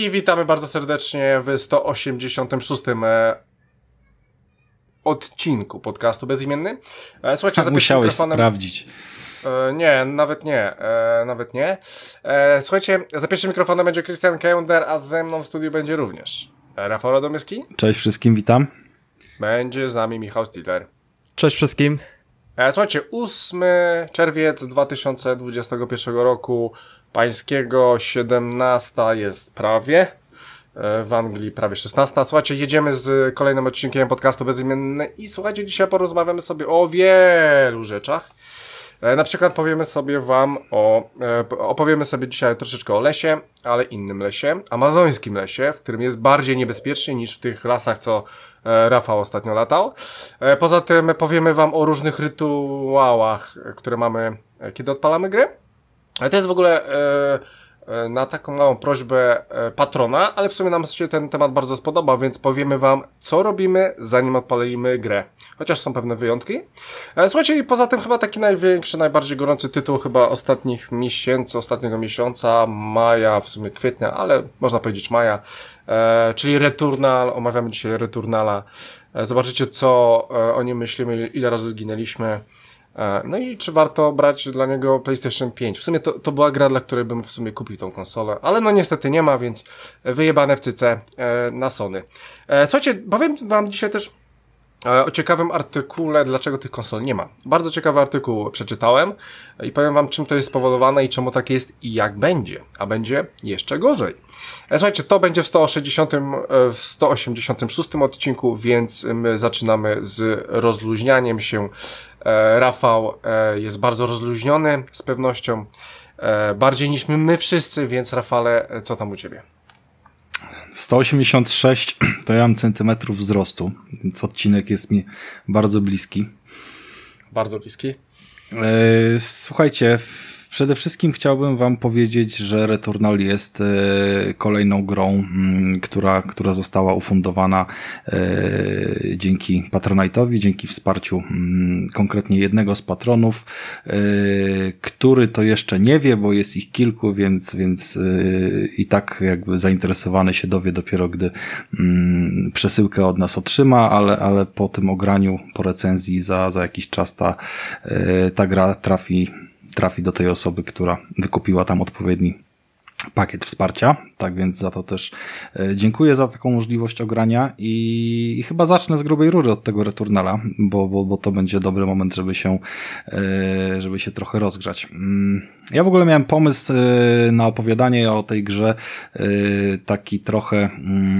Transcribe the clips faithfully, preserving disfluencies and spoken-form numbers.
I witamy bardzo serdecznie w sto osiemdziesiątym szóstym e, odcinku podcastu Bezimienny. E, słuchajcie, tak musiałeś mikrofonem... sprawdzić. E, nie, nawet nie, e, nawet nie. E, słuchajcie, za pierwszym mikrofonem będzie Krystian Kęder, a ze mną w studiu będzie również Rafał Radomyski. Cześć wszystkim, witam. Będzie z nami Michał Stiller. Cześć wszystkim. E, słuchajcie, ósmy czerwiec dwa tysiące dwudziestego pierwszego roku pańskiego, siedemnasta jest prawie, e, w Anglii prawie szesnasta. Słuchajcie, jedziemy z kolejnym odcinkiem podcastu Bezimienny i słuchajcie, dzisiaj porozmawiamy sobie o wielu rzeczach. E, na przykład powiemy sobie wam o, e, opowiemy sobie dzisiaj troszeczkę o lesie, ale innym lesie, amazońskim lesie, w którym jest bardziej niebezpiecznie niż w tych lasach, co e, Rafał ostatnio latał. E, poza tym powiemy wam o różnych rytuałach, które mamy, e, kiedy odpalamy grę. Ale to jest w ogóle e, e, na taką małą prośbę e, patrona, ale w sumie nam się ten temat bardzo spodobał, więc powiemy wam, co robimy, zanim odpalimy grę. Chociaż są pewne wyjątki. E, słuchajcie, i poza tym chyba taki największy, najbardziej gorący tytuł chyba ostatnich miesięcy, ostatniego miesiąca, maja, w sumie kwietnia, ale można powiedzieć maja, e, czyli Returnal. Omawiamy dzisiaj Returnala. E, zobaczycie, co e, o nim myślimy, ile razy zginęliśmy. No i czy warto brać dla niego PlayStation pięć? W sumie to, to była gra, dla której bym w sumie kupił tą konsolę, ale no niestety nie ma, więc wyjebane w cyce e, na Sony. E, słuchajcie, powiem wam dzisiaj też e, o ciekawym artykule, dlaczego tych konsol nie ma. Bardzo ciekawy artykuł przeczytałem i powiem wam, czym to jest spowodowane i czemu tak jest i jak będzie. A będzie jeszcze gorzej. E, słuchajcie, to będzie w sto osiemdziesiątym, w sto osiemdziesiątym szóstym odcinku, więc my zaczynamy z rozluźnianiem się. E, Rafał e, jest bardzo rozluźniony z pewnością, e, bardziej niż my, my wszyscy, więc Rafale, co tam u ciebie? sto osiemdziesiąt sześć to ja mam centymetrów wzrostu, więc odcinek jest mi bardzo bliski. Bardzo bliski? E, słuchajcie, przede wszystkim chciałbym wam powiedzieć, że Returnal jest e, kolejną grą, m, która, która została ufundowana e, dzięki Patronite'owi, dzięki wsparciu m, konkretnie jednego z patronów, e, który to jeszcze nie wie, bo jest ich kilku, więc, więc e, i tak jakby zainteresowany się dowie dopiero, gdy m, przesyłkę od nas otrzyma, ale, ale po tym ograniu, po recenzji za, za jakiś czas ta, e, ta gra trafi trafi do tej osoby, która wykupiła tam odpowiedni pakiet wsparcia. Tak więc za to też e, dziękuję za taką możliwość ogrania i, i chyba zacznę z grubej rury od tego Returnala, bo, bo, bo to będzie dobry moment, żeby się e, żeby się trochę rozgrzać. Mm, ja w ogóle miałem pomysł e, na opowiadanie o tej grze e, taki trochę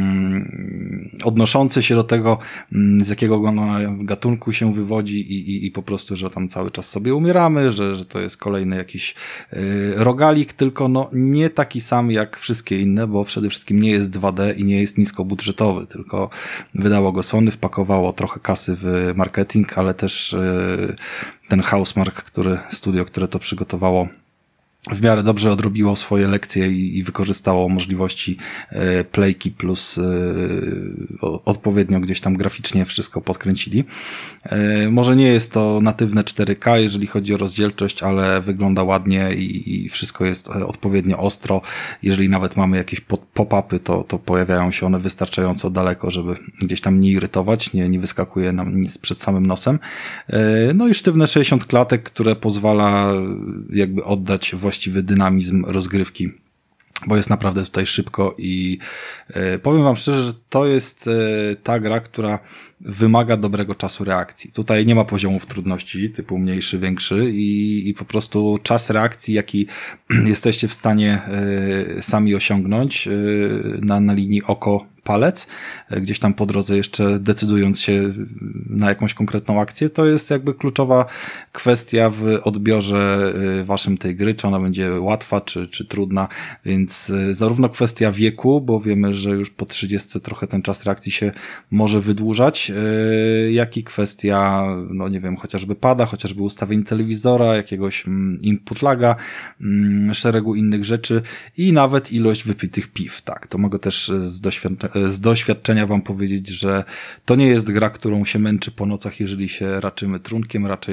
mm, odnoszący się do tego, mm, z jakiego gatunku się wywodzi i, i, i po prostu, że tam cały czas sobie umieramy, że, że to jest kolejny jakiś e, rogalik, tylko no nie taki sam jak wszystkie inne, bo przede wszystkim nie jest dwa D i nie jest niskobudżetowy, tylko wydało go Sony, wpakowało trochę kasy w marketing, ale też yy, ten Housemarque, który, studio, które to przygotowało, w miarę dobrze odrobiło swoje lekcje i, i wykorzystało możliwości e, playki plus e, o, odpowiednio gdzieś tam graficznie wszystko podkręcili. E, może nie jest to natywne cztery K, jeżeli chodzi o rozdzielczość, ale wygląda ładnie i, i wszystko jest odpowiednio ostro. Jeżeli nawet mamy jakieś pop-upy, to, to pojawiają się one wystarczająco daleko, żeby gdzieś tam nie irytować, nie, nie wyskakuje nam nic przed samym nosem. E, no i sztywne sześćdziesiąt klatek, które pozwala jakby oddać właściwie dynamizm rozgrywki, bo jest naprawdę tutaj szybko i e, powiem wam szczerze, że to jest e, ta gra, która wymaga dobrego czasu reakcji. Tutaj nie ma poziomów trudności typu mniejszy, większy i, i po prostu czas reakcji, jaki jesteście w stanie e, sami osiągnąć e, na, na linii oko palec, gdzieś tam po drodze jeszcze decydując się na jakąś konkretną akcję, to jest jakby kluczowa kwestia w odbiorze waszym tej gry, czy ona będzie łatwa, czy, czy trudna, więc zarówno kwestia wieku, bo wiemy, że już po trzydziestce trochę ten czas reakcji się może wydłużać, jak i kwestia, no nie wiem, chociażby pada, chociażby ustawień telewizora, jakiegoś input laga, szeregu innych rzeczy i nawet ilość wypitych piw, tak, to mogę też z doświadczenia z doświadczenia wam powiedzieć, że to nie jest gra, którą się męczy po nocach, jeżeli się raczymy trunkiem, raczej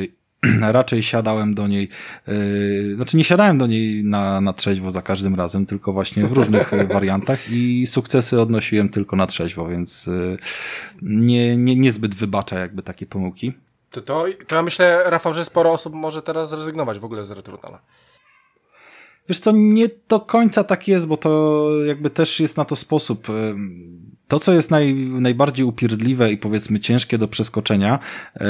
raczej siadałem do niej, yy, znaczy nie siadałem do niej na, na trzeźwo za każdym razem, tylko właśnie w różnych wariantach i sukcesy odnosiłem tylko na trzeźwo, więc yy, nie, nie, niezbyt wybacza jakby takie pomyłki. To, to, to ja myślę, Rafał, że sporo osób może teraz zrezygnować w ogóle z Returnala. Wiesz co, nie do końca tak jest, bo to jakby też jest na to sposób. To, co jest naj, najbardziej upierdliwe i powiedzmy ciężkie do przeskoczenia, yy,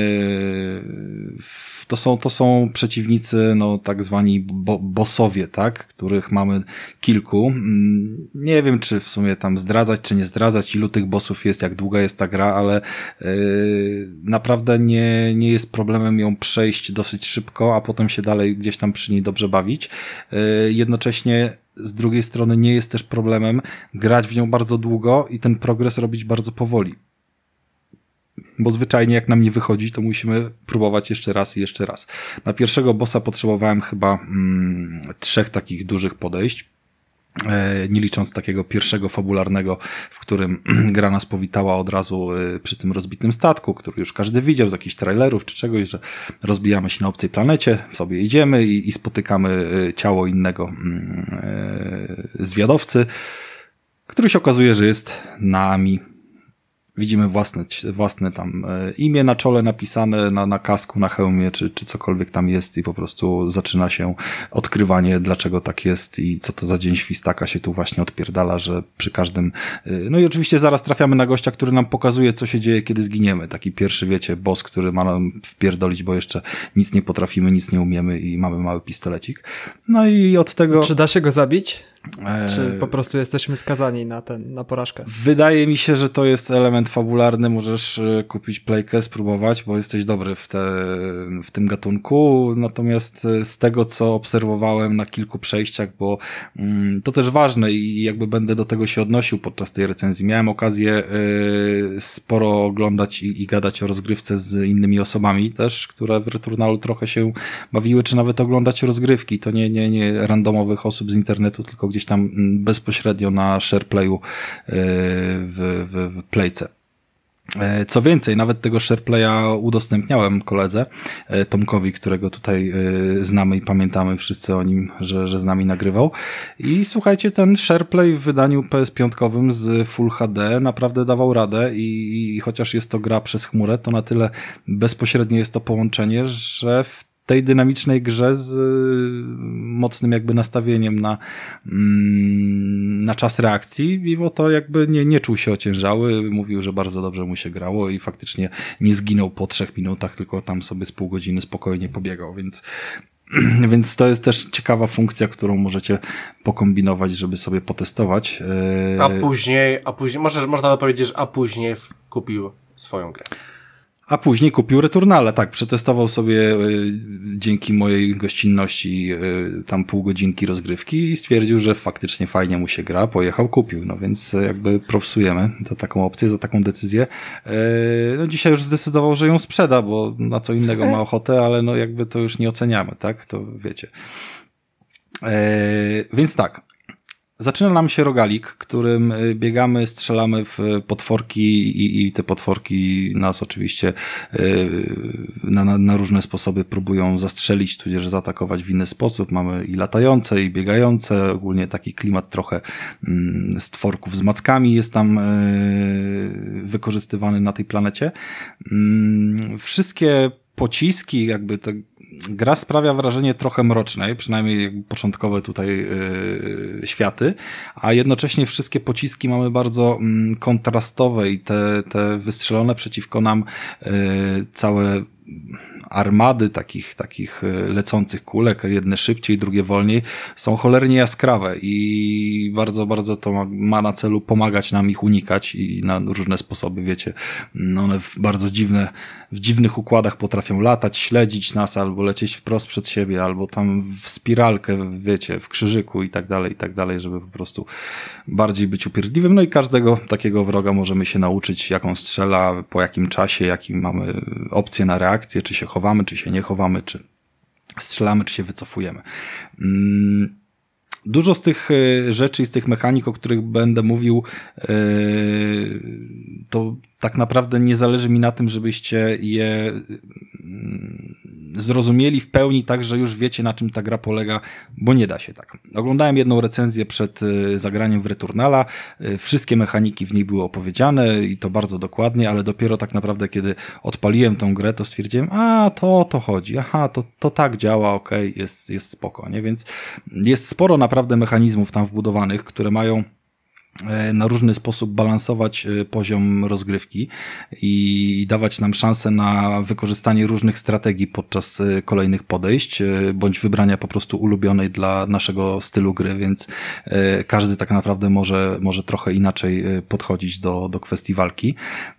to są, to są przeciwnicy, no tak zwani bo, bossowie, tak, których mamy kilku. Nie wiem, czy w sumie tam zdradzać, czy nie zdradzać, ilu tych bossów jest, jak długa jest ta gra, ale yy, naprawdę nie, nie jest problemem ją przejść dosyć szybko, a potem się dalej gdzieś tam przy niej dobrze bawić. Yy, jednocześnie z drugiej strony nie jest też problemem grać w nią bardzo długo i ten progres robić bardzo powoli. Bo zwyczajnie jak nam nie wychodzi, to musimy próbować jeszcze raz i jeszcze raz. Na pierwszego bossa potrzebowałem chyba mm, trzech takich dużych podejść. E, nie licząc takiego pierwszego fabularnego, w którym gra nas powitała od razu e, przy tym rozbitym statku, który już każdy widział z jakichś trailerów czy czegoś, że rozbijamy się na obcej planecie, sobie idziemy i, i spotykamy e, ciało innego e, zwiadowcy, który się okazuje, że jest nami. Widzimy własne, własne tam imię na czole napisane, na, na kasku, na hełmie, czy, czy cokolwiek tam jest i po prostu zaczyna się odkrywanie, dlaczego tak jest i co to za dzień świstaka się tu właśnie odpierdala, że przy każdym... No i oczywiście zaraz trafiamy na gościa, który nam pokazuje, co się dzieje, kiedy zginiemy. Taki pierwszy, wiecie, boss, który ma nam wpierdolić, bo jeszcze nic nie potrafimy, nic nie umiemy i mamy mały pistolecik. No i od tego... Czy da się go zabić? Czy po prostu jesteśmy skazani na ten, na porażkę? Wydaje mi się, że to jest element fabularny. Możesz kupić playkę, spróbować, bo jesteś dobry w, te, w tym gatunku. Natomiast z tego, co obserwowałem na kilku przejściach, bo mm, to też ważne i jakby będę do tego się odnosił podczas tej recenzji. Miałem okazję y, sporo oglądać i, i gadać o rozgrywce z innymi osobami też, które w Returnalu trochę się bawiły, czy nawet oglądać rozgrywki. To nie, nie, nie randomowych osób z internetu, tylko gdzieś tam bezpośrednio na SharePlayu w, w, w Playce. Co więcej, nawet tego SharePlaya udostępniałem koledze Tomkowi, którego tutaj znamy i pamiętamy wszyscy o nim, że, że z nami nagrywał. I słuchajcie, ten SharePlay w wydaniu P S pięć z Full H D naprawdę dawał radę i, i chociaż jest to gra przez chmurę, to na tyle bezpośrednie jest to połączenie, że w tej dynamicznej grze z mocnym jakby nastawieniem na, na czas reakcji, mimo to jakby nie, nie czuł się ociężały, mówił, że bardzo dobrze mu się grało i faktycznie nie zginął po trzech minutach, tylko tam sobie z pół godziny spokojnie pobiegał, więc Więc to jest też ciekawa funkcja, którą możecie pokombinować, żeby sobie potestować. A później, a później, może, można powiedzieć, że a później kupił swoją grę. A później kupił Returnale, tak, przetestował sobie y, dzięki mojej gościnności y, tam pół godzinki rozgrywki i stwierdził, że faktycznie fajnie mu się gra, pojechał, kupił, no więc jakby propsujemy za taką opcję, za taką decyzję. Y, no dzisiaj już zdecydował, że ją sprzeda, bo na co innego ma ochotę, ale no jakby to już nie oceniamy, tak, to wiecie. Y, więc tak. Zaczyna nam się rogalik, którym biegamy, strzelamy w potworki i, i te potworki nas oczywiście na, na, na różne sposoby próbują zastrzelić, tudzież zaatakować w inny sposób. Mamy i latające, i biegające, ogólnie taki klimat trochę stworków z mackami jest tam wykorzystywany na tej planecie. Wszystkie pociski, jakby te gra sprawia wrażenie trochę mrocznej, przynajmniej jakby początkowe tutaj yy, światy, a jednocześnie wszystkie pociski mamy bardzo mm, kontrastowe i te, te wystrzelone przeciwko nam yy, całe armady takich, takich lecących kulek, jedne szybciej, drugie wolniej, są cholernie jaskrawe i bardzo, bardzo to ma, ma na celu pomagać nam ich unikać i na różne sposoby, wiecie, one w bardzo dziwne, w dziwnych układach potrafią latać, śledzić nas, albo lecieć wprost przed siebie, albo tam w spiralkę, wiecie, w krzyżyku i tak dalej, i tak dalej, żeby po prostu bardziej być upierdliwym. No i każdego takiego wroga możemy się nauczyć, jaką strzela, po jakim czasie, jakim mamy opcje na reakcję, czy się chowamy, czy się nie chowamy, czy strzelamy, czy się wycofujemy. Dużo z tych rzeczy i z tych mechanik, o których będę mówił, to tak naprawdę nie zależy mi na tym, żebyście je zrozumieli w pełni tak, że już wiecie, na czym ta gra polega, bo nie da się tak. Oglądałem jedną recenzję przed zagraniem w Returnala, wszystkie mechaniki w niej były opowiedziane i to bardzo dokładnie, ale dopiero tak naprawdę, kiedy odpaliłem tą grę, to stwierdziłem, a to o to chodzi, aha, to, to tak działa, okej, okay, jest, jest spoko, nie? Więc jest sporo naprawdę mechanizmów tam wbudowanych, które mają na różny sposób balansować poziom rozgrywki i dawać nam szansę na wykorzystanie różnych strategii podczas kolejnych podejść, bądź wybrania po prostu ulubionej dla naszego stylu gry, więc każdy tak naprawdę może, może trochę inaczej podchodzić do, do kwestii walki.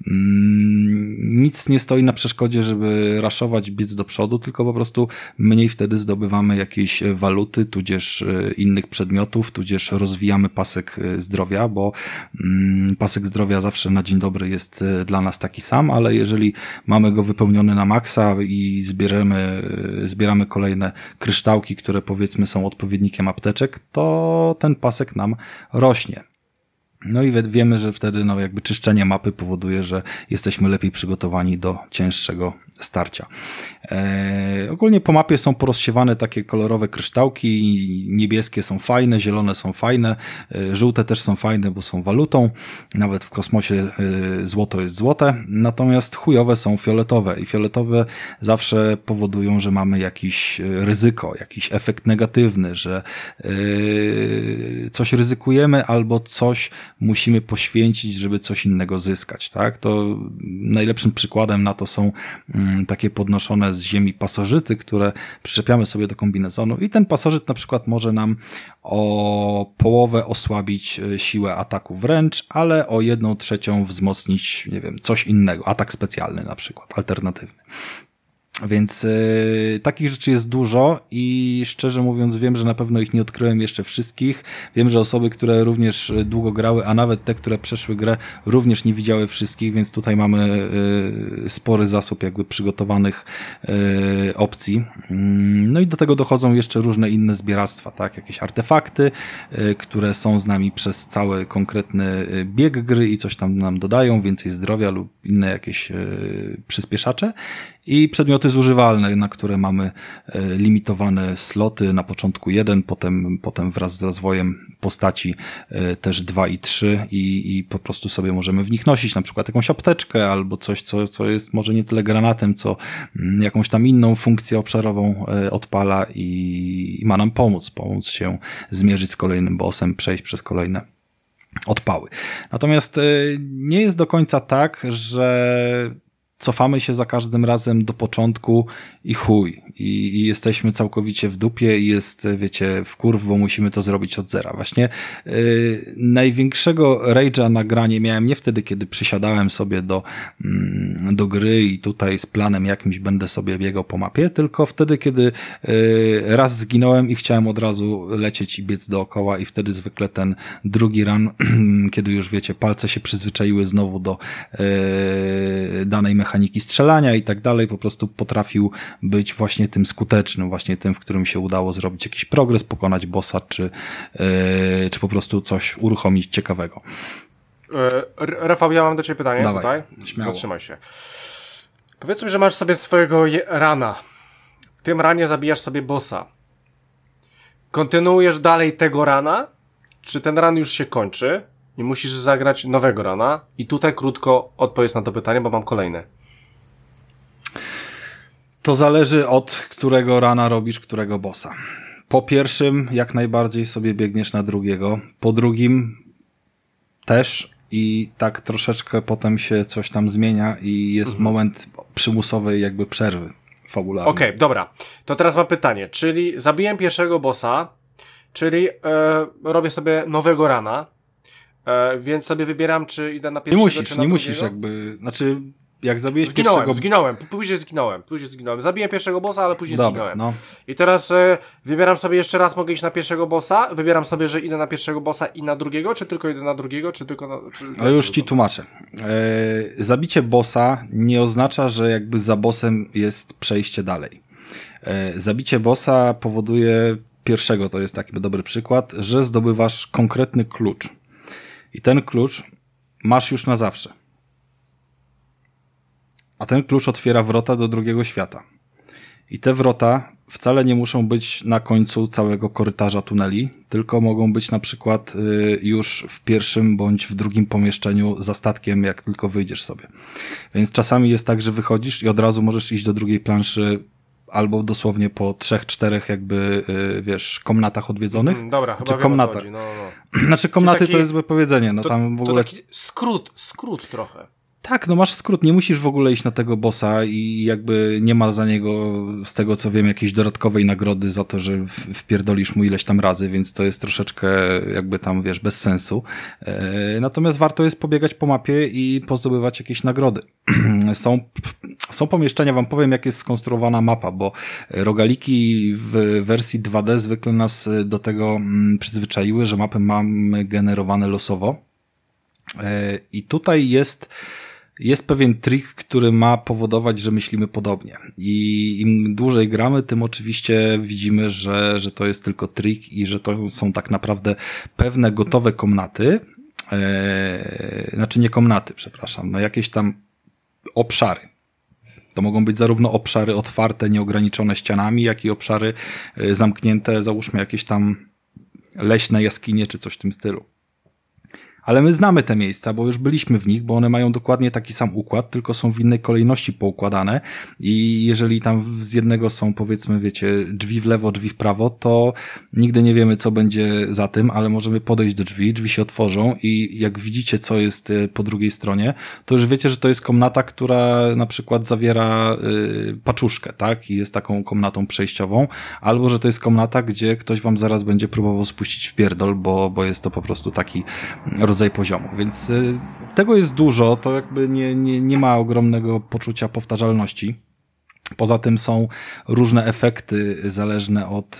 Nic nie stoi na przeszkodzie, żeby raszować, biec do przodu, tylko po prostu mniej wtedy zdobywamy jakieś waluty, tudzież innych przedmiotów, tudzież rozwijamy pasek zdrowia, bo mm, pasek zdrowia zawsze na dzień dobry jest dla nas taki sam, ale jeżeli mamy go wypełniony na maksa i zbieramy, zbieramy kolejne kryształki, które powiedzmy są odpowiednikiem apteczek, to ten pasek nam rośnie. No i wiemy, że wtedy no jakby czyszczenie mapy powoduje, że jesteśmy lepiej przygotowani do cięższego starcia. E, ogólnie po mapie są porozsiewane takie kolorowe kryształki, niebieskie są fajne, zielone są fajne, e, żółte też są fajne, bo są walutą, nawet w kosmosie e, złoto jest złote, natomiast chujowe są fioletowe i fioletowe zawsze powodują, że mamy jakiś ryzyko, jakiś efekt negatywny, że e, coś ryzykujemy albo coś musimy poświęcić, żeby coś innego zyskać, tak? To najlepszym przykładem na to są mm, takie podnoszone z ziemi pasożyty, które przyczepiamy sobie do kombinezonu i ten pasożyt na przykład może nam o połowę osłabić siłę ataku wręcz, ale o jedną trzecią wzmocnić, nie wiem, coś innego, atak specjalny na przykład, alternatywny. Więc yy, takich rzeczy jest dużo i szczerze mówiąc wiem, że na pewno ich nie odkryłem jeszcze wszystkich. Wiem, że osoby, które również długo grały, a nawet te, które przeszły grę, również nie widziały wszystkich, więc tutaj mamy yy, spory zasób jakby przygotowanych yy, opcji. Yy, no i do tego dochodzą jeszcze różne inne zbieractwa, tak? Jakieś artefakty, yy, które są z nami przez cały konkretny bieg gry i coś tam nam dodają, więcej zdrowia lub inne jakieś yy, przyspieszacze. I przedmioty zużywalne, na które mamy e, limitowane sloty, na początku jeden, potem, potem wraz z rozwojem postaci e, też dwa i trzy i, i po prostu sobie możemy w nich nosić na przykład jakąś apteczkę albo coś, co, co jest może nie tyle granatem, co m, jakąś tam inną funkcję obszarową e, odpala i, i ma nam pomóc, pomóc się zmierzyć z kolejnym bossem, przejść przez kolejne odpały. Natomiast e, nie jest do końca tak, że cofamy się za każdym razem do początku i chuj. I, i jesteśmy całkowicie w dupie i jest, wiecie, w kurw, bo musimy to zrobić od zera. Właśnie yy, największego rage'a na granie miałem nie wtedy, kiedy przysiadałem sobie do, mm, do gry i tutaj z planem jakimś będę sobie biegał po mapie, tylko wtedy, kiedy yy, raz zginąłem i chciałem od razu lecieć i biec dookoła i wtedy zwykle ten drugi run, kiedy już, wiecie, palce się przyzwyczaiły znowu do yy, danej mechaniki strzelania i tak dalej, po prostu potrafił być właśnie tym skutecznym, właśnie tym, w którym się udało zrobić jakiś progres, pokonać bossa, czy, yy, czy po prostu coś uruchomić ciekawego. Rafał, ja mam do ciebie pytanie. Dawaj, tutaj. śmiało. Zatrzymaj się. Powiedzmy, że masz sobie swojego je- rana. W tym ranie zabijasz sobie bossa. Kontynuujesz dalej tego rana? Czy ten ran już się kończy i musisz zagrać nowego rana? I tutaj krótko odpowiedz na to pytanie, bo mam kolejne. To zależy od którego rana robisz, którego bossa. Po pierwszym jak najbardziej sobie biegniesz na drugiego. Po drugim też i tak troszeczkę potem się coś tam zmienia i jest mhm. moment przymusowej jakby przerwy fabularnej. Okej, okay, dobra. To teraz mam pytanie. Czyli zabiłem pierwszego bossa, czyli e, robię sobie nowego rana, e, więc sobie wybieram, czy idę na pierwszego, nie musisz, czy na nie drugiego? musisz jakby, znaczy jak zabiłeś zginąłem, pierwszego... Zginąłem, później zginąłem, później zginąłem. Zabiłem pierwszego bossa, ale później Dobra, zginąłem. No. I teraz e, wybieram sobie jeszcze raz, mogę iść na pierwszego bossa, wybieram sobie, że idę na pierwszego bossa i na drugiego, czy tylko idę na drugiego, czy tylko na... Czy, no już ci tłumaczę. E, zabicie bossa nie oznacza, że jakby za bossem jest przejście dalej. E, zabicie bossa powoduje pierwszego, to jest taki dobry przykład, że zdobywasz konkretny klucz. I ten klucz masz już na zawsze. A ten klucz otwiera wrota do drugiego świata. I te wrota wcale nie muszą być na końcu całego korytarza tuneli, tylko mogą być na przykład y, już w pierwszym bądź w drugim pomieszczeniu za statkiem, jak tylko wyjdziesz sobie. Więc czasami jest tak, że wychodzisz i od razu możesz iść do drugiej planszy albo dosłownie po trzech, czterech jakby, y, wiesz, komnatach odwiedzonych. Mm, dobra, chyba czy wiem, komnatach. o co chodzi. No, no. Znaczy komnaty taki, to jest złe powiedzenie, no to, tam w ogóle... To taki skrót, skrót trochę. Tak, no masz skrót, nie musisz w ogóle iść na tego bossa i jakby nie ma za niego, z tego co wiem, jakiejś dodatkowej nagrody za to, że wpierdolisz mu ileś tam razy, więc to jest troszeczkę jakby tam, wiesz, bez sensu. E, natomiast warto jest pobiegać po mapie i pozdobywać jakieś nagrody. są, są pomieszczenia, wam powiem, jak jest skonstruowana mapa, bo rogaliki w wersji dwa D zwykle nas do tego przyzwyczaiły, że mapy mamy generowane losowo. E, I tutaj jest Jest pewien trik, który ma powodować, że myślimy podobnie. I im dłużej gramy, tym oczywiście widzimy, że, że to jest tylko trik i że to są tak naprawdę pewne gotowe komnaty, e, znaczy nie komnaty, przepraszam, no jakieś tam obszary. To mogą być zarówno obszary otwarte, nieograniczone ścianami, jak i obszary e, zamknięte, załóżmy jakieś tam leśne jaskinie czy coś w tym stylu. Ale my znamy te miejsca, bo już byliśmy w nich, bo one mają dokładnie taki sam układ, tylko są w innej kolejności poukładane i jeżeli tam z jednego są, powiedzmy, wiecie, drzwi w lewo, drzwi w prawo, to nigdy nie wiemy, co będzie za tym, ale możemy podejść do drzwi, drzwi się otworzą i jak widzicie, co jest po drugiej stronie, to już wiecie, że to jest komnata, która na przykład zawiera y, paczuszkę, tak? I jest taką komnatą przejściową, albo że to jest komnata, gdzie ktoś wam zaraz będzie próbował spuścić w pierdol, bo, bo jest to po prostu taki rodzaj poziomu, więc y, tego jest dużo, to jakby nie, nie, nie ma ogromnego poczucia powtarzalności. Poza tym są różne efekty zależne od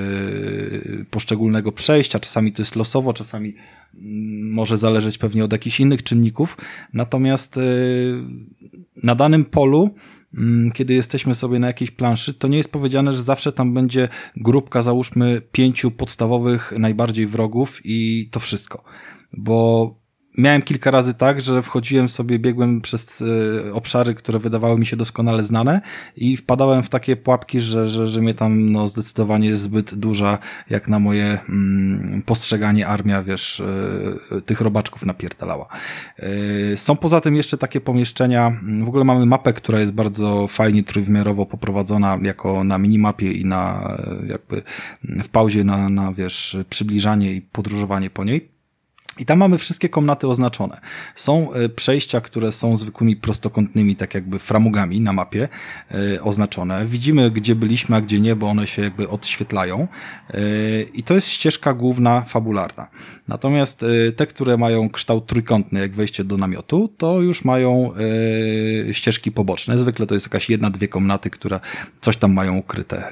y, poszczególnego przejścia, czasami to jest losowo, czasami y, może zależeć pewnie od jakichś innych czynników, natomiast y, na danym polu, y, kiedy jesteśmy sobie na jakiejś planszy, to nie jest powiedziane, że zawsze tam będzie grupka, załóżmy, pięciu podstawowych najbardziej wrogów i to wszystko. Bo miałem kilka razy tak, że wchodziłem sobie, biegłem przez y, obszary, które wydawały mi się doskonale znane i wpadałem w takie pułapki, że, że, że mnie tam no, zdecydowanie jest zbyt duża, jak na moje mm, postrzeganie armia, wiesz, y, tych robaczków napierdalała. Y, są poza tym jeszcze takie pomieszczenia, w ogóle mamy mapę, która jest bardzo fajnie trójwymiarowo poprowadzona jako na minimapie i na jakby w pauzie na, na wiesz, przybliżanie i podróżowanie po niej. I tam mamy wszystkie komnaty oznaczone. Są przejścia, które są zwykłymi prostokątnymi, tak jakby framugami na mapie y, oznaczone. Widzimy, gdzie byliśmy, a gdzie nie, bo one się jakby odświetlają. Y, I to jest ścieżka główna, fabularna. Natomiast y, te, które mają kształt trójkątny, jak wejście do namiotu, to już mają y, ścieżki poboczne. Zwykle to jest jakaś jedna, dwie komnaty, które coś tam mają ukryte.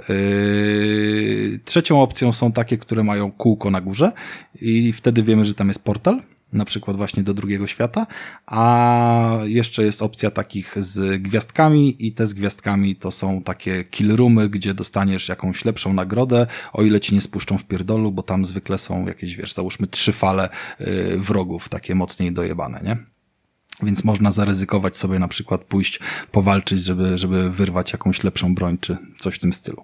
Y, trzecią opcją są takie, które mają kółko na górze i wtedy wiemy, że tam jest portal, na przykład właśnie do drugiego świata, a jeszcze jest opcja takich z gwiazdkami i te z gwiazdkami to są takie kill roomy, gdzie dostaniesz jakąś lepszą nagrodę, o ile ci nie spuszczą w pierdolu, bo tam zwykle są jakieś, wiesz, załóżmy trzy fale yy, wrogów, takie mocniej dojebane, nie? Więc można zaryzykować sobie na przykład pójść powalczyć, żeby, żeby wyrwać jakąś lepszą broń, czy coś w tym stylu.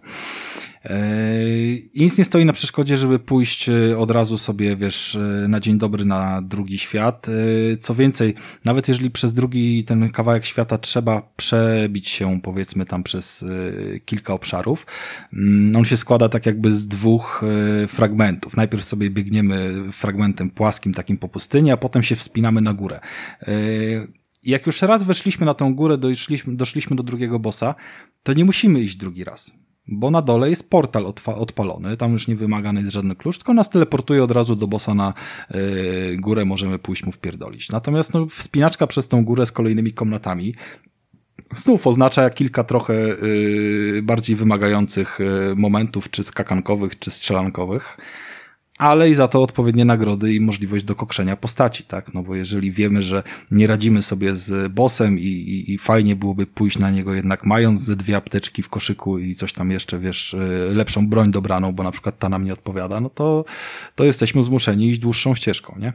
I nic nie stoi na przeszkodzie, żeby pójść od razu sobie, wiesz, na dzień dobry na drugi świat. Co więcej, nawet jeżeli przez drugi ten kawałek świata trzeba przebić się, powiedzmy, tam przez kilka obszarów, on się składa tak jakby z dwóch fragmentów. Najpierw sobie biegniemy fragmentem płaskim, takim po pustyni, a potem się wspinamy na górę. Jak już raz weszliśmy na tę górę, doszliśmy, doszliśmy do drugiego bossa, to nie musimy iść drugi raz. Bo na dole jest portal odfa- odpalony, tam już nie wymagany jest żadny klucz, tylko nas teleportuje od razu do bossa na yy, górę, możemy pójść mu wpierdolić. Natomiast no, wspinaczka przez tą górę z kolejnymi komnatami znów oznacza kilka trochę yy, bardziej wymagających yy, momentów, czy skakankowych, czy strzelankowych, ale i za to odpowiednie nagrody i możliwość dokokszenia postaci, tak? No bo jeżeli wiemy, że nie radzimy sobie z bossem i, i, i fajnie byłoby pójść na niego jednak mając ze dwie apteczki w koszyku i coś tam jeszcze, wiesz, lepszą broń dobraną, bo na przykład ta nam nie odpowiada, no to, to jesteśmy zmuszeni iść dłuższą ścieżką, nie?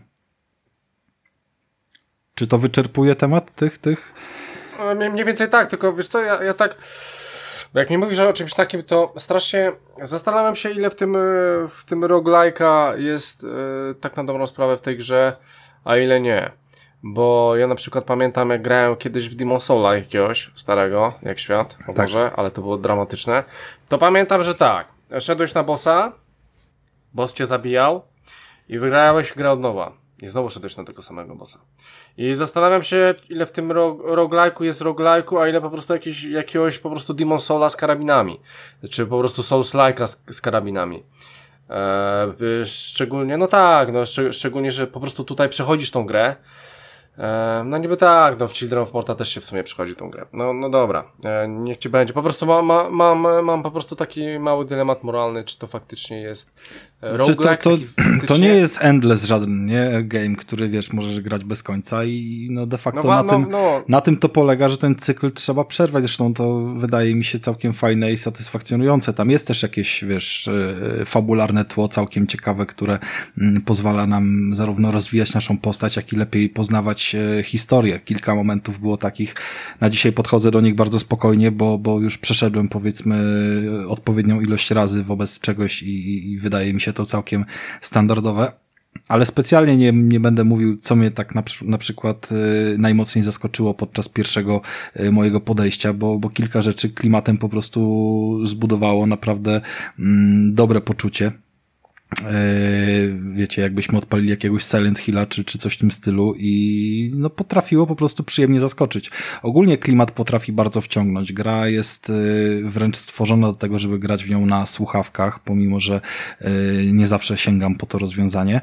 Czy to wyczerpuje temat tych, tych? Mniej więcej tak, tylko wiesz co, ja, ja tak... Bo jak mi mówisz o czymś takim, to strasznie zastanawiam się, ile w tym, w tym roguelike'a jest yy, tak na dobrą sprawę w tej grze, a ile nie. Bo ja na przykład pamiętam, jak grałem kiedyś w Demon Soul'a jakiegoś starego, jak świat, o tak. Boże, ale to było dramatyczne. To pamiętam, że tak, szedłeś na bossa, boss cię zabijał i wygrałeś grę od nowa. I znowu szedłeś na tego samego bossa. I zastanawiam się, ile w tym ro- roguelike'u jest roguelike'u, a ile po prostu jakiś, jakiegoś po prostu Demon Soul'a z karabinami. Czy po prostu Souls-like'a z, z karabinami. Eee, szczególnie, no tak, no szczeg- szczególnie, że po prostu tutaj przechodzisz tą grę. E, no niby tak, no w Children of Morta też się w sumie przychodzi tą grę. No, no dobra, e, niech ci będzie. Po prostu mam, ma, mam, mam po prostu taki mały dylemat moralny, czy to faktycznie jest e, Znaczy, roguelike. to, to, faktycznie... to nie jest endless żaden, nie? Game, który wiesz, możesz grać bez końca i no de facto No, na, no, tym, no. na tym to polega, że ten cykl trzeba przerwać. Zresztą to wydaje mi się całkiem fajne i satysfakcjonujące. Tam jest też jakieś, wiesz, fabularne tło całkiem ciekawe, które pozwala nam zarówno rozwijać naszą postać, jak i lepiej poznawać historię. Kilka momentów było takich. Na dzisiaj podchodzę do nich bardzo spokojnie, bo, bo już przeszedłem, powiedzmy, odpowiednią ilość razy wobec czegoś i, i wydaje mi się to całkiem standardowe. Ale specjalnie nie, nie będę mówił, co mnie tak na, na przykład y, najmocniej zaskoczyło podczas pierwszego y, mojego podejścia, bo, bo kilka rzeczy klimatem po prostu zbudowało naprawdę mm, dobre poczucie. Wiecie, jakbyśmy odpalili jakiegoś Silent Hilla czy, czy coś w tym stylu i no potrafiło po prostu przyjemnie zaskoczyć. Ogólnie klimat potrafi bardzo wciągnąć. Gra jest wręcz stworzona do tego, żeby grać w nią na słuchawkach, pomimo że nie zawsze sięgam po to rozwiązanie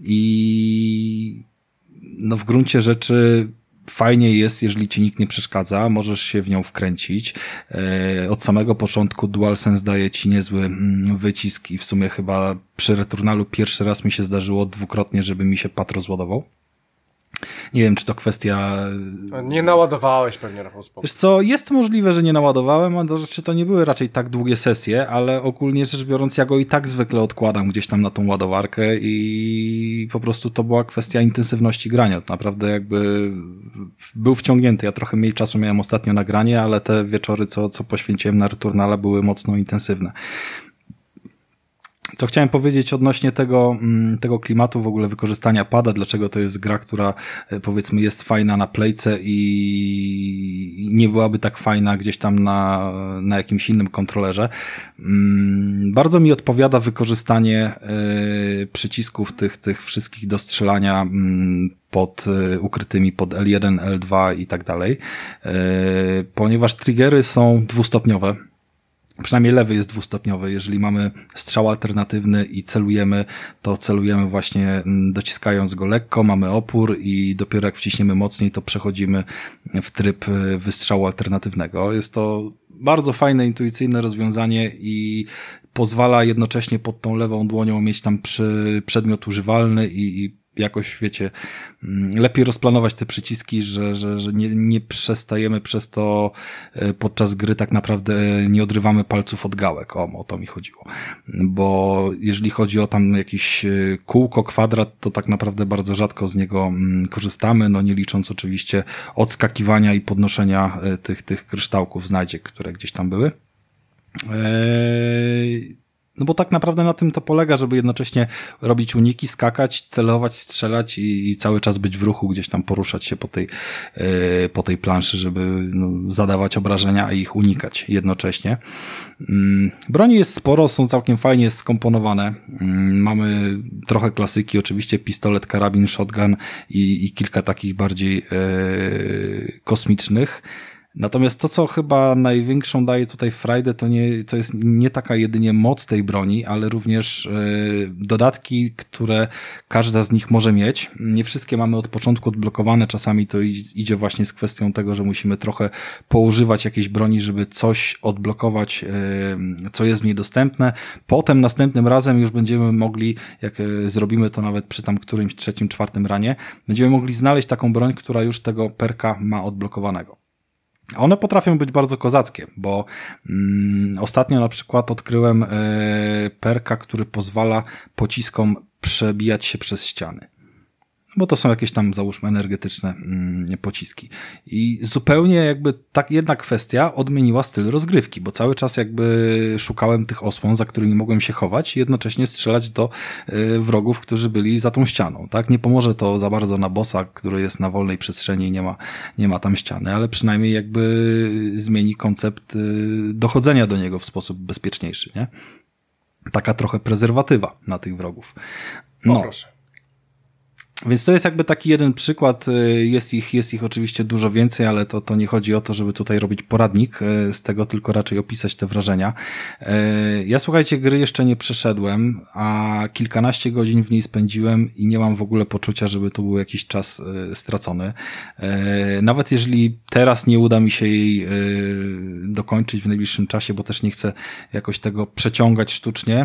i no w gruncie rzeczy fajnie jest, jeżeli ci nikt nie przeszkadza, możesz się w nią wkręcić. Od samego początku DualSense daje ci niezły wycisk i w sumie chyba przy Returnalu pierwszy raz mi się zdarzyło dwukrotnie, żeby mi się pad rozładował. Nie wiem, czy to kwestia... Nie naładowałeś pewnie, Rafał, spokój. Wiesz co, jest możliwe, że nie naładowałem, a to rzeczy to nie były raczej tak długie sesje, ale ogólnie rzecz biorąc, ja go i tak zwykle odkładam gdzieś tam na tą ładowarkę i po prostu to była kwestia intensywności grania. Naprawdę jakby był wciągnięty. Ja trochę mniej czasu miałem ostatnio na granie, ale te wieczory, co, co poświęciłem na Returnale, były mocno intensywne. Co chciałem powiedzieć odnośnie tego, tego klimatu, w ogóle wykorzystania pada, dlaczego to jest gra, która powiedzmy jest fajna na playce i nie byłaby tak fajna gdzieś tam na, na jakimś innym kontrolerze. Bardzo mi odpowiada wykorzystanie przycisków tych, tych wszystkich do strzelania pod ukrytymi pod L jeden, L dwa i tak dalej, ponieważ triggery są dwustopniowe. Przynajmniej lewy jest dwustopniowy. Jeżeli mamy strzał alternatywny i celujemy, to celujemy właśnie dociskając go lekko, mamy opór i dopiero jak wciśniemy mocniej, to przechodzimy w tryb wystrzału alternatywnego. Jest to bardzo fajne, intuicyjne rozwiązanie i pozwala jednocześnie pod tą lewą dłonią mieć tam przy przedmiot używalny i, i jakoś, wiecie, lepiej rozplanować te przyciski, że, że, że nie, nie przestajemy przez to podczas gry tak naprawdę nie odrywamy palców od gałek. O, o to mi chodziło. Bo jeżeli chodzi o tam jakiś kółko, kwadrat, to tak naprawdę bardzo rzadko z niego korzystamy, no nie licząc oczywiście odskakiwania i podnoszenia tych, tych kryształków znajdziek, które gdzieś tam były. Eee... No bo tak naprawdę na tym to polega, żeby jednocześnie robić uniki, skakać, celować, strzelać i, i cały czas być w ruchu, gdzieś tam poruszać się po tej, yy, po tej planszy, żeby no, zadawać obrażenia, a ich unikać jednocześnie. Yy, broni jest sporo, są całkiem fajnie skomponowane. Yy, mamy trochę klasyki, oczywiście pistolet, karabin, shotgun i, i kilka takich bardziej yy, kosmicznych. Natomiast to, co chyba największą daje tutaj frajdę, to nie, to jest nie taka jedynie moc tej broni, ale również yy, dodatki, które każda z nich może mieć. Nie wszystkie mamy od początku odblokowane, czasami to idzie właśnie z kwestią tego, że musimy trochę poużywać jakiejś broni, żeby coś odblokować, yy, co jest w niej dostępne. Potem następnym razem już będziemy mogli, jak yy, zrobimy to nawet przy tam którymś trzecim, czwartym ranie, będziemy mogli znaleźć taką broń, która już tego perka ma odblokowanego. One potrafią być bardzo kozackie, bo mm, ostatnio na przykład odkryłem y, perka, który pozwala pociskom przebijać się przez ściany. bo to są jakieś tam, załóżmy, energetyczne mm, pociski. I zupełnie jakby tak jedna kwestia odmieniła styl rozgrywki, bo cały czas jakby szukałem tych osłon, za którymi mogłem się chować i jednocześnie strzelać do y, wrogów, którzy byli za tą ścianą, tak? Nie pomoże to za bardzo na bossa, który jest na wolnej przestrzeni i nie ma, nie ma tam ściany, ale przynajmniej jakby zmieni koncept y, dochodzenia do niego w sposób bezpieczniejszy, nie? Taka trochę prezerwatywa na tych wrogów. No. O, proszę. Więc to jest jakby taki jeden przykład, jest ich, jest ich oczywiście dużo więcej, ale to, to nie chodzi o to, żeby tutaj robić poradnik z tego, tylko raczej opisać te wrażenia. Ja, słuchajcie, gry jeszcze nie przeszedłem, a kilkanaście godzin w niej spędziłem i nie mam w ogóle poczucia, żeby to był jakiś czas stracony. Nawet jeżeli teraz nie uda mi się jej dokończyć w najbliższym czasie, bo też nie chcę jakoś tego przeciągać sztucznie,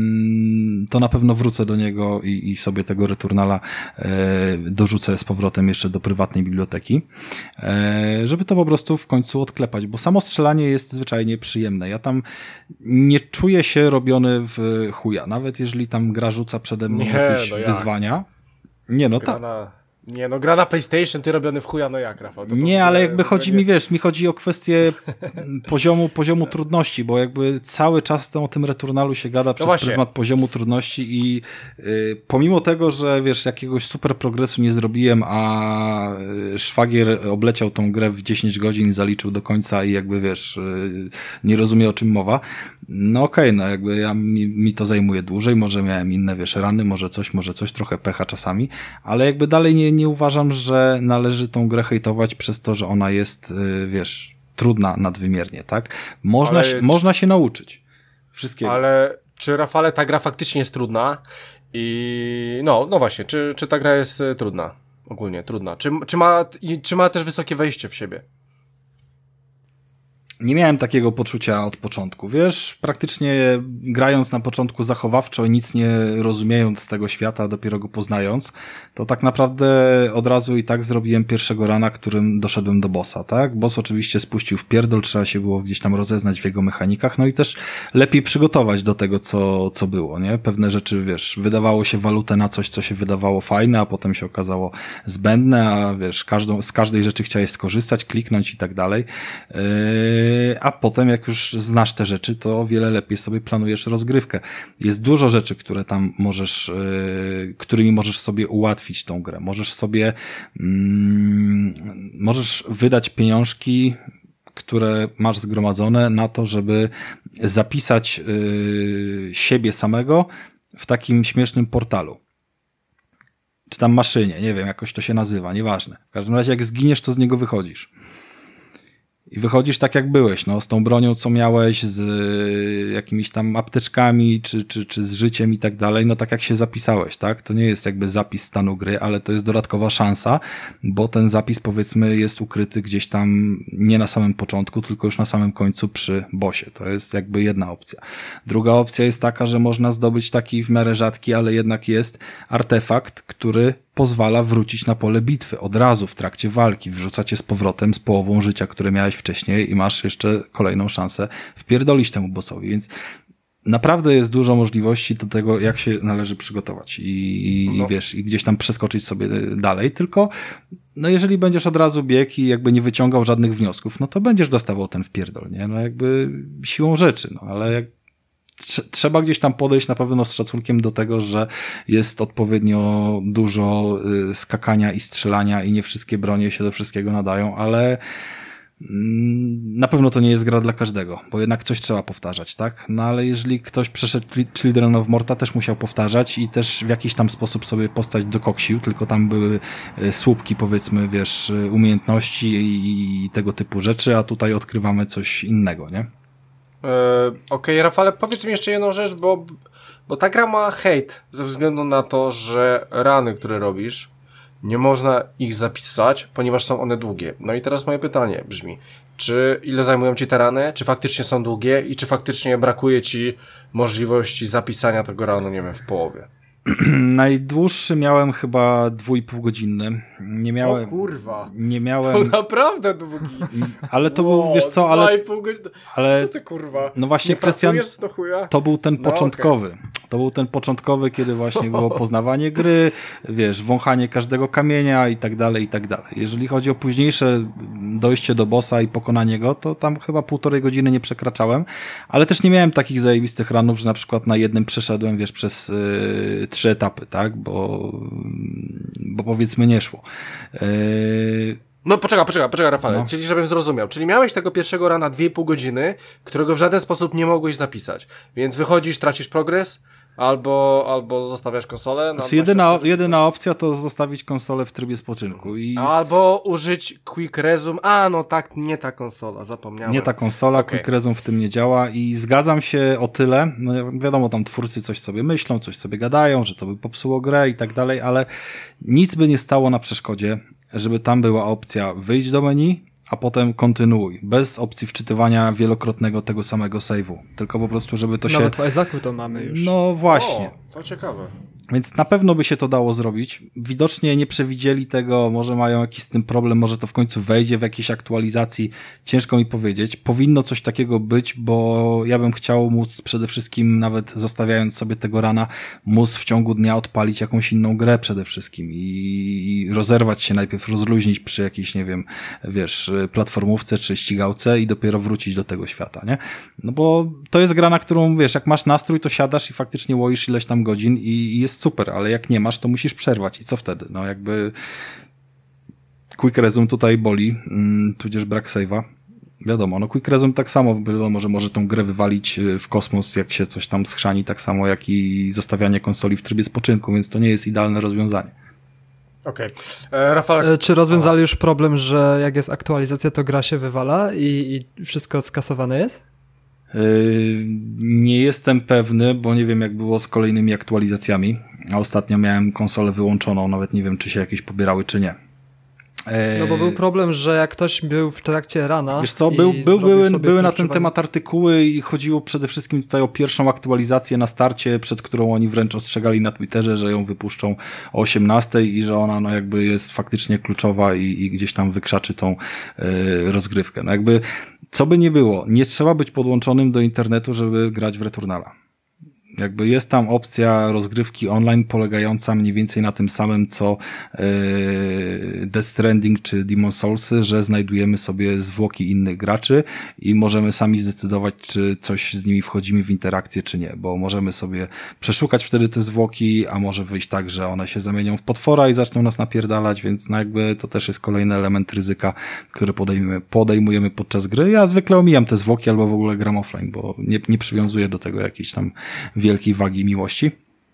to na pewno wrócę do niego i, i sobie tego Returnala dorzucę z powrotem jeszcze do prywatnej biblioteki, żeby to po prostu w końcu odklepać, bo samo strzelanie jest zwyczajnie przyjemne. Ja tam nie czuję się robiony w chuja, nawet jeżeli tam gra rzuca przede mną nie, jakieś no wyzwania. Nie, no tak. Nie, no gra na PlayStation, ty robiony w chuja, no jak, Rafał? To nie, to ale nie, jakby chodzi nie... mi, wiesz, mi chodzi o kwestię poziomu, poziomu trudności, bo jakby cały czas o tym Returnalu się gada przez właśnie. pryzmat poziomu trudności i y, pomimo tego, że wiesz, jakiegoś super progresu nie zrobiłem, a y, szwagier obleciał tą grę w dziesięć godzin, zaliczył do końca i jakby wiesz, y, nie rozumie, o czym mowa, no okej, okay, no jakby ja, mi, mi to zajmuje dłużej, może miałem inne, wiesz, rany, może coś, może coś, trochę pecha czasami, ale jakby dalej nie, nie uważam, że należy tą grę hejtować przez to, że ona jest, wiesz, trudna nadwymiernie, tak? Można, ale... się, można się nauczyć wszystkiego. Ale czy, Rafale, ta gra faktycznie jest trudna? I no, no właśnie, czy, czy ta gra jest trudna? Ogólnie trudna. Czy, czy, ma, czy ma też wysokie wejście w siebie? Nie miałem takiego poczucia od początku, wiesz, praktycznie grając na początku zachowawczo i nic nie rozumiejąc z tego świata, dopiero go poznając, to tak naprawdę od razu i tak zrobiłem pierwszego rana, którym doszedłem do bossa, tak? Boss oczywiście spuścił w pierdol, trzeba się było gdzieś tam rozeznać w jego mechanikach, no i też lepiej przygotować do tego, co, co było, nie? Pewne rzeczy, wiesz, wydawało się walutę na coś, co się wydawało fajne, a potem się okazało zbędne, a wiesz, każdą, z każdej rzeczy chciałeś skorzystać, kliknąć i tak dalej. Yy... A potem, jak już znasz te rzeczy, to o wiele lepiej sobie planujesz rozgrywkę. Jest dużo rzeczy, które tam możesz, yy, którymi możesz sobie ułatwić tą grę. Możesz sobie, yy, możesz wydać pieniążki, które masz zgromadzone na to, żeby zapisać yy, siebie samego w takim śmiesznym portalu. Czy tam maszynie, nie wiem, jakoś to się nazywa, nieważne. W każdym razie, jak zginiesz, to z niego wychodzisz. I wychodzisz tak, jak byłeś, no, z tą bronią, co miałeś, z y, jakimiś tam apteczkami, czy, czy, czy z życiem i tak dalej, no tak jak się zapisałeś, tak? To nie jest jakby zapis stanu gry, ale to jest dodatkowa szansa, bo ten zapis, powiedzmy, jest ukryty gdzieś tam nie na samym początku, tylko już na samym końcu przy bossie. To jest jakby jedna opcja. Druga opcja jest taka, że można zdobyć taki w miarę rzadki, ale jednak jest artefakt, który pozwala wrócić na pole bitwy od razu w trakcie walki, wrzuca cię z powrotem z połową życia, które miałeś wcześniej i masz jeszcze kolejną szansę wpierdolić temu bossowi, więc naprawdę jest dużo możliwości do tego, jak się należy przygotować i, i no. wiesz, i gdzieś tam przeskoczyć sobie dalej, tylko no jeżeli będziesz od razu biegł i jakby nie wyciągał żadnych wniosków, no to będziesz dostawał ten wpierdol, nie? No jakby siłą rzeczy, no ale jak trzeba gdzieś tam podejść na pewno z szacunkiem do tego, że jest odpowiednio dużo skakania i strzelania i nie wszystkie bronie się do wszystkiego nadają, ale na pewno to nie jest gra dla każdego, bo jednak coś trzeba powtarzać, tak? No ale jeżeli ktoś przeszedł Children of Morta, też musiał powtarzać i też w jakiś tam sposób sobie postać dokoksił, tylko tam były słupki, powiedzmy, wiesz, umiejętności i tego typu rzeczy, a tutaj odkrywamy coś innego, nie? Okej, okay, Rafale, powiedz mi jeszcze jedną rzecz, bo, bo ta gra ma hejt ze względu na to, że rany, które robisz, nie można ich zapisać, ponieważ są one długie. No i teraz moje pytanie brzmi, czy ile zajmują ci te rany, czy faktycznie są długie i czy faktycznie brakuje ci możliwości zapisania tego ranu, nie wiem, w połowie? Najdłuższy miałem chyba dwu i pół godzinny. Nie miałem. O kurwa. Nie miałem. To naprawdę długi. Ale to wow, był, wiesz co, ale. dwa i pół godziny. Ale. Co ty kurwa? No właśnie, nie Krystian, pracujesz do chuja? to był ten no, początkowy. Okay. To był ten początkowy, kiedy właśnie było poznawanie gry, wiesz, wąchanie każdego kamienia i tak dalej, i tak dalej. Jeżeli chodzi o późniejsze dojście do bossa i pokonanie go, to tam chyba półtorej godziny nie przekraczałem, ale też nie miałem takich zajebistych ranów, że na przykład na jednym przeszedłem, wiesz, przez yy, trzy etapy, tak, bo, bo powiedzmy nie szło. Yy... No poczekaj, poczekaj, poczekaj Rafale, No. czyli żebym zrozumiał. Czyli miałeś tego pierwszego rana dwie i pół godziny, którego w żaden sposób nie mogłeś zapisać. Więc wychodzisz, tracisz progres, albo, albo zostawiasz konsolę. No, Znaczy jedyna, jedyna opcja to zostawić konsolę w trybie spoczynku. I albo użyć Quick Resume. A, no tak, nie ta konsola, zapomniałem. Nie ta konsola, Okay. Quick Resume w tym nie działa i zgadzam się o tyle, no wiadomo, tam twórcy coś sobie myślą, coś sobie gadają, że to by popsuło grę i tak dalej, ale nic by nie stało na przeszkodzie, żeby tam była opcja wyjść do menu, a potem kontynuuj, bez opcji wczytywania wielokrotnego tego samego save'u, tylko po prostu, żeby to się... Nawet w Isaacu to mamy już. No właśnie. O, to ciekawe. Więc na pewno by się to dało zrobić. Widocznie nie przewidzieli tego, może mają jakiś z tym problem, może to w końcu wejdzie w jakiejś aktualizacji. Ciężko mi powiedzieć. Powinno coś takiego być, bo ja bym chciał móc przede wszystkim, nawet zostawiając sobie tego rana, móc w ciągu dnia odpalić jakąś inną grę przede wszystkim i, i rozerwać się najpierw, rozluźnić przy jakiejś, nie wiem, wiesz, platformówce czy ścigałce i dopiero wrócić do tego świata, nie? No bo to jest gra, na którą, wiesz, jak masz nastrój, to siadasz i faktycznie łoisz ileś tam godzin i, i jest super, ale jak nie masz, to musisz przerwać. I co wtedy? No jakby Quick Resume tutaj boli, mm, tudzież brak save'a. Wiadomo, no Quick Resume tak samo, wiadomo, że może tą grę wywalić w kosmos, jak się coś tam schrzani, tak samo jak i zostawianie konsoli w trybie spoczynku, więc to nie jest idealne rozwiązanie. Okej. Okay. Rafał... E, Czy rozwiązali już problem, że jak jest aktualizacja, to gra się wywala i, i wszystko skasowane jest? Yy, nie jestem pewny, bo nie wiem jak było z kolejnymi aktualizacjami, a ostatnio miałem konsolę wyłączoną, nawet nie wiem czy się jakieś pobierały czy nie. No bo był problem, że jak ktoś był w trakcie rana... Wiesz co, był, był, były, były na ten temat artykuły i chodziło przede wszystkim tutaj o pierwszą aktualizację na starcie, przed którą oni wręcz ostrzegali na Twitterze, że ją wypuszczą o osiemnastej i że ona no jakby jest faktycznie kluczowa i, i gdzieś tam wykrzaczy tą yy, rozgrywkę. No jakby, co by nie było, nie trzeba być podłączonym do internetu, żeby grać w Returnala. Jakby jest tam opcja rozgrywki online polegająca mniej więcej na tym samym, co yy, Death Stranding czy Demon's Soulsy, że znajdujemy sobie zwłoki innych graczy i możemy sami zdecydować, czy coś z nimi wchodzimy w interakcję, czy nie, bo możemy sobie przeszukać wtedy te zwłoki, a może wyjść tak, że one się zamienią w potwora i zaczną nas napierdalać, więc no jakby to też jest kolejny element ryzyka, który podejmujemy, podejmujemy podczas gry. Ja zwykle omijam te zwłoki albo w ogóle gram offline, bo nie, nie przywiązuję do tego jakiejś tam wielkiej wagi miłości.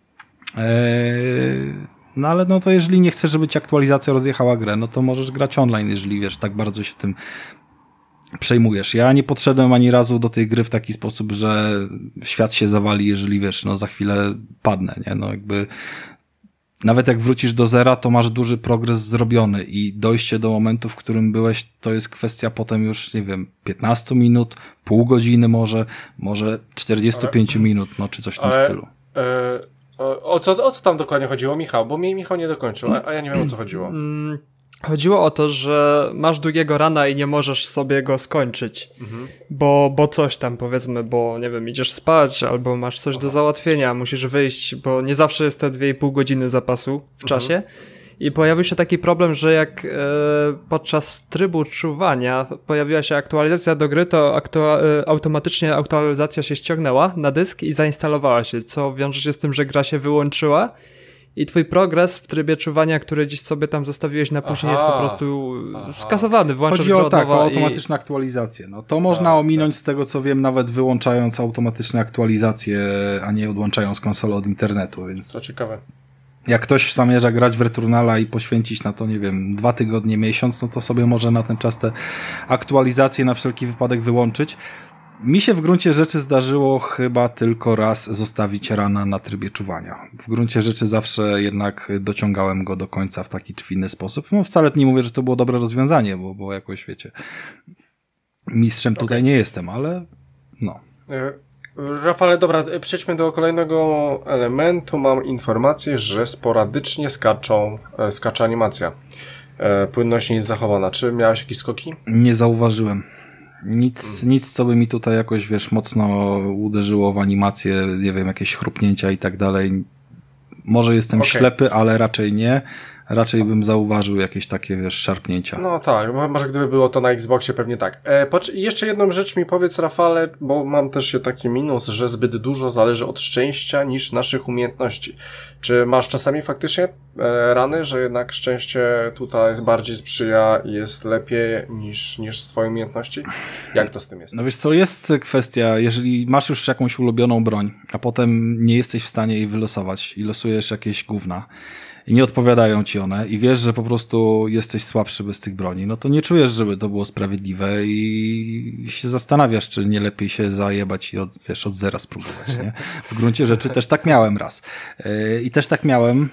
Eee, no ale no to jeżeli nie chcesz, żeby ci aktualizacja rozjechała grę, no to możesz grać online, jeżeli wiesz, tak bardzo się tym przejmujesz. Ja nie podszedłem ani razu do tej gry w taki sposób, że świat się zawali, jeżeli wiesz, no za chwilę padnę, nie? No jakby nawet jak wrócisz do zera, to masz duży progres zrobiony i dojście do momentu, w którym byłeś, to jest kwestia potem już, nie wiem, piętnaście minut, pół godziny może, może czterdzieści pięć ale, minut, no czy coś w tym ale, stylu. E, o, o, co, o co tam dokładnie chodziło, Michał? Bo mnie Michał nie dokończył, a, a ja nie wiem, o co chodziło. Chodziło o to, że masz długiego rana i nie możesz sobie go skończyć, mhm. bo, bo coś tam powiedzmy, bo nie wiem, idziesz spać albo masz coś Aha. do załatwienia, musisz wyjść, bo nie zawsze jest te dwie i pół godziny zapasu w mhm. czasie i pojawił się taki problem, że jak e, podczas trybu czuwania pojawiła się aktualizacja do gry, to aktua- e, automatycznie aktualizacja się ściągnęła na dysk i zainstalowała się, co wiąże się z tym, że gra się wyłączyła. I twój progres w trybie czuwania, który gdzieś sobie tam zostawiłeś na później, Aha. jest po prostu Aha. skasowany. Włączasz Chodzi o tak, o i... automatyczne aktualizacje. No to można tak, ominąć tak. z tego, co wiem, nawet wyłączając automatyczne aktualizacje, a nie odłączając konsolę od internetu, więc... To ciekawe. Jak ktoś zamierza grać w Returnala i poświęcić na to, nie wiem, dwa tygodnie, miesiąc, no to sobie może na ten czas te aktualizacje na wszelki wypadek wyłączyć. Mi się w gruncie rzeczy zdarzyło chyba tylko raz zostawić rana na trybie czuwania. W gruncie rzeczy zawsze jednak dociągałem go do końca w taki czy w inny sposób. No wcale nie mówię, że to było dobre rozwiązanie, bo, bo jakoś, wiecie, mistrzem tutaj okay. nie jestem, ale no. Rafale, dobra, przejdźmy do kolejnego elementu. Mam informację, że sporadycznie skaczą, skacze animacja. Płynność nie jest zachowana. Czy miałeś jakieś skoki? Nie zauważyłem. Nic, mm. nic, co by mi tutaj jakoś, wiesz, mocno uderzyło w animację, nie wiem, jakieś chrupnięcia i tak dalej. Może jestem okay. ślepy, ale raczej nie. Raczej bym zauważył jakieś takie, wiesz, szarpnięcia. No tak, może gdyby było to na Xboxie, pewnie tak. E, I jeszcze jedną rzecz mi powiedz, Rafale, bo mam też taki minus, że zbyt dużo zależy od szczęścia niż naszych umiejętności. Czy masz czasami faktycznie e, rany, że jednak szczęście tutaj bardziej sprzyja i jest lepiej niż, niż twoje umiejętności? Jak to z tym jest? No wiesz co, jest kwestia, jeżeli masz już jakąś ulubioną broń, a potem nie jesteś w stanie jej wylosować i losujesz jakieś gówna, i nie odpowiadają ci one i wiesz, że po prostu jesteś słabszy bez tych broni, no to nie czujesz, żeby to było sprawiedliwe i się zastanawiasz, czy nie lepiej się zajebać i od, wiesz, od zera spróbować, nie? W gruncie rzeczy też tak miałem raz. Yy, I też tak miałem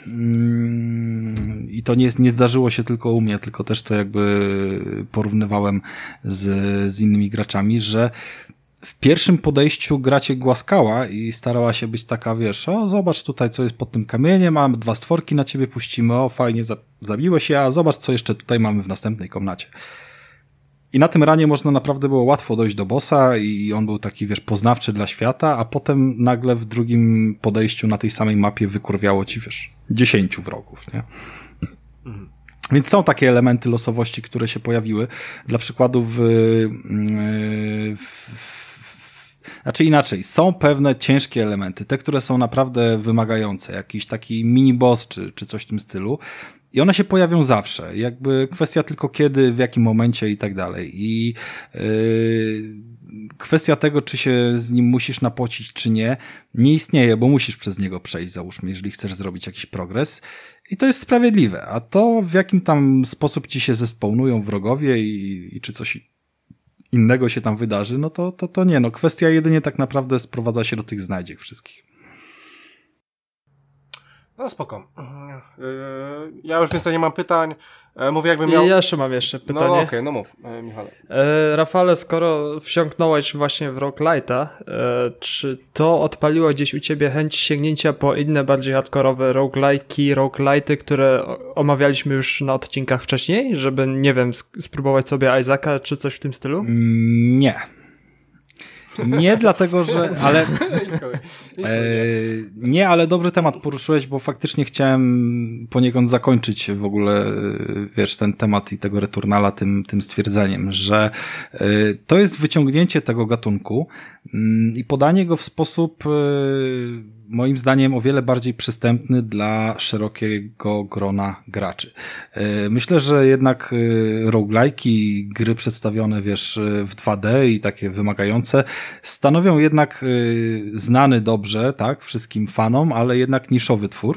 yy, i to nie, nie zdarzyło się tylko u mnie, tylko też to jakby porównywałem z, z innymi graczami, że w pierwszym podejściu gra cię głaskała i starała się być taka, wiesz, o zobacz tutaj, co jest pod tym kamieniem, mamy dwa stworki na ciebie puścimy, o fajnie, zabiłeś się, a zobacz, co jeszcze tutaj mamy w następnej komnacie. I na tym ranie można naprawdę było łatwo dojść do bossa i on był taki, wiesz, poznawczy dla świata, a potem nagle w drugim podejściu na tej samej mapie wykurwiało ci, wiesz, dziesięciu wrogów, nie? Mhm. Więc są takie elementy losowości, które się pojawiły. Dla przykładu w, w, w Znaczy inaczej, są pewne ciężkie elementy, te, które są naprawdę wymagające, jakiś taki mini-boss czy, czy coś w tym stylu i one się pojawią zawsze, jakby kwestia tylko kiedy, w jakim momencie i tak dalej i yy, kwestia tego, czy się z nim musisz napocić, czy nie, nie istnieje, bo musisz przez niego przejść, załóżmy, jeżeli chcesz zrobić jakiś progres i to jest sprawiedliwe, a to w jakim tam sposób ci się zespawnują wrogowie i, i czy coś innego się tam wydarzy, no to, to, to nie, no kwestia jedynie tak naprawdę sprowadza się do tych znajdziek wszystkich. No spoko. Ja już więcej nie mam pytań. Mówię jakbym miał... Ja jeszcze mam jeszcze pytanie. No okej, okay, no mów, Michale. E, Rafale, skoro wsiąknąłeś właśnie w roguelite'a, e, czy to odpaliło gdzieś u ciebie chęć sięgnięcia po inne, bardziej hardkorowe roguelike'i, roguelite'y, które omawialiśmy już na odcinkach wcześniej, żeby, nie wiem, spróbować sobie Isaaca, czy coś w tym stylu? Mm, nie. Nie dlatego, że... ale e, nie, ale dobry temat poruszyłeś, bo faktycznie chciałem poniekąd zakończyć w ogóle, wiesz, ten temat i tego Returnala tym, tym stwierdzeniem, że e, to jest wyciągnięcie tego gatunku m, i podanie go w sposób e, moim zdaniem o wiele bardziej przystępny dla szerokiego grona graczy. Myślę, że jednak roguelike'i, gry przedstawione, wiesz, w dwa D i takie wymagające, stanowią jednak znany dobrze, tak, wszystkim fanom, ale jednak niszowy twór.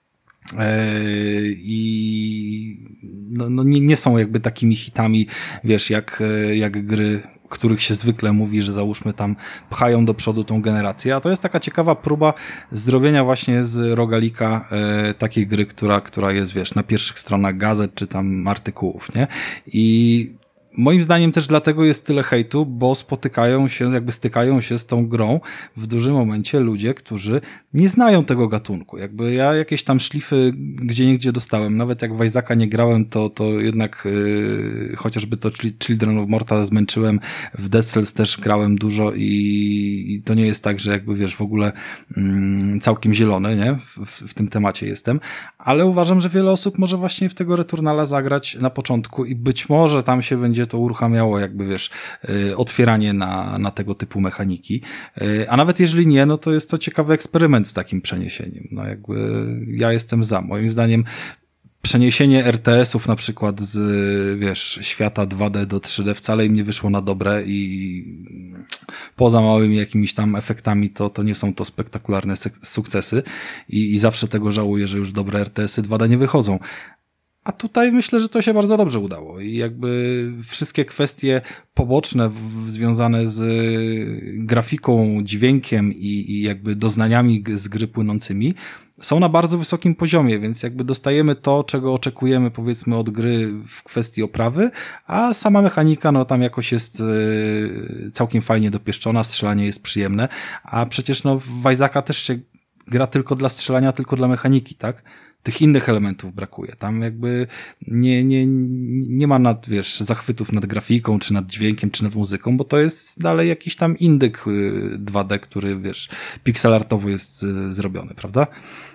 I no, no nie, nie są jakby takimi hitami, wiesz, jak, jak gry, których się zwykle mówi, że załóżmy tam pchają do przodu tą generację, a to jest taka ciekawa próba zrobienia właśnie z rogalika e, takiej gry, która, która jest, wiesz, na pierwszych stronach gazet czy tam artykułów, nie? I moim zdaniem też dlatego jest tyle hejtu, bo spotykają się, jakby stykają się z tą grą w dużym momencie ludzie, którzy nie znają tego gatunku. Jakby ja jakieś tam szlify gdzieniegdzie dostałem, nawet jak w Isaaca nie grałem, to, to jednak yy, chociażby to Children of Morta zmęczyłem, w Dead Cells też grałem dużo i, i to nie jest tak, że jakby wiesz, w ogóle yy, całkiem zielony, nie? W, w, w tym temacie jestem, ale uważam, że wiele osób może właśnie w tego Returnala zagrać na początku i być może tam się będzie to uruchamiało jakby, wiesz, y, otwieranie na, na tego typu mechaniki. Y, a nawet jeżeli nie, no to jest to ciekawy eksperyment z takim przeniesieniem. No jakby ja jestem za. Moim zdaniem przeniesienie er te esów na przykład z, wiesz, świata dwa D do trzy D wcale im nie wyszło na dobre i poza małymi jakimiś tam efektami to, to nie są to spektakularne sukcesy i, i zawsze tego żałuję, że już dobre er te esy dwa D nie wychodzą. A tutaj myślę, że to się bardzo dobrze udało i jakby wszystkie kwestie poboczne w, związane z grafiką, dźwiękiem i, i jakby doznaniami z gry płynącymi są na bardzo wysokim poziomie, więc jakby dostajemy to, czego oczekujemy, powiedzmy, od gry w kwestii oprawy, a sama mechanika, no tam jakoś jest yy, całkiem fajnie dopieszczona, strzelanie jest przyjemne, a przecież no w Isaaca też się gra tylko dla strzelania, tylko dla mechaniki, tak? tych innych elementów brakuje. Tam jakby nie, nie, nie ma nad, wiesz, zachwytów nad grafiką, czy nad dźwiękiem, czy nad muzyką, bo to jest dalej jakiś tam indyk dwa D, który, wiesz, pixelartowo jest zrobiony, prawda?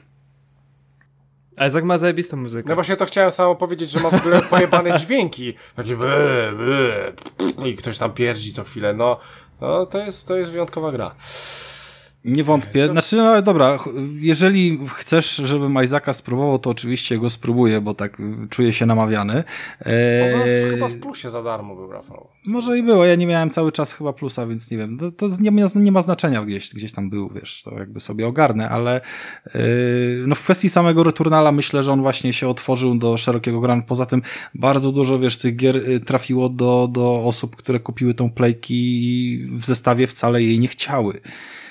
Isaac ma zajebistą muzykę. No właśnie to chciałem samo powiedzieć, że ma w ogóle pojebane dźwięki. Takie ble, ble, i ktoś tam pierdzi co chwilę. No, no to jest, to jest wyjątkowa gra. Nie wątpię. Znaczy, no dobra, jeżeli chcesz, żebym Isaaca spróbował, to oczywiście go spróbuję, bo tak czuję się namawiany. Eee... Chyba w plusie za darmo był, Rafał. Może i było, ja nie miałem cały czas chyba plusa, więc nie wiem. To, to nie, ma, nie ma znaczenia gdzieś, gdzieś tam był, wiesz, to jakby sobie ogarnę, ale yy, no w kwestii samego Returnala myślę, że on właśnie się otworzył do szerokiego grona. Poza tym bardzo dużo, wiesz, tych gier trafiło do, do osób, które kupiły tą Playki i w zestawie wcale jej nie chciały.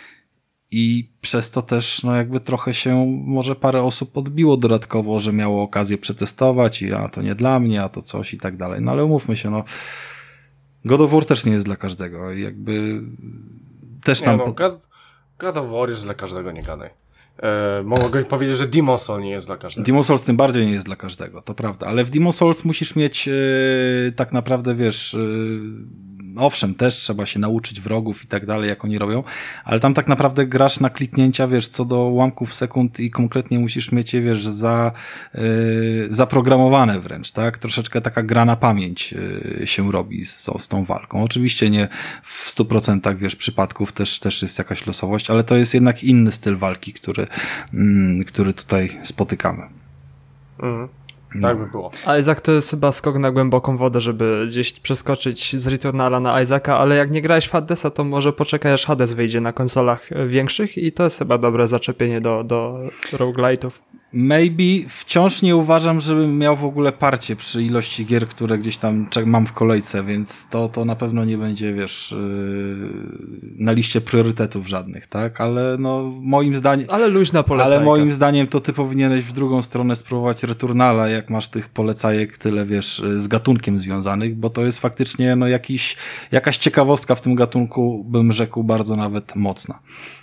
I przez to też, no jakby trochę się może parę osób odbiło dodatkowo, że miało okazję przetestować i a to nie dla mnie, a to coś i tak dalej. No ale umówmy się, no God of War też nie jest dla każdego i jakby też tam... Nie no, God, God of War jest dla każdego, nie gadaj. Eee, mogę powiedzieć, że Demon's Souls nie jest dla każdego. Demon's Souls tym bardziej nie jest dla każdego, to prawda, ale w Demon's Souls musisz mieć yy, tak naprawdę, wiesz... Yy, owszem, też trzeba się nauczyć wrogów i tak dalej, jak oni robią, ale tam tak naprawdę grasz na kliknięcia, wiesz, co do ułamków sekund i konkretnie musisz mieć je, wiesz, za, yy, zaprogramowane wręcz, tak? Troszeczkę taka gra na pamięć yy, się robi z, z tą walką. Oczywiście nie w stu procentach, wiesz, przypadków też, też jest jakaś losowość, ale to jest jednak inny styl walki, który, yy, który tutaj spotykamy. Mhm. No. Tak by było. Isaac to jest chyba skok na głęboką wodę, żeby gdzieś przeskoczyć z Returnala na Isaaca, ale jak nie grałeś w Hadesa, to może poczekaj, aż Hades wyjdzie na konsolach większych i to jest chyba dobre zaczepienie do, do roguelite'ów. Maybe. Wciąż nie uważam, żebym miał w ogóle parcie przy ilości gier, które gdzieś tam mam w kolejce, więc to, to na pewno nie będzie, wiesz, yy, na liście priorytetów żadnych, tak? Ale no, moim zdaniem... Ale luźna polecajka. Ale moim zdaniem to ty powinieneś w drugą stronę spróbować Returnala, jak masz tych polecajek tyle, wiesz, z gatunkiem związanych, bo to jest faktycznie, no, jakiś, jakaś ciekawostka w tym gatunku, bym rzekł, bardzo nawet mocna.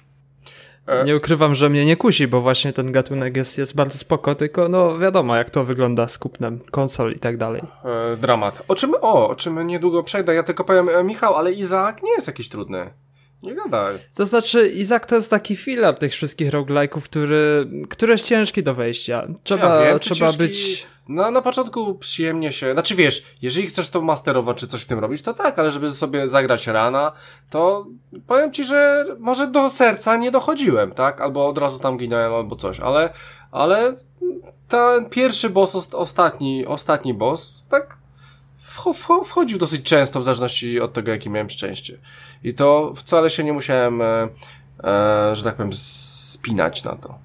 Nie ukrywam, że mnie nie kusi, bo właśnie ten gatunek jest, jest bardzo spoko, tylko no wiadomo, jak to wygląda z kupnem konsol i tak dalej. E, dramat. O czym, o, o czym niedługo przejdę, ja tylko powiem, e, Michał, ale Izaak nie jest jakiś trudny. Nie gadaj. To znaczy, Izak to jest taki filar tych wszystkich roguelike'ów, który, który jest ciężki do wejścia. Trzeba, ja wiem, trzeba ciężki... być... No, na początku przyjemnie się... Znaczy wiesz, jeżeli chcesz to masterować czy coś w tym robić, to tak, ale żeby sobie zagrać rana, to powiem ci, że może do serca nie dochodziłem, tak? Albo od razu tam ginąłem, albo coś, ale ale ten pierwszy boss, ostatni, ostatni boss, tak wchodził dosyć często w zależności od tego, jakie miałem szczęście. I to wcale się nie musiałem, e, e, że tak powiem, spinać na to.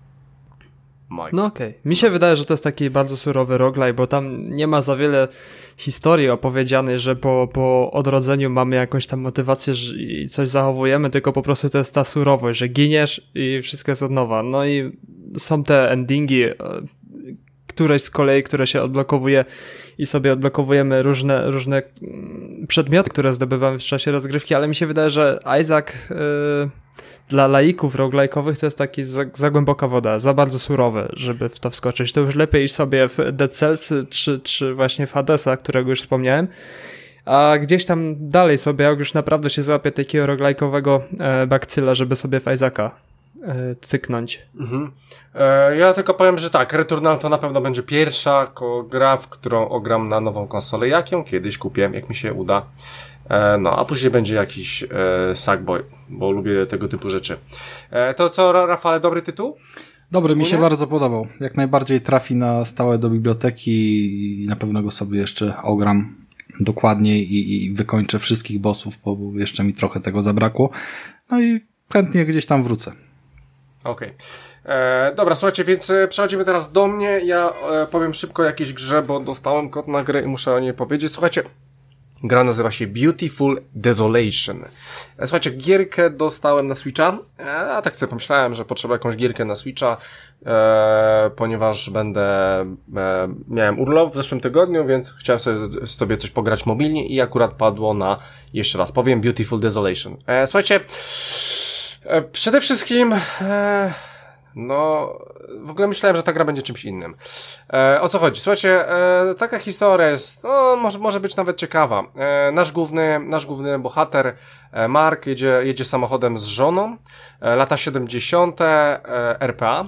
Mike. No okej. Okay. Mi się wydaje, że to jest taki bardzo surowy roguelike, bo tam nie ma za wiele historii opowiedzianej, że po, po odrodzeniu mamy jakąś tam motywację i coś zachowujemy, tylko po prostu to jest ta surowość, że giniesz i wszystko jest od nowa. No i są te endingi, któreś z kolei, które się odblokowuje i sobie odblokowujemy różne, różne przedmioty, które zdobywamy w czasie rozgrywki, ale mi się wydaje, że Isaac yy, dla laików roguelike'owych to jest taki za, za głęboka woda, za bardzo surowy, żeby w to wskoczyć. To już lepiej iść sobie w Dead Cells czy, czy właśnie w Hadesa, którego już wspomniałem, a gdzieś tam dalej sobie, jak już naprawdę się złapie takiego roguelike'owego e, bakcyla, żeby sobie w Isaaca cyknąć. Mhm. E, ja tylko powiem, że tak, Returnal to na pewno będzie pierwsza gra, w którą ogram na nową konsolę, jak ją kiedyś kupię, jak mi się uda. E, no, a później będzie jakiś e, Sackboy, bo lubię tego typu rzeczy. E, to co, Rafale, dobry tytuł? Dobry, mi się bardzo podobał. Jak najbardziej trafi na stałe do biblioteki i na pewno go sobie jeszcze ogram dokładniej i, i wykończę wszystkich bossów, bo jeszcze mi trochę tego zabrakło. No i chętnie gdzieś tam wrócę. Okej. Okay. Dobra, słuchajcie, więc przechodzimy teraz do mnie. Ja e, powiem szybko o jakiejś grze, bo dostałem kod na grę i muszę o niej powiedzieć. Słuchajcie, gra nazywa się Beautiful Desolation. E, słuchajcie, gierkę dostałem na Switcha. E, a tak sobie pomyślałem, że potrzeba jakąś gierkę na Switcha, e, ponieważ będę e, miałem urlop w zeszłym tygodniu, więc chciałem sobie, sobie coś pograć mobilnie i akurat padło na, jeszcze raz powiem, Beautiful Desolation. E, słuchajcie, Przede wszystkim e, No, w ogóle myślałem, że ta gra będzie czymś innym. E, o co chodzi? Słuchajcie, e, taka historia jest, no, może, może być nawet ciekawa. E, nasz główny, nasz główny bohater, e, Mark, jedzie, jedzie samochodem z żoną, e, lata siedemdziesiąte, e, R P A.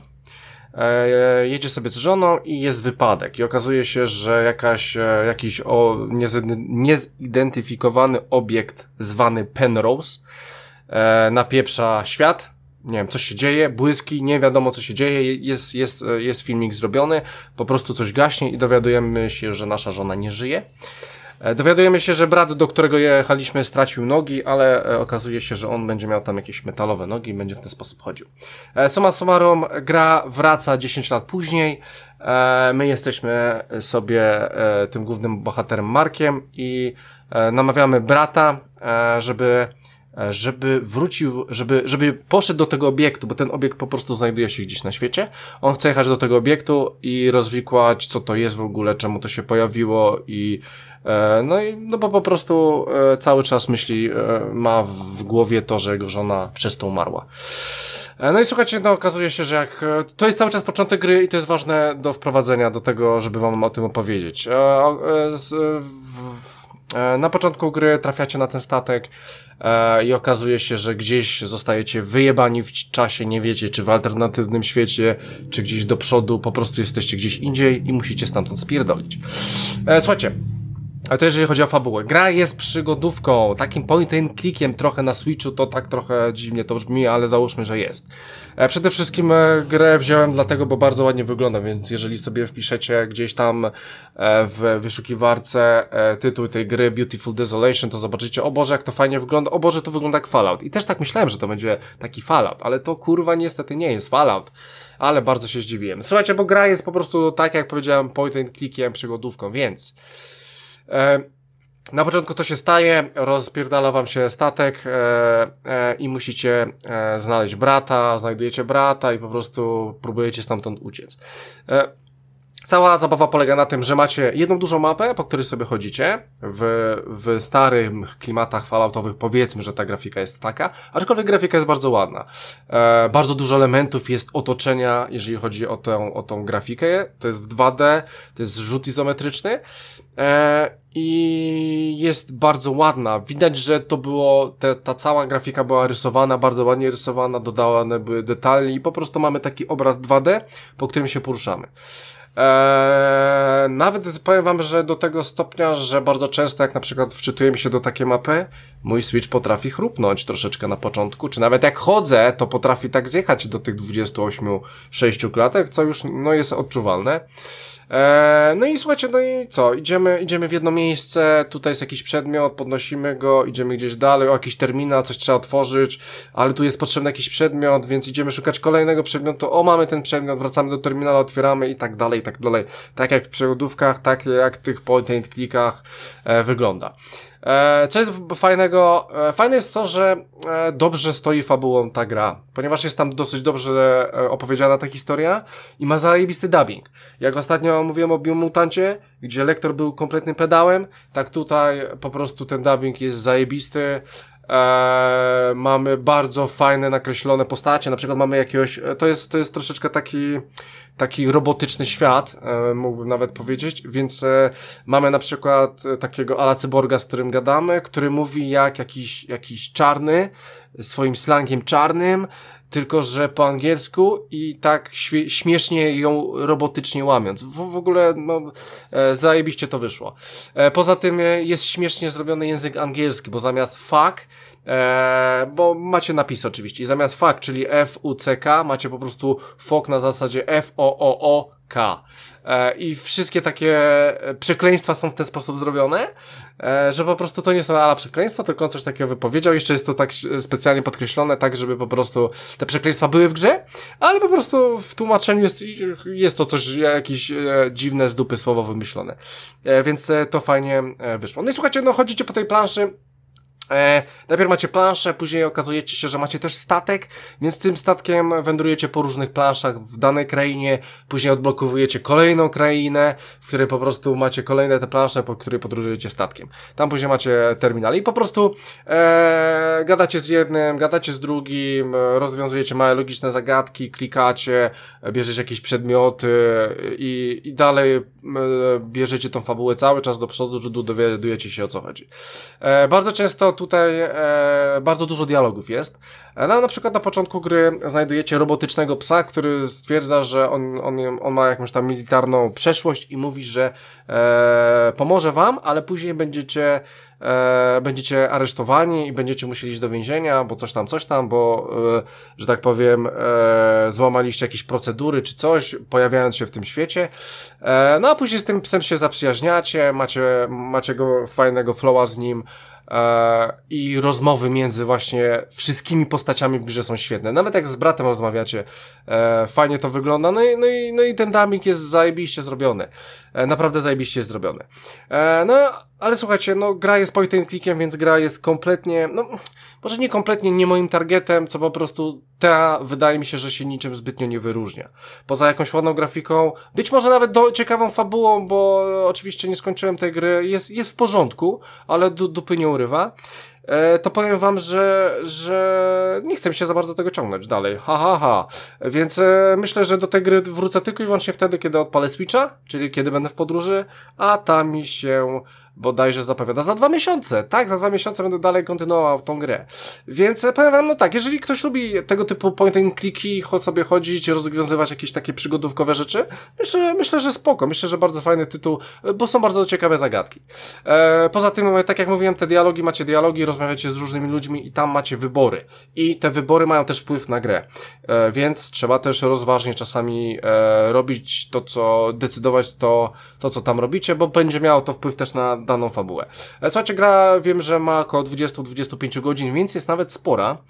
E, jedzie sobie z żoną i jest wypadek i okazuje się, że jakaś, e, jakiś o, niezidentyfikowany obiekt zwany Penrose e, napieprza świat. Nie wiem, co się dzieje, błyski, nie wiadomo co się dzieje, jest, jest, jest filmik zrobiony, po prostu coś gaśnie i dowiadujemy się, że nasza żona nie żyje. Dowiadujemy się, że brat, do którego jechaliśmy, stracił nogi, ale okazuje się, że on będzie miał tam jakieś metalowe nogi i będzie w ten sposób chodził. Summa summarum, gra wraca dziesięć lat później, my jesteśmy sobie tym głównym bohaterem Markiem i namawiamy brata, żeby żeby wrócił, żeby, żeby poszedł do tego obiektu, bo ten obiekt po prostu znajduje się gdzieś na świecie. On chce jechać do tego obiektu i rozwikłać, co to jest w ogóle, czemu to się pojawiło i e, no i no bo po prostu e, cały czas myśli, e, ma w głowie to, że jego żona przez to umarła. E, no i słuchajcie, no okazuje się, że jak e, to jest cały czas początek gry i to jest ważne do wprowadzenia, do tego, żeby wam o tym opowiedzieć. E, e, z, w, w, Na początku gry trafiacie na ten statek e, i okazuje się, że gdzieś zostajecie wyjebani w czasie, nie wiecie, czy w alternatywnym świecie, czy gdzieś do przodu, po prostu jesteście gdzieś indziej i musicie stamtąd spierdolić. E, słuchajcie, a to jeżeli chodzi o fabułę. Gra jest przygodówką, takim point and clickiem trochę na Switchu, to tak trochę dziwnie to brzmi, ale załóżmy, że jest. E, przede wszystkim e, grę wziąłem dlatego, bo bardzo ładnie wygląda, więc jeżeli sobie wpiszecie gdzieś tam e, w wyszukiwarce e, tytuł tej gry Beautiful Desolation, to zobaczycie, o Boże, jak to fajnie wygląda, o Boże, to wygląda jak Fallout. I też tak myślałem, że to będzie taki Fallout, ale to kurwa niestety nie jest Fallout. Ale bardzo się zdziwiłem. Słuchajcie, bo gra jest po prostu tak, jak powiedziałem, point and clickiem, przygodówką, więc... E, na początku co się staje, rozpierdala wam się statek e, e, i musicie e, znaleźć brata, znajdujecie brata i po prostu próbujecie stamtąd uciec. E, Cała zabawa polega na tym, że macie jedną dużą mapę, po której sobie chodzicie. W, w starych klimatach falloutowych powiedzmy, że ta grafika jest taka, aczkolwiek grafika jest bardzo ładna. E, bardzo dużo elementów jest otoczenia, jeżeli chodzi o tę, o tą grafikę. To jest w dwa D, to jest rzut izometryczny e, i jest bardzo ładna. Widać, że to było, te, ta cała grafika była rysowana, bardzo ładnie rysowana, dodawane były detale i po prostu mamy taki obraz dwa D, po którym się poruszamy. Eee, nawet powiem wam, że do tego stopnia, że bardzo często jak na przykład wczytujemy się do takiej mapy, mój Switch potrafi chrupnąć troszeczkę na początku, czy nawet jak chodzę, to potrafi tak zjechać do tych dwudziestu ośmiu sześciu klatek, co już no jest odczuwalne. Eee, no i słuchajcie, no i co? Idziemy, idziemy w jedno miejsce, tutaj jest jakiś przedmiot, podnosimy go, idziemy gdzieś dalej, o jakiś terminal, coś trzeba otworzyć, ale tu jest potrzebny jakiś przedmiot, więc idziemy szukać kolejnego przedmiotu, o mamy ten przedmiot, wracamy do terminala, otwieramy i tak dalej, i tak dalej. Tak jak w przygodówkach, tak jak w tych point and clickach e, wygląda. E, co jest fajnego? E, fajne jest to, że e, dobrze stoi fabułą ta gra, ponieważ jest tam dosyć dobrze e, opowiedziana ta historia i ma zajebisty dubbing. Jak ostatnio mówiłem o Biomutancie, gdzie lektor był kompletnym pedałem, tak tutaj po prostu ten dubbing jest zajebisty. Eee, mamy bardzo fajne, nakreślone postacie, na przykład mamy jakiegoś, to jest, to jest troszeczkę taki, taki robotyczny świat, e, mógłbym nawet powiedzieć, więc e, mamy na przykład takiego ala cyborga, z którym gadamy, który mówi jak jakiś, jakiś czarny, swoim slangiem czarnym, tylko że po angielsku i tak świe- śmiesznie ją robotycznie łamiąc. W, w ogóle, no, e, zajebiście to wyszło. E, poza tym e, jest śmiesznie zrobiony język angielski, bo zamiast fuck, e, bo macie napis oczywiście, i zamiast fuck, czyli F U C K, macie po prostu fuck na zasadzie F O O O K. E, I wszystkie takie przekleństwa są w ten sposób zrobione, e, że po prostu to nie są ala przekleństwa, tylko on coś takiego wypowiedział. Jeszcze jest to tak specjalnie podkreślone, tak żeby po prostu te przekleństwa były w grze, ale po prostu w tłumaczeniu jest, jest to coś, jakieś e, dziwne z dupy słowo wymyślone. E, więc e, to fajnie e, wyszło. No i słuchajcie, no chodzicie po tej planszy, E, najpierw macie planszę, później okazujecie się, że macie też statek, więc tym statkiem wędrujecie po różnych planszach w danej krainie, później odblokowujecie kolejną krainę, w której po prostu macie kolejne te plansze, po której podróżujecie statkiem. Tam później macie terminal i po prostu e, gadacie z jednym, gadacie z drugim, rozwiązujecie małe logiczne zagadki, klikacie, bierzecie jakieś przedmioty i, i dalej e, bierzecie tą fabułę cały czas do przodu, że dowiadujecie się, o co chodzi. E, bardzo często tutaj e, bardzo dużo dialogów jest. E, no, na przykład na początku gry znajdujecie robotycznego psa, który stwierdza, że on, on, on ma jakąś tam militarną przeszłość i mówi, że e, pomoże wam, ale później będziecie e, będziecie aresztowani i będziecie musieli iść do więzienia, bo coś tam, coś tam, bo e, że tak powiem e, złamaliście jakieś procedury czy coś, pojawiając się w tym świecie. E, no a później z tym psem się zaprzyjaźniacie, macie, macie go fajnego flowa z nim, E, i rozmowy między właśnie wszystkimi postaciami w grze są świetne. Nawet jak z bratem rozmawiacie, e, fajnie to wygląda. No i, no i, no i ten dubbing jest zajebiście zrobiony. E, naprawdę zajebiście jest zrobiony. E, no, ale słuchajcie, no gra jest point and clickiem, więc gra jest kompletnie, no może nie kompletnie nie moim targetem, co po prostu ta wydaje mi się, że się niczym zbytnio nie wyróżnia. Poza jakąś ładną grafiką, być może nawet do, ciekawą fabułą, bo oczywiście nie skończyłem tej gry, jest, jest w porządku, ale du, dupy nie urywa. E, to powiem wam, że, że nie chcę się za bardzo tego ciągnąć dalej. Ha, ha, ha. Więc e, myślę, że do tej gry wrócę tylko i wyłącznie wtedy, kiedy odpalę Switcha, czyli kiedy będę w podróży, a tam mi się bodajże zapowiada za dwa miesiące. Tak, za dwa miesiące będę dalej kontynuował tą grę. Więc e, powiem wam, no tak, jeżeli ktoś lubi tego typu point and clicki, sobie chodzić, rozwiązywać jakieś takie przygodówkowe rzeczy, myślę, myślę, że spoko. Myślę, że bardzo fajny tytuł, bo są bardzo ciekawe zagadki. E, poza tym, tak jak mówiłem, te dialogi, macie dialogi, rozmawiacie z różnymi ludźmi i tam macie wybory. I te wybory mają też wpływ na grę. E, więc trzeba też rozważnie czasami e, robić to, co, decydować to, to, co tam robicie, bo będzie miało to wpływ też na daną fabułę. E, słuchajcie, gra wiem, że ma około dwadzieścia do dwudziestu pięciu godzin, więc jest nawet spora.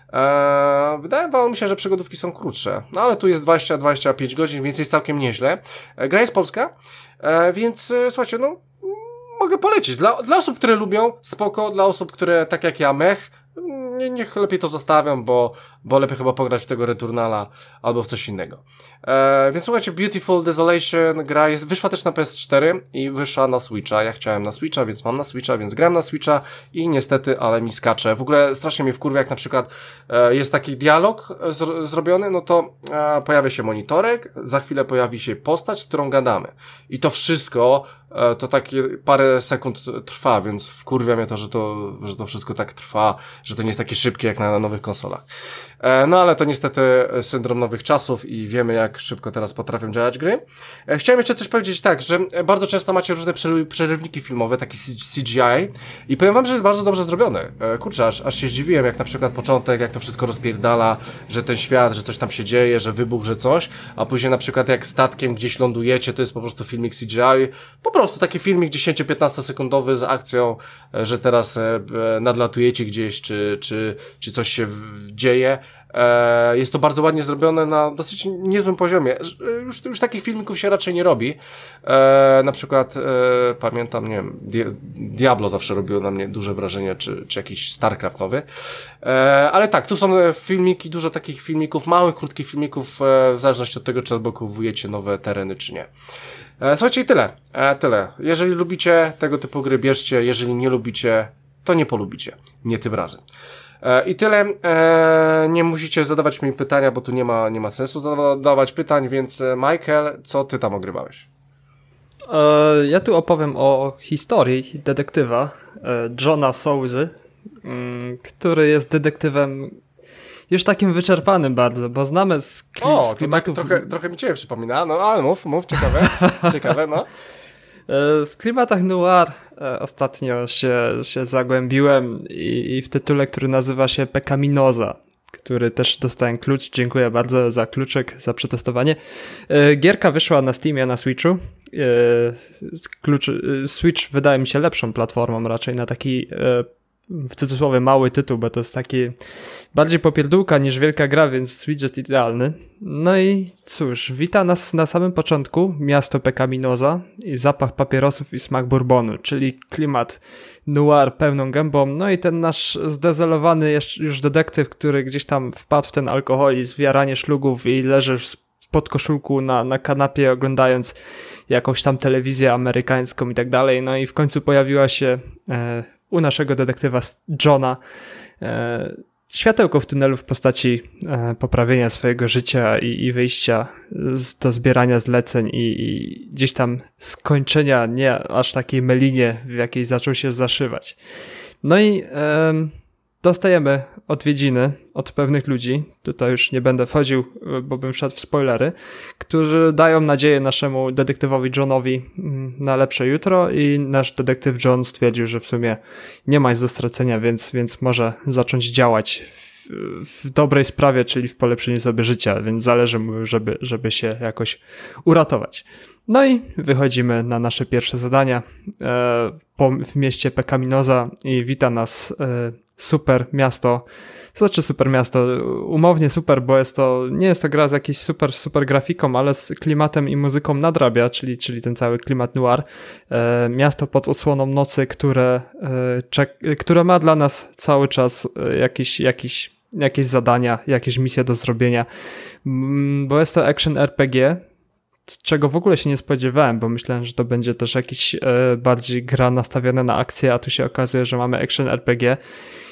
E, wydawało mi się, że przygodówki są krótsze. No ale tu jest dwadzieścia do dwudziestu pięciu godzin, więc jest całkiem nieźle. E, gra jest polska, e, więc e, słuchajcie, no mogę polecić. Dla, dla osób, które lubią, spoko. Dla osób, które tak jak ja, mech, nie, niech lepiej to zostawiam, bo, bo lepiej chyba pograć w tego Returnala albo w coś innego. E, więc słuchajcie, Beautiful Desolation gra jest, wyszła też na P S cztery i wyszła na Switcha. Ja chciałem na Switcha, więc mam na Switcha, więc gram na Switcha i niestety, ale mi skacze. W ogóle strasznie mnie wkurwia, jak na przykład e, jest taki dialog z, zrobiony, no to e, pojawia się monitorek, za chwilę pojawi się postać, z którą gadamy. I to wszystko e, to takie parę sekund trwa, więc wkurwia mnie to, że to, że to wszystko tak trwa, że to nie jest takie szybkie jak na nowych konsolach. E, no ale to niestety syndrom nowych czasów i wiemy, jak szybko teraz potrafią działać gry. E, chciałem jeszcze coś powiedzieć tak, że bardzo często macie różne przerywniki filmowe, takie C G I i powiem wam, że jest bardzo dobrze zrobione. E, kurczę, aż, aż się zdziwiłem, jak na przykład początek, jak to wszystko rozpierdala, że ten świat, że coś tam się dzieje, że wybuch, że coś, a później na przykład jak statkiem gdzieś lądujecie, to jest po prostu filmik C G I, po prostu taki filmik dziesięcio do piętnastu sekundowy z akcją, e, że teraz e, nadlatujecie gdzieś, czy, czy, czy coś się w, dzieje. E, jest to bardzo ładnie zrobione na dosyć niezłym poziomie. Już, już takich filmików się raczej nie robi. E, na przykład e, pamiętam, nie wiem, Diablo zawsze robiło na mnie duże wrażenie, czy, czy jakiś StarCraft nowy. E, ale tak, tu są filmiki, dużo takich filmików, małych, krótkich filmików, e, w zależności od tego, czy odblokowujecie nowe tereny, czy nie. E, słuchajcie, i tyle. E, tyle. Jeżeli lubicie tego typu gry, bierzcie. Jeżeli nie lubicie, to nie polubicie. Nie tym razem. I tyle. E, nie musicie zadawać mi pytania, bo tu nie ma, nie ma sensu zadawać pytań, więc Michael, co ty tam ogrywałeś? E, ja tu opowiem o historii detektywa e, Johna Sousy, m, który jest detektywem już takim wyczerpanym bardzo, bo znamy z, kli- o, z klimatów... Tak, trochę, trochę mi ciebie przypomina, no ale mów, mów, ciekawe, ciekawe, no. W klimatach noir ostatnio się, się zagłębiłem i, i w tytule, który nazywa się Pecaminosa, który też dostałem klucz. Dziękuję bardzo za kluczyk, za przetestowanie. Gierka wyszła na Steamie, na Switchu. Klucz, Switch wydaje mi się lepszą platformą raczej na taki w cudzysłowie mały tytuł, bo to jest taki bardziej popierdółka niż wielka gra, więc widget idealny. No i cóż, wita nas na samym początku miasto Pecaminosa i zapach papierosów i smak bourbonu, czyli klimat noir pełną gębą, no i ten nasz zdezelowany już detektyw, który gdzieś tam wpadł w ten alkoholizm, jaranie szlugów i leży w podkoszulku na, na kanapie oglądając jakąś tam telewizję amerykańską i tak dalej, no i w końcu pojawiła się e, u naszego detektywa Johna e, światełko w tunelu w postaci e, poprawienia swojego życia i, i wyjścia z, do zbierania zleceń i, i gdzieś tam skończenia nie aż takiej melinie, w jakiej zaczął się zaszywać. No i e, dostajemy odwiedziny od pewnych ludzi, tutaj już nie będę wchodził, bo bym wszedł w spoilery, którzy dają nadzieję naszemu detektywowi Johnowi na lepsze jutro i nasz detektyw John stwierdził, że w sumie nie ma nic do stracenia, więc, więc może zacząć działać w, w dobrej sprawie, czyli w polepszeniu sobie życia, więc zależy mu, żeby, żeby się jakoś uratować. No i wychodzimy na nasze pierwsze zadania e, po, w mieście Pecaminosa i wita nas e, super miasto. To znaczy super miasto, umownie super, bo jest to, nie jest to gra z jakiejś super, super grafiką, ale z klimatem i muzyką nadrabia, czyli, czyli ten cały klimat noir. E, miasto pod osłoną nocy, które, e, czek, które ma dla nas cały czas e, jakiś, jakiś, jakieś zadania, jakieś misje do zrobienia, mm, bo jest to action R P G, czego w ogóle się nie spodziewałem, bo myślałem, że to będzie też jakiś e, bardziej gra nastawiona na akcję, a tu się okazuje, że mamy action R P G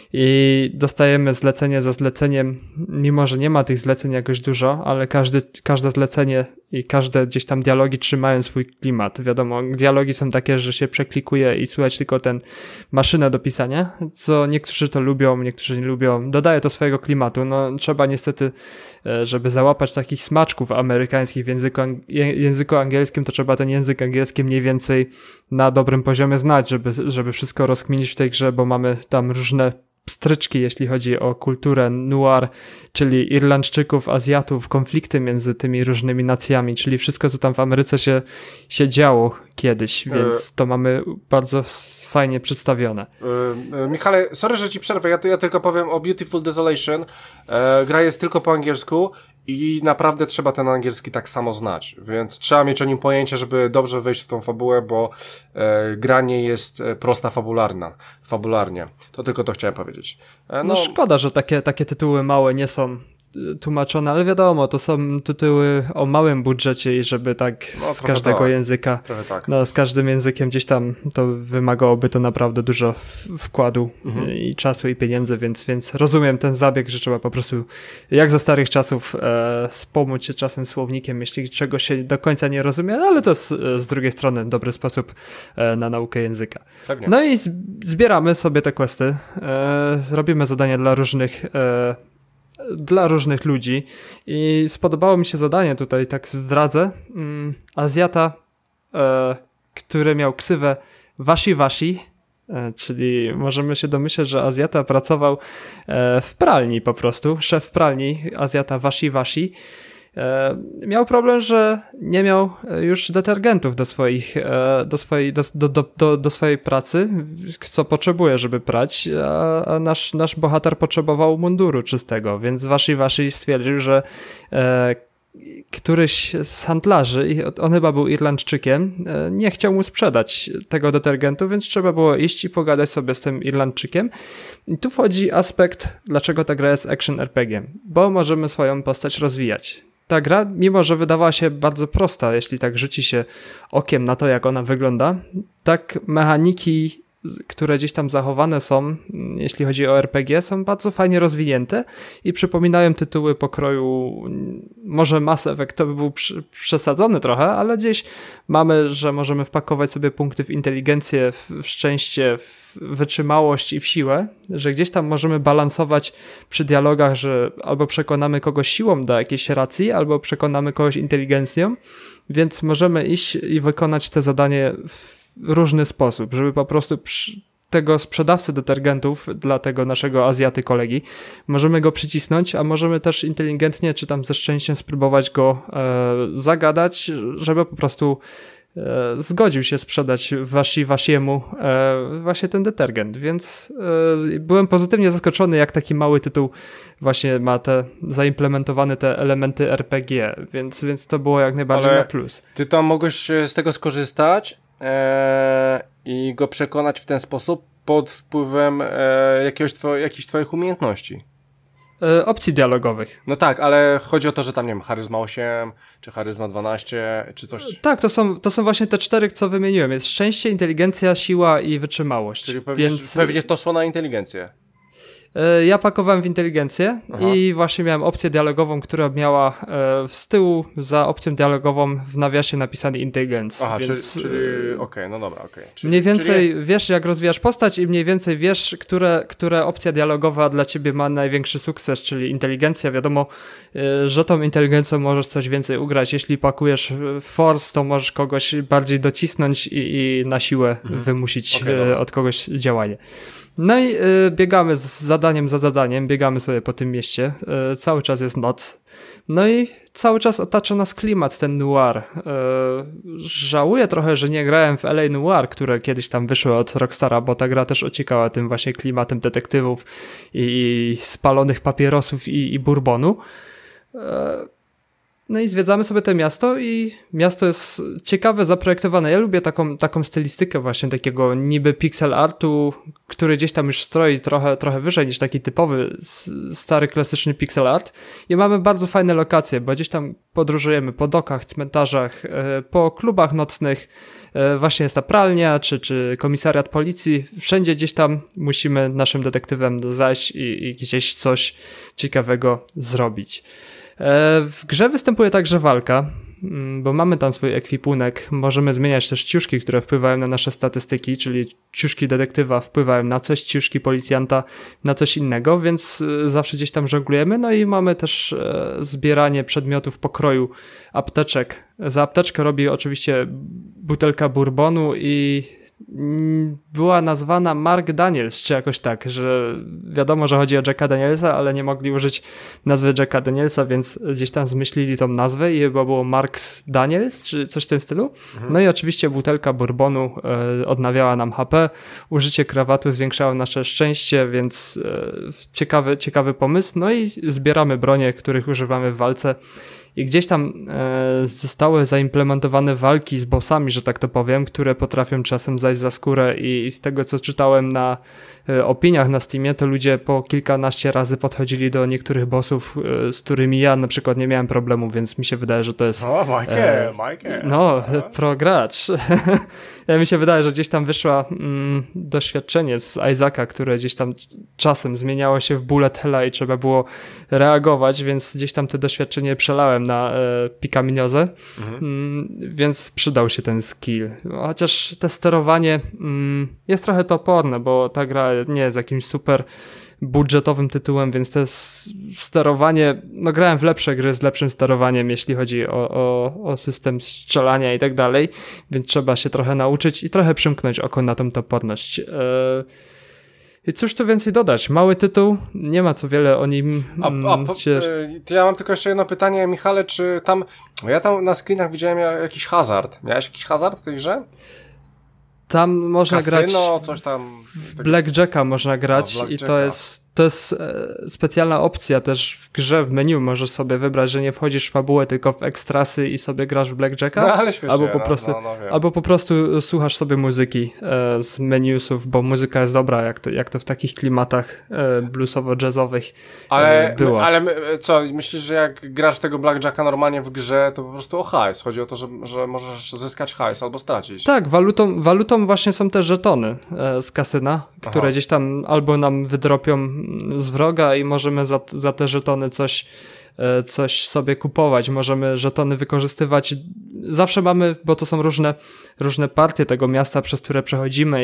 i dostajemy zlecenie za zleceniem, mimo że nie ma tych zleceń jakoś dużo, ale każdy, każde zlecenie i każde gdzieś tam dialogi trzymają swój klimat. Wiadomo, dialogi są takie, że się przeklikuje i słychać tylko ten maszynę do pisania, co niektórzy to lubią, niektórzy nie lubią. Dodaje to swojego klimatu. No trzeba niestety, żeby załapać takich smaczków amerykańskich w języku, języku angielskim, to trzeba ten język angielski mniej więcej na dobrym poziomie znać, żeby, żeby wszystko rozkminić w tej grze, bo mamy tam różne stryczki, jeśli chodzi o kulturę noir, czyli Irlandczyków, Azjatów, konflikty między tymi różnymi nacjami, czyli wszystko, co tam w Ameryce się, się działo kiedyś, więc to mamy bardzo fajnie przedstawione. Yy, Michale, sorry, że ci przerwę, ja, ja tylko powiem o Beautiful Desolation. E, gra jest tylko po angielsku i naprawdę trzeba ten angielski tak samo znać, więc trzeba mieć o nim pojęcie, żeby dobrze wejść w tą fabułę, bo e, gra nie jest prosta fabularna, fabularnie. To tylko to chciałem powiedzieć. E, no, no szkoda, że takie, takie tytuły małe nie są tłumaczone, ale wiadomo, to są tytuły o małym budżecie i żeby tak no, z każdego tak. języka, tak. no z każdym językiem gdzieś tam to wymagałoby to naprawdę dużo wkładu mhm. i czasu i pieniędzy, więc, więc rozumiem ten zabieg, że trzeba po prostu jak za starych czasów e, wspomóc się czasem słownikiem, jeśli czegoś się do końca nie rozumie, ale to z, z drugiej strony dobry sposób e, na naukę języka. Pewnie. No i zbieramy sobie te questy, e, robimy zadania dla różnych e, dla różnych ludzi i spodobało mi się zadanie tutaj, tak zdradzę, mm, Azjata, e, który miał ksywę Washi Washi, e, czyli możemy się domyśleć, że Azjata pracował e, w pralni po prostu, szef pralni Azjata Washi Washi. E, miał problem, że nie miał już detergentów do swoich, e, do swojej, do, do, do, do swojej pracy, co potrzebuje, żeby prać, a, a nasz, nasz bohater potrzebował munduru czystego, więc Washi Washi stwierdził, że e, któryś z handlarzy, on chyba był Irlandczykiem, e, nie chciał mu sprzedać tego detergentu, więc trzeba było iść i pogadać sobie z tym Irlandczykiem. I tu wchodzi aspekt, dlaczego ta gra jest action R P G, bo możemy swoją postać rozwijać. Ta gra, mimo że wydawała się bardzo prosta, jeśli tak rzuci się okiem na to, jak ona wygląda, tak mechaniki, które gdzieś tam zachowane są, jeśli chodzi o R P G, są bardzo fajnie rozwinięte i przypominają tytuły pokroju, może Mass Effect to by był przy, przesadzony trochę, ale gdzieś mamy, że możemy wpakować sobie punkty w inteligencję, w, w szczęście, w wytrzymałość i w siłę, że gdzieś tam możemy balansować przy dialogach, że albo przekonamy kogoś siłą do jakiejś racji, albo przekonamy kogoś inteligencją, więc możemy iść i wykonać te zadanie w różny sposób, żeby po prostu przy tego sprzedawcy detergentów dla tego naszego Azjaty kolegi możemy go przycisnąć, a możemy też inteligentnie czy tam ze szczęściem spróbować go e, zagadać, żeby po prostu e, zgodził się sprzedać wasi, wasiemu e, właśnie ten detergent, więc e, byłem pozytywnie zaskoczony, jak taki mały tytuł właśnie ma te zaimplementowane te elementy R P G, więc, więc to było jak najbardziej Ale na plus. Ty tam mogłeś z tego skorzystać e, i go przekonać w ten sposób pod wpływem e, jakiegoś two, jakichś twoich umiejętności. E, opcji dialogowych. No tak, ale chodzi o to, że tam, nie wiem, charyzma osiem, czy charyzma dwanaście, czy coś. Tak, to są, to są właśnie te cztery, co wymieniłem. Jest szczęście, inteligencja, siła i wytrzymałość. Czyli pewnie, Więc pewnie to szło na inteligencję. e, ja pakowałem w inteligencję Aha. i właśnie miałem opcję dialogową, która miała e, z tyłu za opcją dialogową w nawiasie napisany intelligence. Aha, więc, czyli, czyli e, okej, okay, no dobra, okej. Okay. Mniej więcej czyli... wiesz, jak rozwijasz postać i mniej więcej wiesz, które, które opcja dialogowa dla ciebie ma największy sukces, czyli inteligencja. Wiadomo, y, że tą inteligencją możesz coś więcej ugrać. Jeśli pakujesz force, to możesz kogoś bardziej docisnąć i, i na siłę Mhm. wymusić Okay, y, dobra. od kogoś działanie. No i y, biegamy z zadaniem za zadaniem, biegamy sobie po tym mieście. Y, cały czas jest noc. No i cały czas otacza nas klimat, ten noir. Yy, żałuję trochę, że nie grałem w L A Noir, które kiedyś tam wyszły od Rockstara, bo ta gra też ociekała tym właśnie klimatem detektywów i, i spalonych papierosów i, i bourbonu. Yy, no i zwiedzamy sobie to miasto i miasto jest ciekawe, zaprojektowane. Ja lubię taką, taką stylistykę właśnie takiego niby pixel artu, który gdzieś tam już stroi trochę, trochę wyżej niż taki typowy stary, klasyczny pixel art. I mamy bardzo fajne lokacje, bo gdzieś tam podróżujemy po dokach, cmentarzach, po klubach nocnych. Właśnie jest ta pralnia, czy, czy komisariat policji. Wszędzie gdzieś tam musimy naszym detektywem zajść i, i gdzieś coś ciekawego zrobić. W grze występuje także walka, bo mamy tam swój ekwipunek, możemy zmieniać też ciuszki, które wpływają na nasze statystyki, czyli ciuszki detektywa wpływają na coś, ciuszki policjanta na coś innego, więc zawsze gdzieś tam żonglujemy. No i mamy też zbieranie przedmiotów pokroju apteczek. Za apteczkę robi oczywiście butelka bourbonu i była nazwana Mark Daniels, czy jakoś tak, że wiadomo, że chodzi o Jacka Danielsa, ale nie mogli użyć nazwy Jacka Danielsa, więc gdzieś tam zmyślili tą nazwę i chyba było Marks Daniels, czy coś w tym stylu. Mhm. No i oczywiście butelka bourbonu e, odnawiała nam H P, użycie krawatu zwiększało nasze szczęście, więc e, ciekawy, ciekawy pomysł. No i zbieramy bronie, których używamy w walce. I gdzieś tam e, zostały zaimplementowane walki z bossami, że tak to powiem, które potrafią czasem zajść za skórę i, i z tego, co czytałem na e, opiniach na Steamie, to ludzie po kilkanaście razy podchodzili do niektórych bossów, e, z którymi ja na przykład nie miałem problemu, więc mi się wydaje, że to jest... O, Michael, e, Michael. No, pro gracz. Ja mi się wydaje, że gdzieś tam wyszła mm, doświadczenie z Isaaca, które gdzieś tam czasem zmieniało się w bullet hella i trzeba było reagować, więc gdzieś tam te doświadczenie przelałem na e, pikaminiozę, mhm. mm, więc przydał się ten skill. Chociaż te sterowanie mm, jest trochę toporne, bo ta gra nie jest jakimś super budżetowym tytułem, więc to jest sterowanie, no grałem w lepsze gry z lepszym sterowaniem, jeśli chodzi o, o, o system strzelania i tak dalej, więc trzeba się trochę nauczyć i trochę przymknąć oko na tą toporność. Yy, I cóż tu więcej dodać? Mały tytuł, nie ma co wiele o nim a, a, po, się... to ja mam tylko jeszcze jedno pytanie, Michale, czy tam, ja tam na screenach widziałem jakiś hazard. Miałeś jakiś hazard w tej grze? Tam można Kasyno, grać coś tam... w Blackjacka można grać no, i to jest, to jest e, specjalna opcja też w grze, w menu możesz sobie wybrać, że nie wchodzisz w fabułę, tylko w ekstrasy i sobie grasz w Blackjacka, no, ale śmiesznie, albo po no, prostu, no, no, albo po prostu słuchasz sobie muzyki e, z menusów, bo muzyka jest dobra, jak to, jak to w takich klimatach e, bluesowo-jazzowych ale, e, było. Ale co, myślisz, że jak grasz tego Blackjacka normalnie w grze, to po prostu o hajs, chodzi o to, że, że możesz zyskać hajs albo stracić. Tak, walutą, walutą właśnie są te żetony e, z kasyna, które Aha. gdzieś tam albo nam wydropią z wroga i możemy za, za te żetony coś, e, coś sobie kupować. Możemy żetony wykorzystywać. Zawsze mamy, bo to są różne, różne partie tego miasta, przez które przechodzimy i jak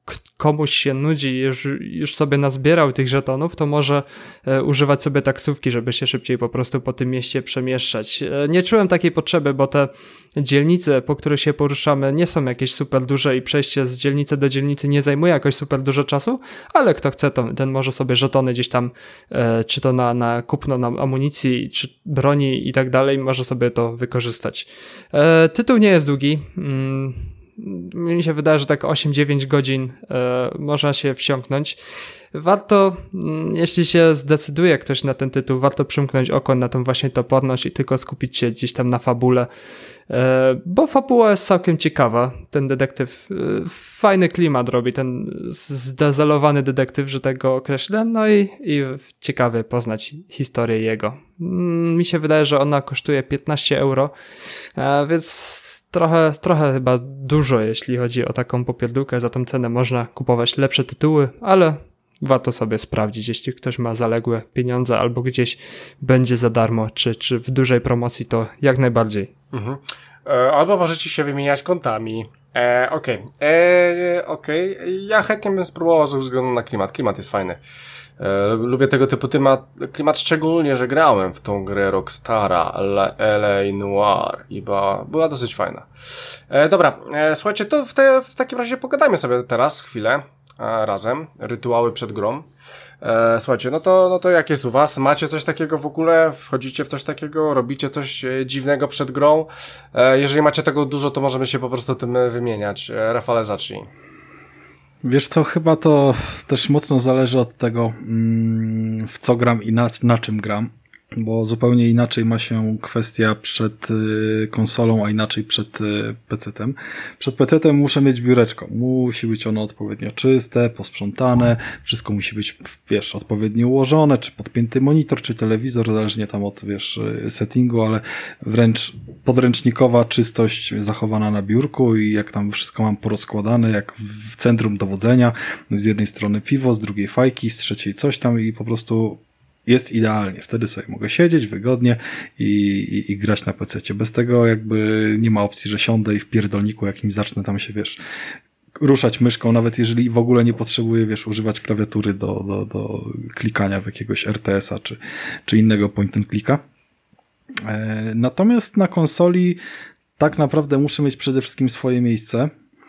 komuś się nudzi, już, już sobie nazbierał tych żetonów, to może e, używać sobie taksówki, żeby się szybciej po prostu po tym mieście przemieszczać. E, nie czułem takiej potrzeby, bo te dzielnice, po których się poruszamy, nie są jakieś super duże i przejście z dzielnicy do dzielnicy nie zajmuje jakoś super dużo czasu, ale kto chce, to ten może sobie żetony gdzieś tam, e, czy to na, na kupno na amunicji, czy broni i tak dalej, może sobie to wykorzystać. E, tytuł nie jest długi. Mm, Mi się wydaje, że tak osiem dziewięć godzin e, można się wsiąknąć. Warto, mm, jeśli się zdecyduje ktoś na ten tytuł, warto przymknąć oko na tą właśnie toporność i tylko skupić się gdzieś tam na fabule, e, bo fabuła jest całkiem ciekawa. Ten detektyw e, fajny klimat robi, ten zdezolowany detektyw, że tak go określę, no i, i ciekawie poznać historię jego. Mm, mi się wydaje, że ona kosztuje piętnaście euro, e, więc Trochę, trochę chyba dużo, jeśli chodzi o taką popierdółkę. Za tą cenę można kupować lepsze tytuły, ale warto sobie sprawdzić, jeśli ktoś ma zaległe pieniądze albo gdzieś będzie za darmo, czy, czy w dużej promocji, to jak najbardziej. Mhm. E, albo możecie się wymieniać kontami. E, Okej, okay. e, okej. Okay. Ja chętnie bym spróbował ze względu na klimat. Klimat jest fajny. E, lubię tego typu klimat, klimat, szczególnie, że grałem w tą grę Rockstara L A Noire i była, była dosyć fajna. E, dobra, e, słuchajcie, to w, te, w takim razie pogadajmy sobie teraz chwilę e, razem. Rytuały przed grą. E, słuchajcie, no to, no to jak jest u was? Macie coś takiego w ogóle? Wchodzicie w coś takiego? Robicie coś e, dziwnego przed grą? E, jeżeli macie tego dużo, to możemy się po prostu tym wymieniać. E, Rafale, zacznij. Wiesz co, chyba to też mocno zależy od tego, w co gram i na, na czym gram, bo zupełnie inaczej ma się kwestia przed konsolą, a inaczej przed pecetem. Przed pecetem muszę mieć biureczko. Musi być ono odpowiednio czyste, posprzątane, wszystko musi być, wiesz, odpowiednio ułożone, czy podpięty monitor, czy telewizor, zależnie tam od, wiesz, settingu, ale wręcz podręcznikowa czystość zachowana na biurku i jak tam wszystko mam porozkładane, jak w centrum dowodzenia, z jednej strony piwo, z drugiej fajki, z trzeciej coś tam i po prostu jest idealnie. Wtedy sobie mogę siedzieć wygodnie i, i, i grać na pececie. Bez tego jakby nie ma opcji, że siądę i w pierdolniku jakimś zacznę tam się, wiesz, ruszać myszką, nawet jeżeli w ogóle nie potrzebuję, wiesz, używać klawiatury do, do, do klikania w jakiegoś R T S a czy, czy innego point and clicka. E, natomiast na konsoli tak naprawdę muszę mieć przede wszystkim swoje miejsce.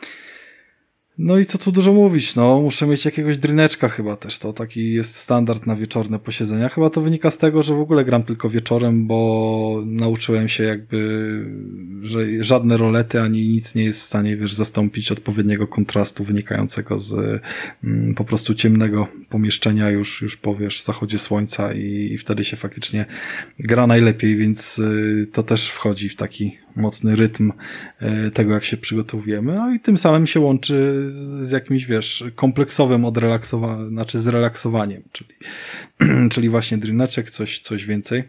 No i co tu dużo mówić, no muszę mieć jakiegoś dryneczka chyba też, to taki jest standard na wieczorne posiedzenia. Chyba to wynika z tego, że w ogóle gram tylko wieczorem, bo nauczyłem się jakby, że żadne rolety ani nic nie jest w stanie, wiesz, zastąpić odpowiedniego kontrastu wynikającego z mm, po prostu ciemnego pomieszczenia już, już po, wiesz, zachodzie słońca i, i wtedy się faktycznie gra najlepiej, więc y, to też wchodzi w taki mocny rytm y, tego, jak się przygotowujemy, no i tym samym się łączy z jakimś, wiesz, kompleksowym odrelaksowaniem, znaczy zrelaksowaniem, czyli, czyli właśnie dryneczek, coś, coś więcej.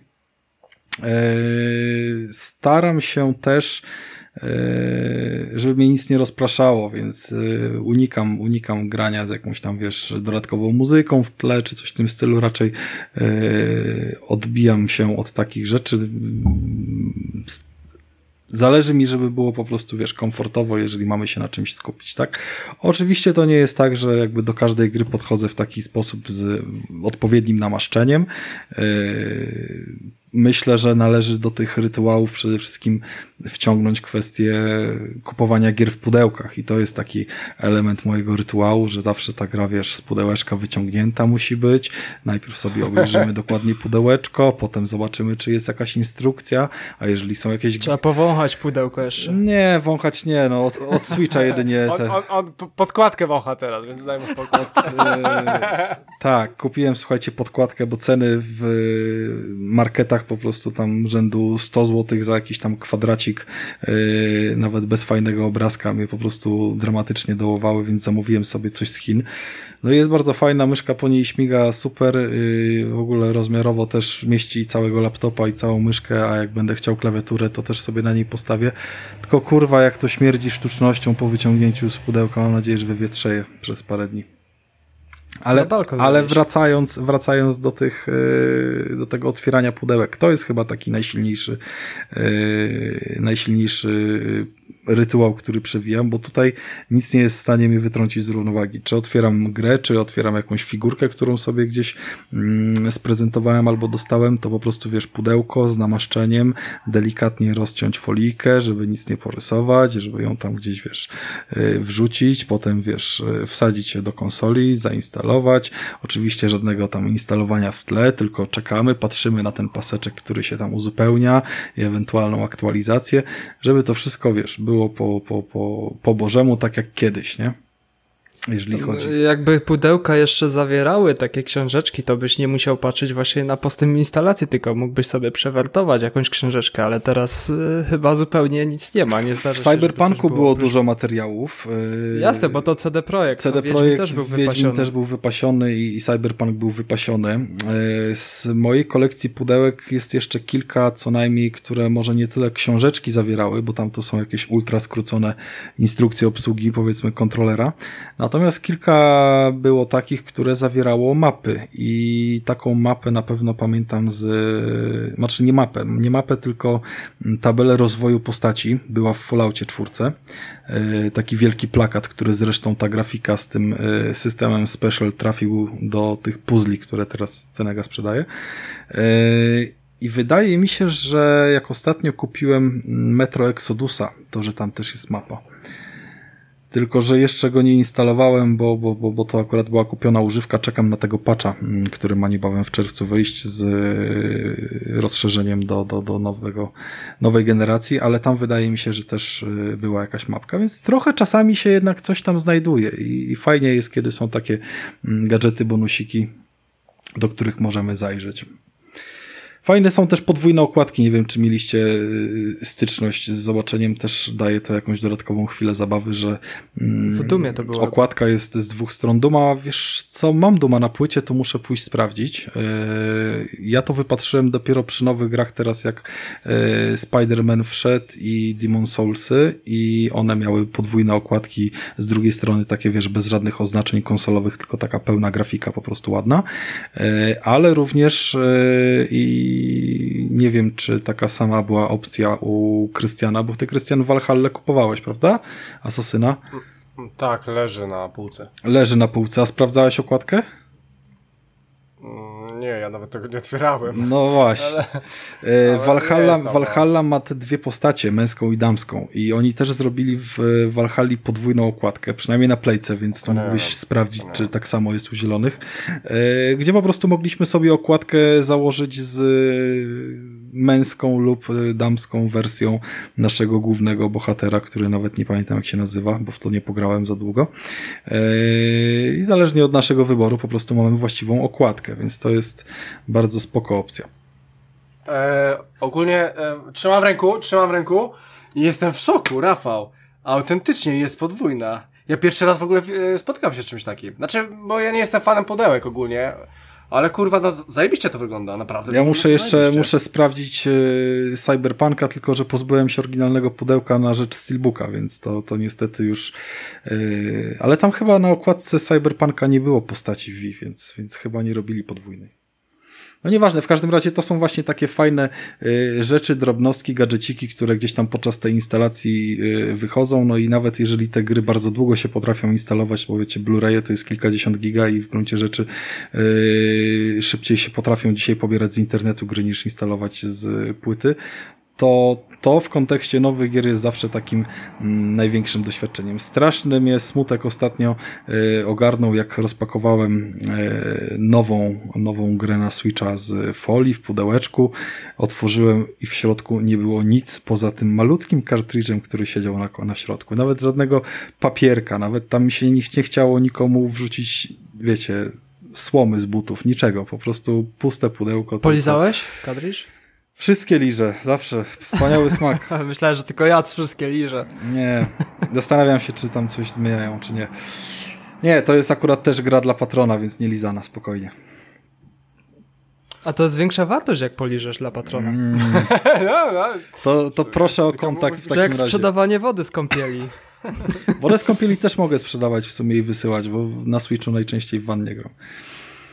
Staram się też, żeby mnie nic nie rozpraszało, więc unikam, unikam grania z jakąś tam, wiesz, dodatkową muzyką w tle, czy coś w tym stylu, raczej odbijam się od takich rzeczy. Zależy mi, żeby było po prostu, wiesz, komfortowo, jeżeli mamy się na czymś skupić, tak? Oczywiście to nie jest tak, że jakby do każdej gry podchodzę w taki sposób z odpowiednim namaszczeniem. Yy... Myślę, że należy do tych rytuałów przede wszystkim wciągnąć kwestię kupowania gier w pudełkach i to jest taki element mojego rytuału, że zawsze ta gra, wiesz, z pudełeczka wyciągnięta musi być. Najpierw sobie obejrzymy dokładnie pudełeczko, potem zobaczymy, czy jest jakaś instrukcja, a jeżeli są jakieś... Trzeba powąchać pudełko jeszcze. Nie, wąchać nie, no od, od Switcha jedynie... Te... On, on, on podkładkę wącha teraz, więc dajmy spokój. Od, yy, tak, kupiłem, słuchajcie, podkładkę, bo ceny w marketach po prostu tam rzędu sto złotych za jakiś tam kwadracik, yy, nawet bez fajnego obrazka mnie po prostu dramatycznie dołowały, więc zamówiłem sobie coś z Chin. No i jest bardzo fajna, myszka po niej śmiga super, yy, w ogóle rozmiarowo też mieści całego laptopa i całą myszkę, a jak będę chciał klawiaturę, to też sobie na niej postawię. Tylko kurwa, jak to śmierdzi sztucznością po wyciągnięciu z pudełka, mam nadzieję, że wywietrzeje przez parę dni. Ale, ale wracając, wracając do tych, do tego otwierania pudełek, to jest chyba taki najsilniejszy, najsilniejszy rytuał, który przewijam, bo tutaj nic nie jest w stanie mnie wytrącić z równowagi. Czy otwieram grę, czy otwieram jakąś figurkę, którą sobie gdzieś mm, sprezentowałem albo dostałem, to po prostu, wiesz, pudełko z namaszczeniem, delikatnie rozciąć folijkę, żeby nic nie porysować, żeby ją tam gdzieś, wiesz, yy, wrzucić, potem, wiesz, yy, wsadzić się do konsoli, zainstalować. Oczywiście żadnego tam instalowania w tle, tylko czekamy, patrzymy na ten paseczek, który się tam uzupełnia i ewentualną aktualizację, żeby to wszystko, wiesz, było po, po, po, po Bożemu, tak jak kiedyś, nie? Jeżeli chodzi. Jakby pudełka jeszcze zawierały takie książeczki, to byś nie musiał patrzeć właśnie na postęp instalacji, tylko mógłbyś sobie przewertować jakąś książeczkę, ale teraz y, chyba zupełnie nic nie ma. Nie zdarzy w się, Cyberpunku było, było oprócz... dużo materiałów. Yy... Jasne, bo to C D Projekt. C D Wiedźmin Projekt też był Wiedźmin wypasiony. też był wypasiony i, i Cyberpunk był wypasiony. Yy, z mojej kolekcji pudełek jest jeszcze kilka co najmniej, które może nie tyle książeczki zawierały, bo tam to są jakieś ultra skrócone instrukcje obsługi, powiedzmy, kontrolera. Natomiast kilka było takich, które zawierało mapy i taką mapę na pewno pamiętam z, znaczy nie mapę, nie mapę, tylko tabelę rozwoju postaci była w Falloutie czwórce. Taki wielki plakat, który zresztą ta grafika z tym systemem Special trafił do tych puzli, które teraz Cenega sprzedaje. I wydaje mi się, że jak ostatnio kupiłem Metro Exodusa, to że tam też jest mapa. Tylko że jeszcze go nie instalowałem, bo, bo, bo, bo to akurat była kupiona używka. Czekam na tego patcha, który ma niebawem w czerwcu wyjść z rozszerzeniem do, do, do nowego, nowej generacji, ale tam wydaje mi się, że też była jakaś mapka, więc trochę czasami się jednak coś tam znajduje i, i fajnie jest, kiedy są takie gadżety, bonusiki, do których możemy zajrzeć. Fajne są też podwójne okładki, nie wiem, czy mieliście styczność z zobaczeniem, też daje to jakąś dodatkową chwilę zabawy, że mm, w Dumie to było. Okładka jest z dwóch stron. Duma, wiesz co, mam Duma na płycie, to muszę pójść sprawdzić. Yy, ja to wypatrzyłem dopiero przy nowych grach teraz, jak yy, Spider-Man wszedł i Demon Soulsy i one miały podwójne okładki z drugiej strony, takie, wiesz, bez żadnych oznaczeń konsolowych, tylko taka pełna grafika, po prostu ładna. Yy, ale również yy, i I nie wiem, czy taka sama była opcja u Krystiana, bo ty, Krystian, w Valhalla kupowałeś, prawda? Asasyna? Tak, leży na półce. Leży na półce, a sprawdzałeś okładkę? Nie, ja nawet tego nie otwierałem. No właśnie. Ale, ale Valhalla, jest, Valhalla ma te dwie postacie, męską i damską. I oni też zrobili w Valhalli podwójną okładkę, przynajmniej na Playce, więc to mógłbyś sprawdzić, czy tak samo jest u zielonych. Gdzie po prostu mogliśmy sobie okładkę założyć z męską lub damską wersją naszego głównego bohatera, który nawet nie pamiętam, jak się nazywa, bo w to nie pograłem za długo. I zależnie od naszego wyboru po prostu mamy właściwą okładkę, więc to jest bardzo spoko opcja. E, ogólnie e, trzymam w ręku, trzymam w ręku i jestem w szoku, Rafał. Autentycznie jest podwójna. Ja pierwszy raz w ogóle e, spotkam się z czymś takim. Znaczy, bo ja nie jestem fanem pudełek ogólnie, ale kurwa, no, zajebiście to wygląda, naprawdę. Ja muszę jeszcze, zajebiście. muszę sprawdzić e, Cyberpunka, tylko że pozbyłem się oryginalnego pudełka na rzecz Steelbooka, więc to, to niestety już... E, ale tam chyba na okładce Cyberpunka nie było postaci V, więc, więc chyba nie robili podwójnej. No nieważne, w każdym razie to są właśnie takie fajne y, rzeczy, drobnostki, gadżeciki, które gdzieś tam podczas tej instalacji y, wychodzą, no i nawet jeżeli te gry bardzo długo się potrafią instalować, bo wiecie, Blu-raye to jest kilkadziesiąt giga i w gruncie rzeczy y, szybciej się potrafią dzisiaj pobierać z internetu gry niż instalować z płyty, to to w kontekście nowych gier jest zawsze takim mm, największym doświadczeniem. Straszny mnie smutek ostatnio y, ogarnął, jak rozpakowałem y, nową, nową grę na Switcha z folii w pudełeczku. Otworzyłem i w środku nie było nic poza tym malutkim kartridżem, który siedział na, na środku. Nawet żadnego papierka, nawet tam mi się nie, nie chciało nikomu wrzucić, wiecie, słomy z butów, niczego. Po prostu puste pudełko. Polizałeś kartridż? Wszystkie liże, zawsze. Wspaniały smak. Myślałem, że tylko ja wszystkie liże. Nie. Zastanawiam się, czy tam coś zmieniają, czy nie. Nie, to jest akurat też gra dla patrona, więc nie lizana, spokojnie. A to jest większa wartość, jak poliżesz dla patrona. Mm. To, to proszę o kontakt w takim razie. To jak razie. sprzedawanie wody z kąpieli. Wodę z kąpieli też mogę sprzedawać w sumie i wysyłać, bo na Switchu najczęściej w wannie gram.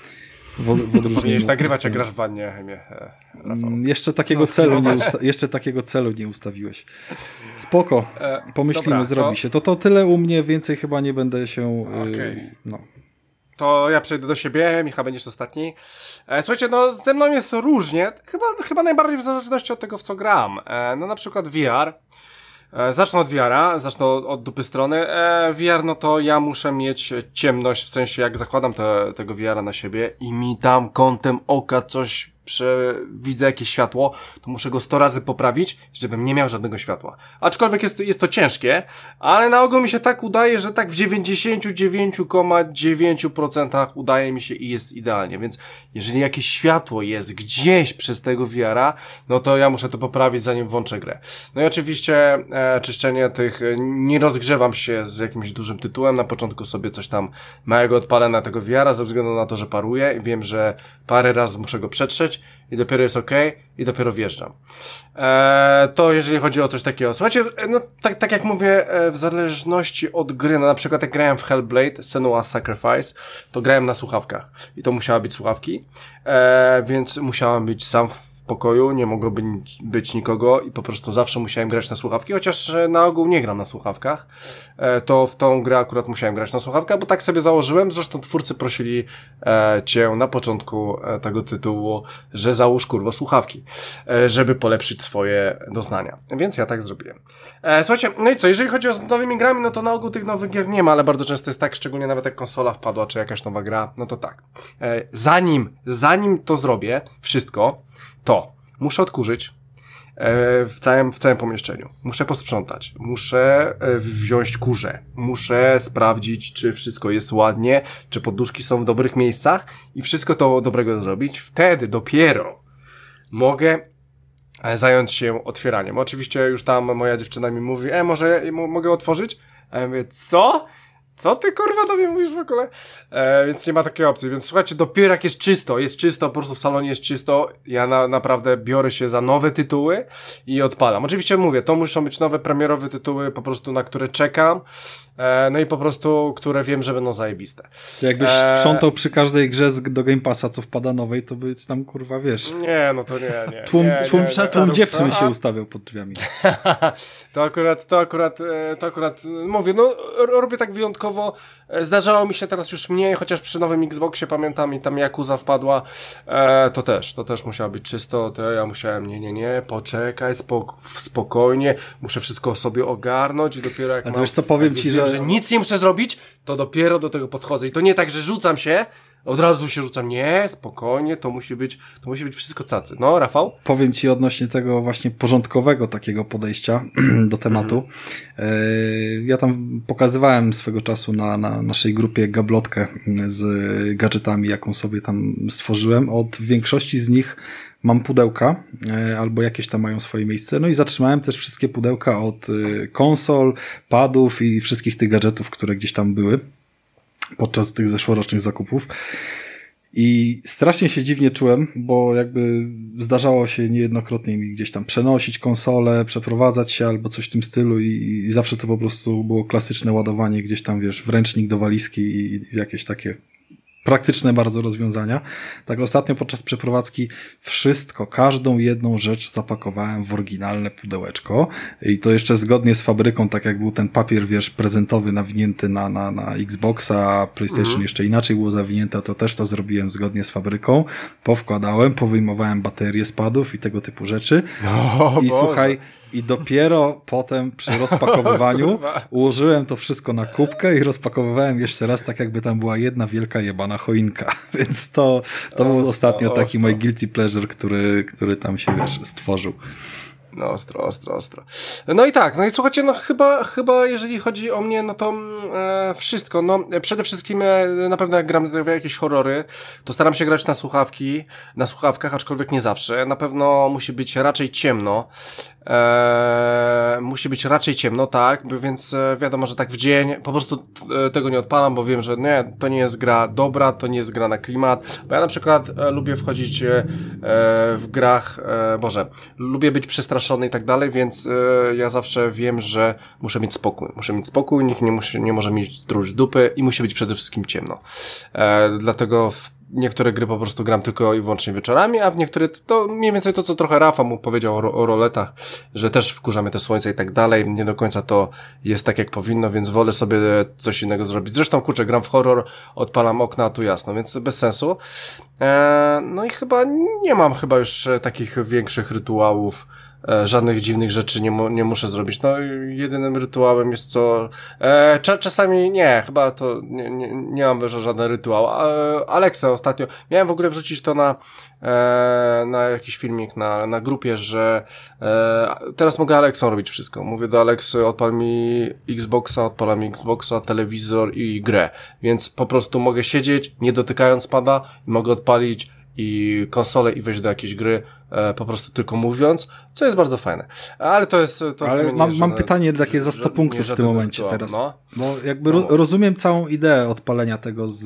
w, w odróżnieniu Powinieneś od nagrywać, jak Krystiana. grasz w wannie, Hemie. E, Mm, Jeszcze takiego, celu nie usta- jeszcze takiego celu nie ustawiłeś. Spoko, E, pomyślimy, dobra, zrobi to- się. To to tyle u mnie, więcej chyba nie będę się... Okej. Yy, no. To ja przejdę do siebie, Michał, będziesz ostatni. E, słuchajcie, no ze mną jest różnie, chyba, chyba najbardziej w zależności od tego, w co gram. E, no na przykład V R. E, zacznę od V R-a, zacznę od, od dupy strony. E, V R, no to ja muszę mieć ciemność, w sensie jak zakładam te, tego V R-a na siebie i mi tam kątem oka coś prze, widzę jakieś światło, to muszę go sto razy poprawić, żebym nie miał żadnego światła. Aczkolwiek jest, jest to ciężkie, ale na ogół mi się tak udaje, że tak w dziewięćdziesiąt dziewięć przecinek dziewięć procent udaje mi się i jest idealnie, więc jeżeli jakieś światło jest gdzieś przez tego V R-a, no to ja muszę to poprawić, zanim włączę grę. No i oczywiście e, czyszczenie tych, e, nie rozgrzewam się z jakimś dużym tytułem, na początku sobie coś tam małego odpalę na tego V R-a, ze względu na to, że paruje i wiem, że parę razy muszę go przetrzeć i dopiero jest okej i dopiero wjeżdżam. Eee, to jeżeli chodzi o coś takiego. Słuchajcie, no tak, tak jak mówię, w zależności od gry, no na przykład jak grałem w Hellblade, Senua's Sacrifice, to grałem na słuchawkach i to musiały być słuchawki, eee, więc musiałem być sam w pokoju, nie mogło być, być nikogo i po prostu zawsze musiałem grać na słuchawki, chociaż na ogół nie gram na słuchawkach, e, to w tą grę akurat musiałem grać na słuchawkach, bo tak sobie założyłem, zresztą twórcy prosili e, cię na początku e, tego tytułu, że załóż kurwa słuchawki, e, żeby polepszyć swoje doznania, więc ja tak zrobiłem. E, słuchajcie, no i co, jeżeli chodzi o z nowymi grami, no to na ogół tych nowych gier nie ma, ale bardzo często jest tak, szczególnie nawet jak konsola wpadła, czy jakaś nowa gra, no to tak. E, zanim, zanim to zrobię, wszystko, to muszę odkurzyć e, w całym, w całym pomieszczeniu. Muszę posprzątać. Muszę e, wziąć kurze. Muszę sprawdzić, czy wszystko jest ładnie, czy poduszki są w dobrych miejscach i wszystko to dobrego zrobić. Wtedy dopiero mogę e, zająć się otwieraniem. Oczywiście już tam moja dziewczyna mi mówi, e, może m- mogę otworzyć? A ja mówię, co? Co ty kurwa do mnie mówisz w ogóle? E, więc nie ma takiej opcji, więc słuchajcie, dopiero jak jest czysto, jest czysto, po prostu w salonie jest czysto, ja na, naprawdę biorę się za nowe tytuły i odpalam. Oczywiście mówię, to muszą być nowe premierowe tytuły, po prostu na które czekam, e, no i po prostu, które wiem, że będą zajebiste. To jakbyś Eee. sprzątał przy każdej grze z, do Game Passa, co wpada nowej, to by tam kurwa, wiesz, Nie, no to nie, nie. tłum, nie, tłum, nie, nie, tłum nie, dziewczyn a- się ustawiał pod drzwiami. To akurat, to akurat, e, to akurat, e, mówię, no r- robię tak wyjątkowo, e, zdarzało mi się teraz już mniej, chociaż przy nowym Xboxie pamiętam i tam Yakuza wpadła, e, to też, to też musiało być czysto, to ja musiałem, nie, nie, nie, poczekaj, spok- spokojnie, muszę wszystko sobie ogarnąć i dopiero jak A to mam, wiesz co, powiem jak ci, wiem, że- że nic nie muszę zrobić, to dopiero do tego podchodzę i to nie tak, że rzucam się, od razu się rzucam, nie, spokojnie, to musi być, to musi być wszystko cacy. No, Rafał? Powiem ci odnośnie tego właśnie porządkowego takiego podejścia do tematu. Mm. Ja tam pokazywałem swego czasu na, na naszej grupie gablotkę z gadżetami, jaką sobie tam stworzyłem. Od większości z nich mam pudełka, albo jakieś tam mają swoje miejsce. No i zatrzymałem też wszystkie pudełka od konsol, padów i wszystkich tych gadżetów, które gdzieś tam były podczas tych zeszłorocznych zakupów. I strasznie się dziwnie czułem, bo jakby zdarzało się niejednokrotnie mi gdzieś tam przenosić konsolę, przeprowadzać się albo coś w tym stylu i, i zawsze to po prostu było klasyczne ładowanie gdzieś tam, wiesz, w ręcznik do walizki i, i jakieś takie praktyczne bardzo rozwiązania. Tak ostatnio podczas przeprowadzki wszystko, każdą jedną rzecz zapakowałem w oryginalne pudełeczko i to jeszcze zgodnie z fabryką, tak jak był ten papier, wiesz, prezentowy nawinięty na, na, na Xboxa, PlayStation mhm. jeszcze inaczej było zawinięte, to też to zrobiłem zgodnie z fabryką. Powkładałem, powyjmowałem baterie z padów i tego typu rzeczy. No, I Boże. słuchaj, i dopiero potem przy rozpakowywaniu ułożyłem to wszystko na kubkę i rozpakowywałem jeszcze raz tak, jakby tam była jedna wielka jebana choinka. Więc to, to był ostatnio taki mój guilty pleasure, który, który tam się, wiesz, stworzył. No, ostro, ostro, ostro. No i tak, no i słuchajcie, no chyba, chyba jeżeli chodzi o mnie, no to e, wszystko, no przede wszystkim e, na pewno jak gram w jakieś horrory, to staram się grać na słuchawki, na słuchawkach, aczkolwiek nie zawsze. Na pewno musi być raczej ciemno, e, musi być raczej ciemno, tak, by, więc e, wiadomo, że tak w dzień po prostu t, tego nie odpalam, bo wiem, że nie, to nie jest gra dobra, to nie jest gra na klimat, bo ja na przykład e, lubię wchodzić e, w grach, e, Boże, lubię być przestraszony i tak dalej, więc y, ja zawsze wiem, że muszę mieć spokój. Muszę mieć spokój, nikt nie, musi, nie może mieć druć dupy i musi być przede wszystkim ciemno. E, dlatego w, niektóre gry po prostu gram tylko i wyłącznie wieczorami, a w niektóre to mniej więcej to, co trochę Rafa mu powiedział o, o roletach, że też wkurza mnie te słońce i tak dalej. Nie do końca to jest tak, jak powinno, więc wolę sobie coś innego zrobić. Zresztą, kurczę, gram w horror, odpalam okna, a tu jasno, więc bez sensu. Eee, no i chyba nie mam chyba już takich większych rytuałów, E, żadnych dziwnych rzeczy nie, mu, nie muszę zrobić. No jedynym rytuałem jest co... E, cza, czasami nie, chyba to nie, nie, nie mam już żaden rytuał. E, Alexa ostatnio... Miałem w ogóle wrzucić to na e, na jakiś filmik na, na grupie, że e, teraz mogę Alexą robić wszystko. Mówię do Alexy, odpal mi Xboxa, odpala mi Xboxa, telewizor i grę. Więc po prostu mogę siedzieć, nie dotykając pada i mogę odpalić i konsolę i wejść do jakiejś gry, e, po prostu tylko mówiąc, co jest bardzo fajne. Ale to jest... To Ale mam, mam żadne, pytanie takie za sto punktów w tym momencie rytuał, teraz. No. Bo jakby no. ro, rozumiem całą ideę odpalenia tego z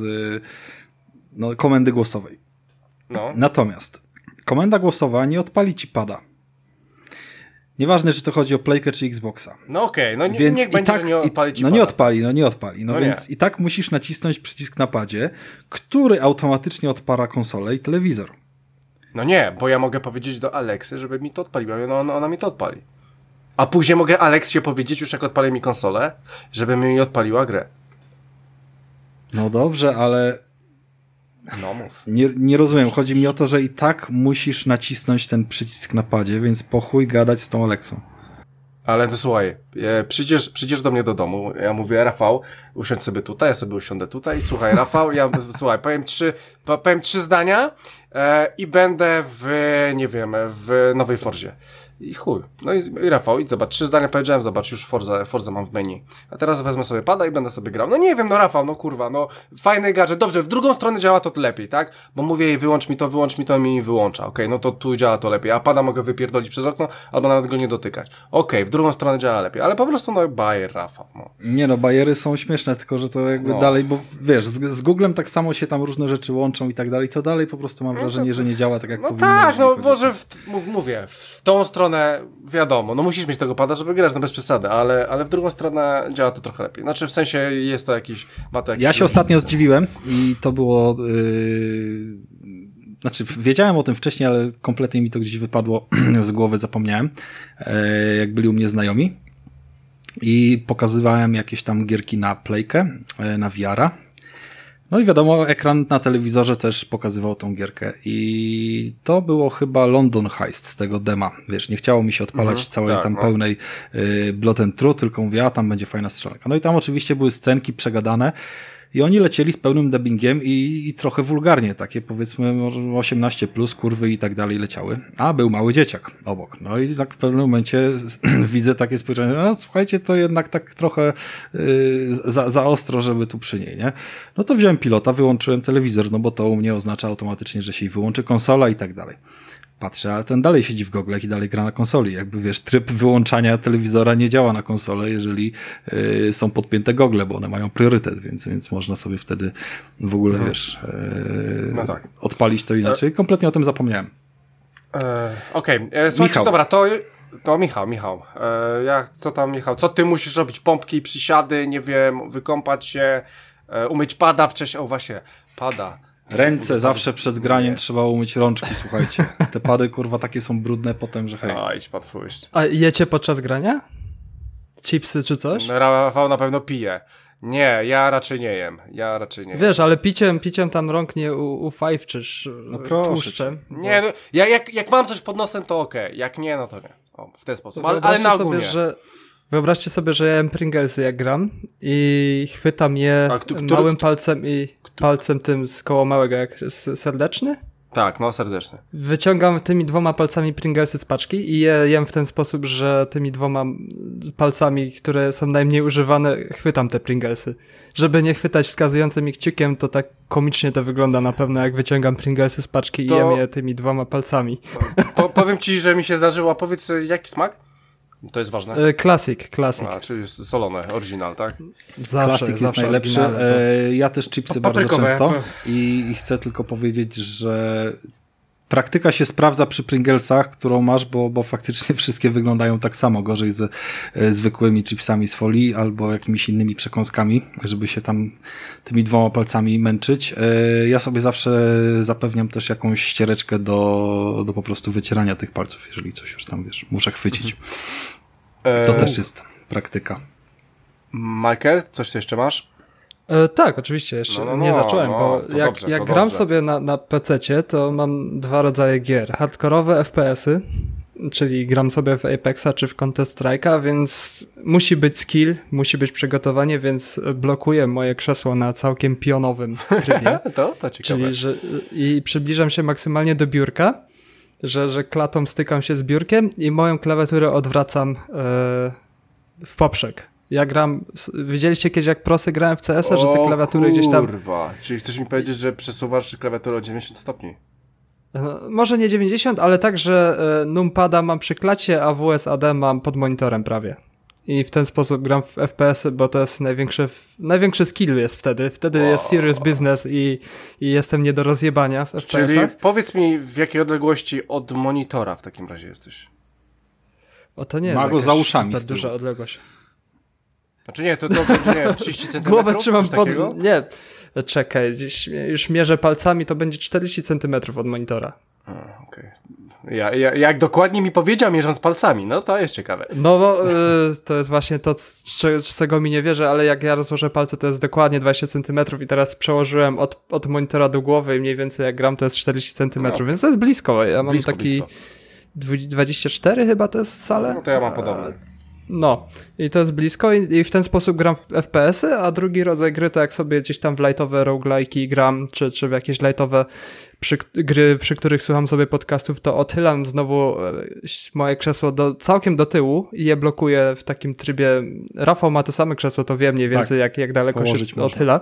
no, komendy głosowej. No. Natomiast komenda głosowa nie odpali ci pada. Nieważne, czy to chodzi o Playkę czy Xboxa. No okej, okay. no nie, niech będzie, tak, że nie odpali ci No pada. nie odpali, no nie odpali. No, no więc nie. I tak musisz nacisnąć przycisk na padzie, który automatycznie odpala konsolę i telewizor. No nie, bo ja mogę powiedzieć do Alexy, żeby mi to odpaliła i ona, ona, ona mi to odpali. A później mogę Aleksie powiedzieć, już jak odpali mi konsolę, żeby mi odpaliła grę. No dobrze, ale... No mów. Nie, nie rozumiem. Chodzi mi o to, że i tak musisz nacisnąć ten przycisk na padzie, więc po chuj gadać z tą Alexą. Ale to słuchaj, przyjdziesz, przyjdziesz do mnie do domu, ja mówię, Rafał, usiądź sobie tutaj, ja sobie usiądę tutaj, słuchaj, Rafał, ja, słuchaj, powiem trzy, powiem trzy zdania e, i będę w, nie wiem, w Nowej Forzie. I chuj. No i, i Rafał, idź zobacz, trzy zdania powiedziałem, zobacz, już Forza, Forza mam w menu. A teraz wezmę sobie pada i będę sobie grał. No nie wiem, no Rafał, no kurwa, no fajny gadżet. Dobrze, w drugą stronę działa to lepiej, tak? Bo mówię jej, wyłącz mi to, wyłącz mi to i mi wyłącza. Okej, okay, no to tu działa to lepiej. A pada mogę wypierdolić przez okno, albo nawet go nie dotykać. Okej, okay, w drugą stronę działa lepiej. Ale po prostu, no bajer, Rafał, no. Nie no, bajery są śmieszne, tylko że to jakby no. dalej, bo wiesz, z, z Googlem tak samo się tam różne rzeczy łączą i tak dalej, to dalej po prostu mam wrażenie, że nie działa tak jak no powinno. No tak, no może w, mów, mówię, w tą stronę wiadomo, no musisz mieć tego pada, żeby grać, no bez przesady, ale, ale w drugą stronę działa to trochę lepiej. Znaczy w sensie jest to jakiś, ma to jakiś... Ja się ostatnio sens. Zdziwiłem i to było... Yy... Znaczy, wiedziałem o tym wcześniej, ale kompletnie mi to gdzieś wypadło z głowy, zapomniałem, yy, jak byli u mnie znajomi i pokazywałem jakieś tam gierki na Playkę, yy, na V R-a. No i wiadomo, ekran na telewizorze też pokazywał tą gierkę i to było chyba London Heist z tego dema. Wiesz, nie chciało mi się odpalać mhm, całej tak, tam no. pełnej y, Blood and True, tylko mówię, a tam będzie fajna strzelanka. No i tam oczywiście były scenki przegadane i oni lecieli z pełnym dubbingiem i, i trochę wulgarnie, takie powiedzmy może osiemnaście plus, kurwy i tak dalej leciały. A był mały dzieciak obok. No i tak w pewnym momencie widzę takie spojrzenie, no słuchajcie, to jednak tak trochę yy, za, za ostro, żeby tu przy niej, nie? No to wziąłem pilota, wyłączyłem telewizor, no bo to u mnie oznacza automatycznie, że się wyłączy konsola i tak dalej. Patrzę, ale ten dalej siedzi w goglach i dalej gra na konsoli. Jakby wiesz, tryb wyłączania telewizora nie działa na konsolę, jeżeli y, są podpięte gogle, bo one mają priorytet, więc, więc można sobie wtedy w ogóle, hmm. wiesz, y, no tak. odpalić to inaczej. Kompletnie o tym zapomniałem. E, Okej, okay. Słuchajcie, dobra, to, to Michał, Michał. E, jak, co tam, Michał? Co ty musisz robić? Pompki, przysiady, nie wiem, wykąpać się, e, umyć pada wcześniej. O właśnie, pada. Ręce zawsze przed graniem nie. Trzeba umyć rączki, słuchajcie. Te pady, kurwa, takie są brudne potem, że hej. No, idź pan pójść. A jecie podczas grania? Chipsy czy coś? Rafał na pewno pije. Nie, ja raczej nie jem. Ja raczej nie jem. Wiesz, ale piciem, piciem tam rąk nie ufajwczysz no tłuszczem. Nie, no, ja, jak, jak mam coś pod nosem, to okej. Okay. Jak nie, no to nie. O, w ten sposób. Ale, ale na ogół sobie, nie. Że... Wyobraźcie sobie, że ja jem Pringlesy jak gram i chwytam je A, który, małym palcem i który? palcem tym z koło małego, jak serdeczny? Tak, no serdeczny. Wyciągam tymi dwoma palcami Pringlesy z paczki i je jem w ten sposób, że tymi dwoma palcami, które są najmniej używane, chwytam te Pringlesy. Żeby nie chwytać wskazującym i kciukiem, to tak komicznie to wygląda na pewno, jak wyciągam Pringlesy z paczki to... i jem je tymi dwoma palcami. Po, powiem ci, że mi się zdarzyło, a powiedz, jaki smak? To jest ważne. Classic, classic. A, czyli solone, oryginal, tak? Zawsze, classic jest najlepszy. E, ja też chipsy bardzo często i, i chcę tylko powiedzieć, że praktyka się sprawdza przy Pringlesach, którą masz, bo, bo faktycznie wszystkie wyglądają tak samo, gorzej z e, zwykłymi chipsami z folii albo jakimiś innymi przekąskami, żeby się tam tymi dwoma palcami męczyć. E, ja sobie zawsze zapewniam też jakąś ściereczkę do, do po prostu wycierania tych palców, jeżeli coś już tam, wiesz, muszę chwycić. To E... też jest praktyka. Michael, coś jeszcze masz? E, tak, oczywiście, jeszcze No, no, nie no, zacząłem, no, bo to jak, dobrze, jak to gram dobrze. sobie na, na pececie, to mam dwa rodzaje gier. Hardkorowe F P S y, czyli gram sobie w Apexa czy w Counter Strike'a, więc musi być skill, musi być przygotowanie, więc blokuję moje krzesło na całkiem pionowym trybie. to, to ciekawe. Czyli, że i przybliżam się maksymalnie do biurka, że, że klatą stykam się z biurkiem i moją klawiaturę odwracam e, w poprzek. Ja gram, widzieliście kiedyś jak prosy grałem w C S a, że te klawiatury gdzieś tam... kurwa, czyli chcesz mi powiedzieć, że przesuwasz klawiaturę o dziewięćdziesiąt stopni? E, może nie dziewięćdziesiąt, ale tak, że e, numpada mam przy klacie, a W S A D mam pod monitorem prawie. I w ten sposób gram w F P S y, bo to jest największy, największy skill jest wtedy. Wtedy wow. jest serious business i, i jestem nie do rozjebania w F P S ach. Czyli powiedz mi, w jakiej odległości od monitora w takim razie jesteś? O, to nie Ma jest go jakaś za uszami super z tyłu. duża odległość. Znaczy nie, to, to będzie, nie wiem, trzydzieści centymetrów? Głowę trzymam Coś pod... takiego? Nie, czekaj, gdzieś już mierzę palcami, to będzie czterdzieści centymetrów od monitora. A, okej. Ja, ja, jak dokładnie mi powiedział, mierząc palcami, no to jest ciekawe. No bo y, to jest właśnie to, z czego mi nie wierzę, ale jak ja rozłożę palce, to jest dokładnie dwadzieścia centymetrów i teraz przełożyłem od, od monitora do głowy i mniej więcej jak gram, to jest czterdzieści centymetrów, No. więc to jest blisko. Ja mam Blisko, taki blisko. dwadzieścia cztery chyba to jest salę. No to ja mam podobne. No, i to jest blisko i, i w ten sposób gram w F P S y, a drugi rodzaj gry to jak sobie gdzieś tam w lightowe roguelike'i gram, czy, czy w jakieś lightowe przy, gry, przy których słucham sobie podcastów, to odchylam znowu e, moje krzesło do, całkiem do tyłu i je blokuję w takim trybie. Rafał ma to same krzesło, to wie mniej więcej Tak, jak, jak daleko położyć się można. odchyla.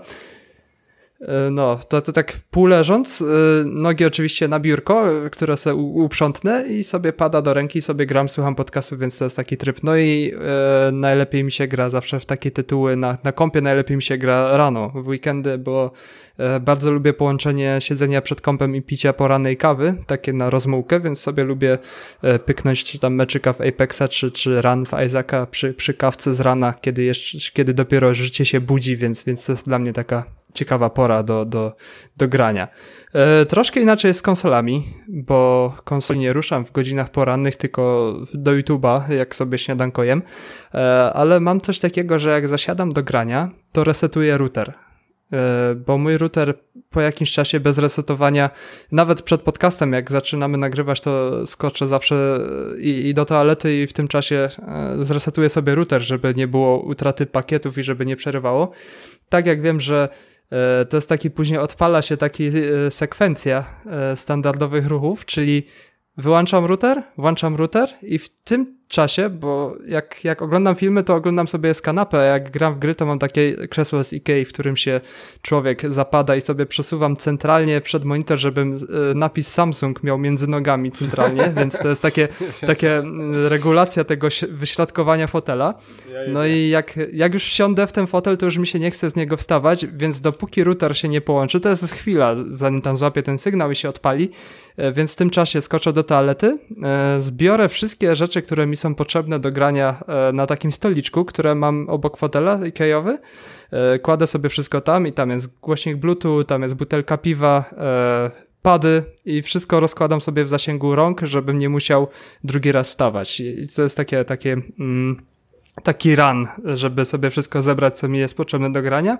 No, to, to tak pół leżąc, nogi oczywiście na biurko, które sobie uprzątnę i sobie pada do ręki, sobie gram, słucham podcastów, więc to jest taki tryb. No i e, najlepiej mi się gra zawsze w takie tytuły, na, na kompie najlepiej mi się gra rano, w weekendy, bo e, bardzo lubię połączenie siedzenia przed kompem i picia porannej kawy, takie na rozmułkę, więc sobie lubię e, pyknąć czy tam meczyka w Apexa, czy, czy run w Isaaca przy, przy kawce z rana, kiedy, jeszcze, kiedy dopiero życie się budzi, więc, więc to jest dla mnie taka ciekawa pora do, do, do grania. E, troszkę inaczej jest z konsolami, bo konsoli nie ruszam w godzinach porannych, tylko do YouTube'a, jak sobie śniadanko jem, e, ale mam coś takiego, że jak zasiadam do grania, to resetuję router. E, bo mój router po jakimś czasie bez resetowania, nawet przed podcastem, jak zaczynamy nagrywać, to skoczę zawsze i, i do toalety i w tym czasie e, zresetuję sobie router, żeby nie było utraty pakietów i żeby nie przerywało. Tak jak wiem, że to jest taki, później odpala się taki e, sekwencja e, standardowych ruchów, czyli wyłączam router, włączam router i w tym czasie, bo jak, jak oglądam filmy, to oglądam sobie z kanapy, a jak gram w gry, to mam takie krzesło z Ikei, w którym się człowiek zapada i sobie przesuwam centralnie przed monitor, żebym e, napis Samsung miał między nogami centralnie, więc to jest takie, takie m, regulacja tego wyśrodkowania fotela. No i jak, jak już wsiądę w ten fotel, to już mi się nie chce z niego wstawać, więc dopóki router się nie połączy, to jest chwila, zanim tam złapię ten sygnał i się odpali, e, więc w tym czasie skoczę do toalety, e, zbiorę wszystkie rzeczy, które mi są potrzebne do grania e, na takim stoliczku, które mam obok fotela Ikeowy. E, kładę sobie wszystko tam i tam jest głośnik Bluetooth, tam jest butelka piwa, e, pady i wszystko rozkładam sobie w zasięgu rąk, żebym nie musiał drugi raz wstawać. I to jest takie, takie mm, taki run, żeby sobie wszystko zebrać, co mi jest potrzebne do grania.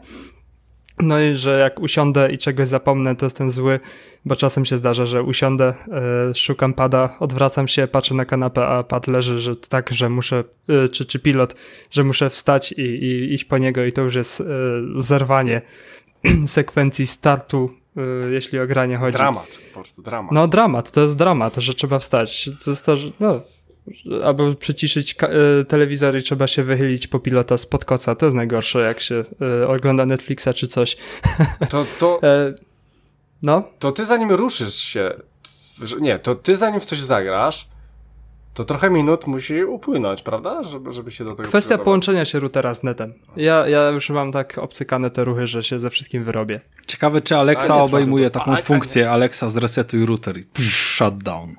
No i że jak usiądę i czegoś zapomnę, to jestem zły, bo czasem się zdarza, że usiądę, e, szukam pada, odwracam się, patrzę na kanapę, a pad leży, że tak, że muszę, e, czy, czy pilot, że muszę wstać i, i iść po niego i to już jest e, zerwanie sekwencji startu, e, jeśli o granie chodzi. Dramat, po prostu dramat. No dramat, to jest dramat, że trzeba wstać. To jest to, że no... albo przyciszyć ka- y, telewizor i trzeba się wychylić po pilota spod koca. To jest najgorsze, jak się y, ogląda Netflixa czy coś. To, to, e, no. to ty zanim ruszysz się, w- nie, to ty zanim w coś zagrasz, to trochę minut musi upłynąć, prawda? Żeby, żeby się do tego Kwestia przygotować. połączenia się routera z netem. Ja, ja już mam tak obcykane te ruchy, że się ze wszystkim wyrobię. Ciekawe, czy Alexa A, nie, obejmuje to- taką a, a, funkcję, Alexa zresetuj router i psz, shutdown.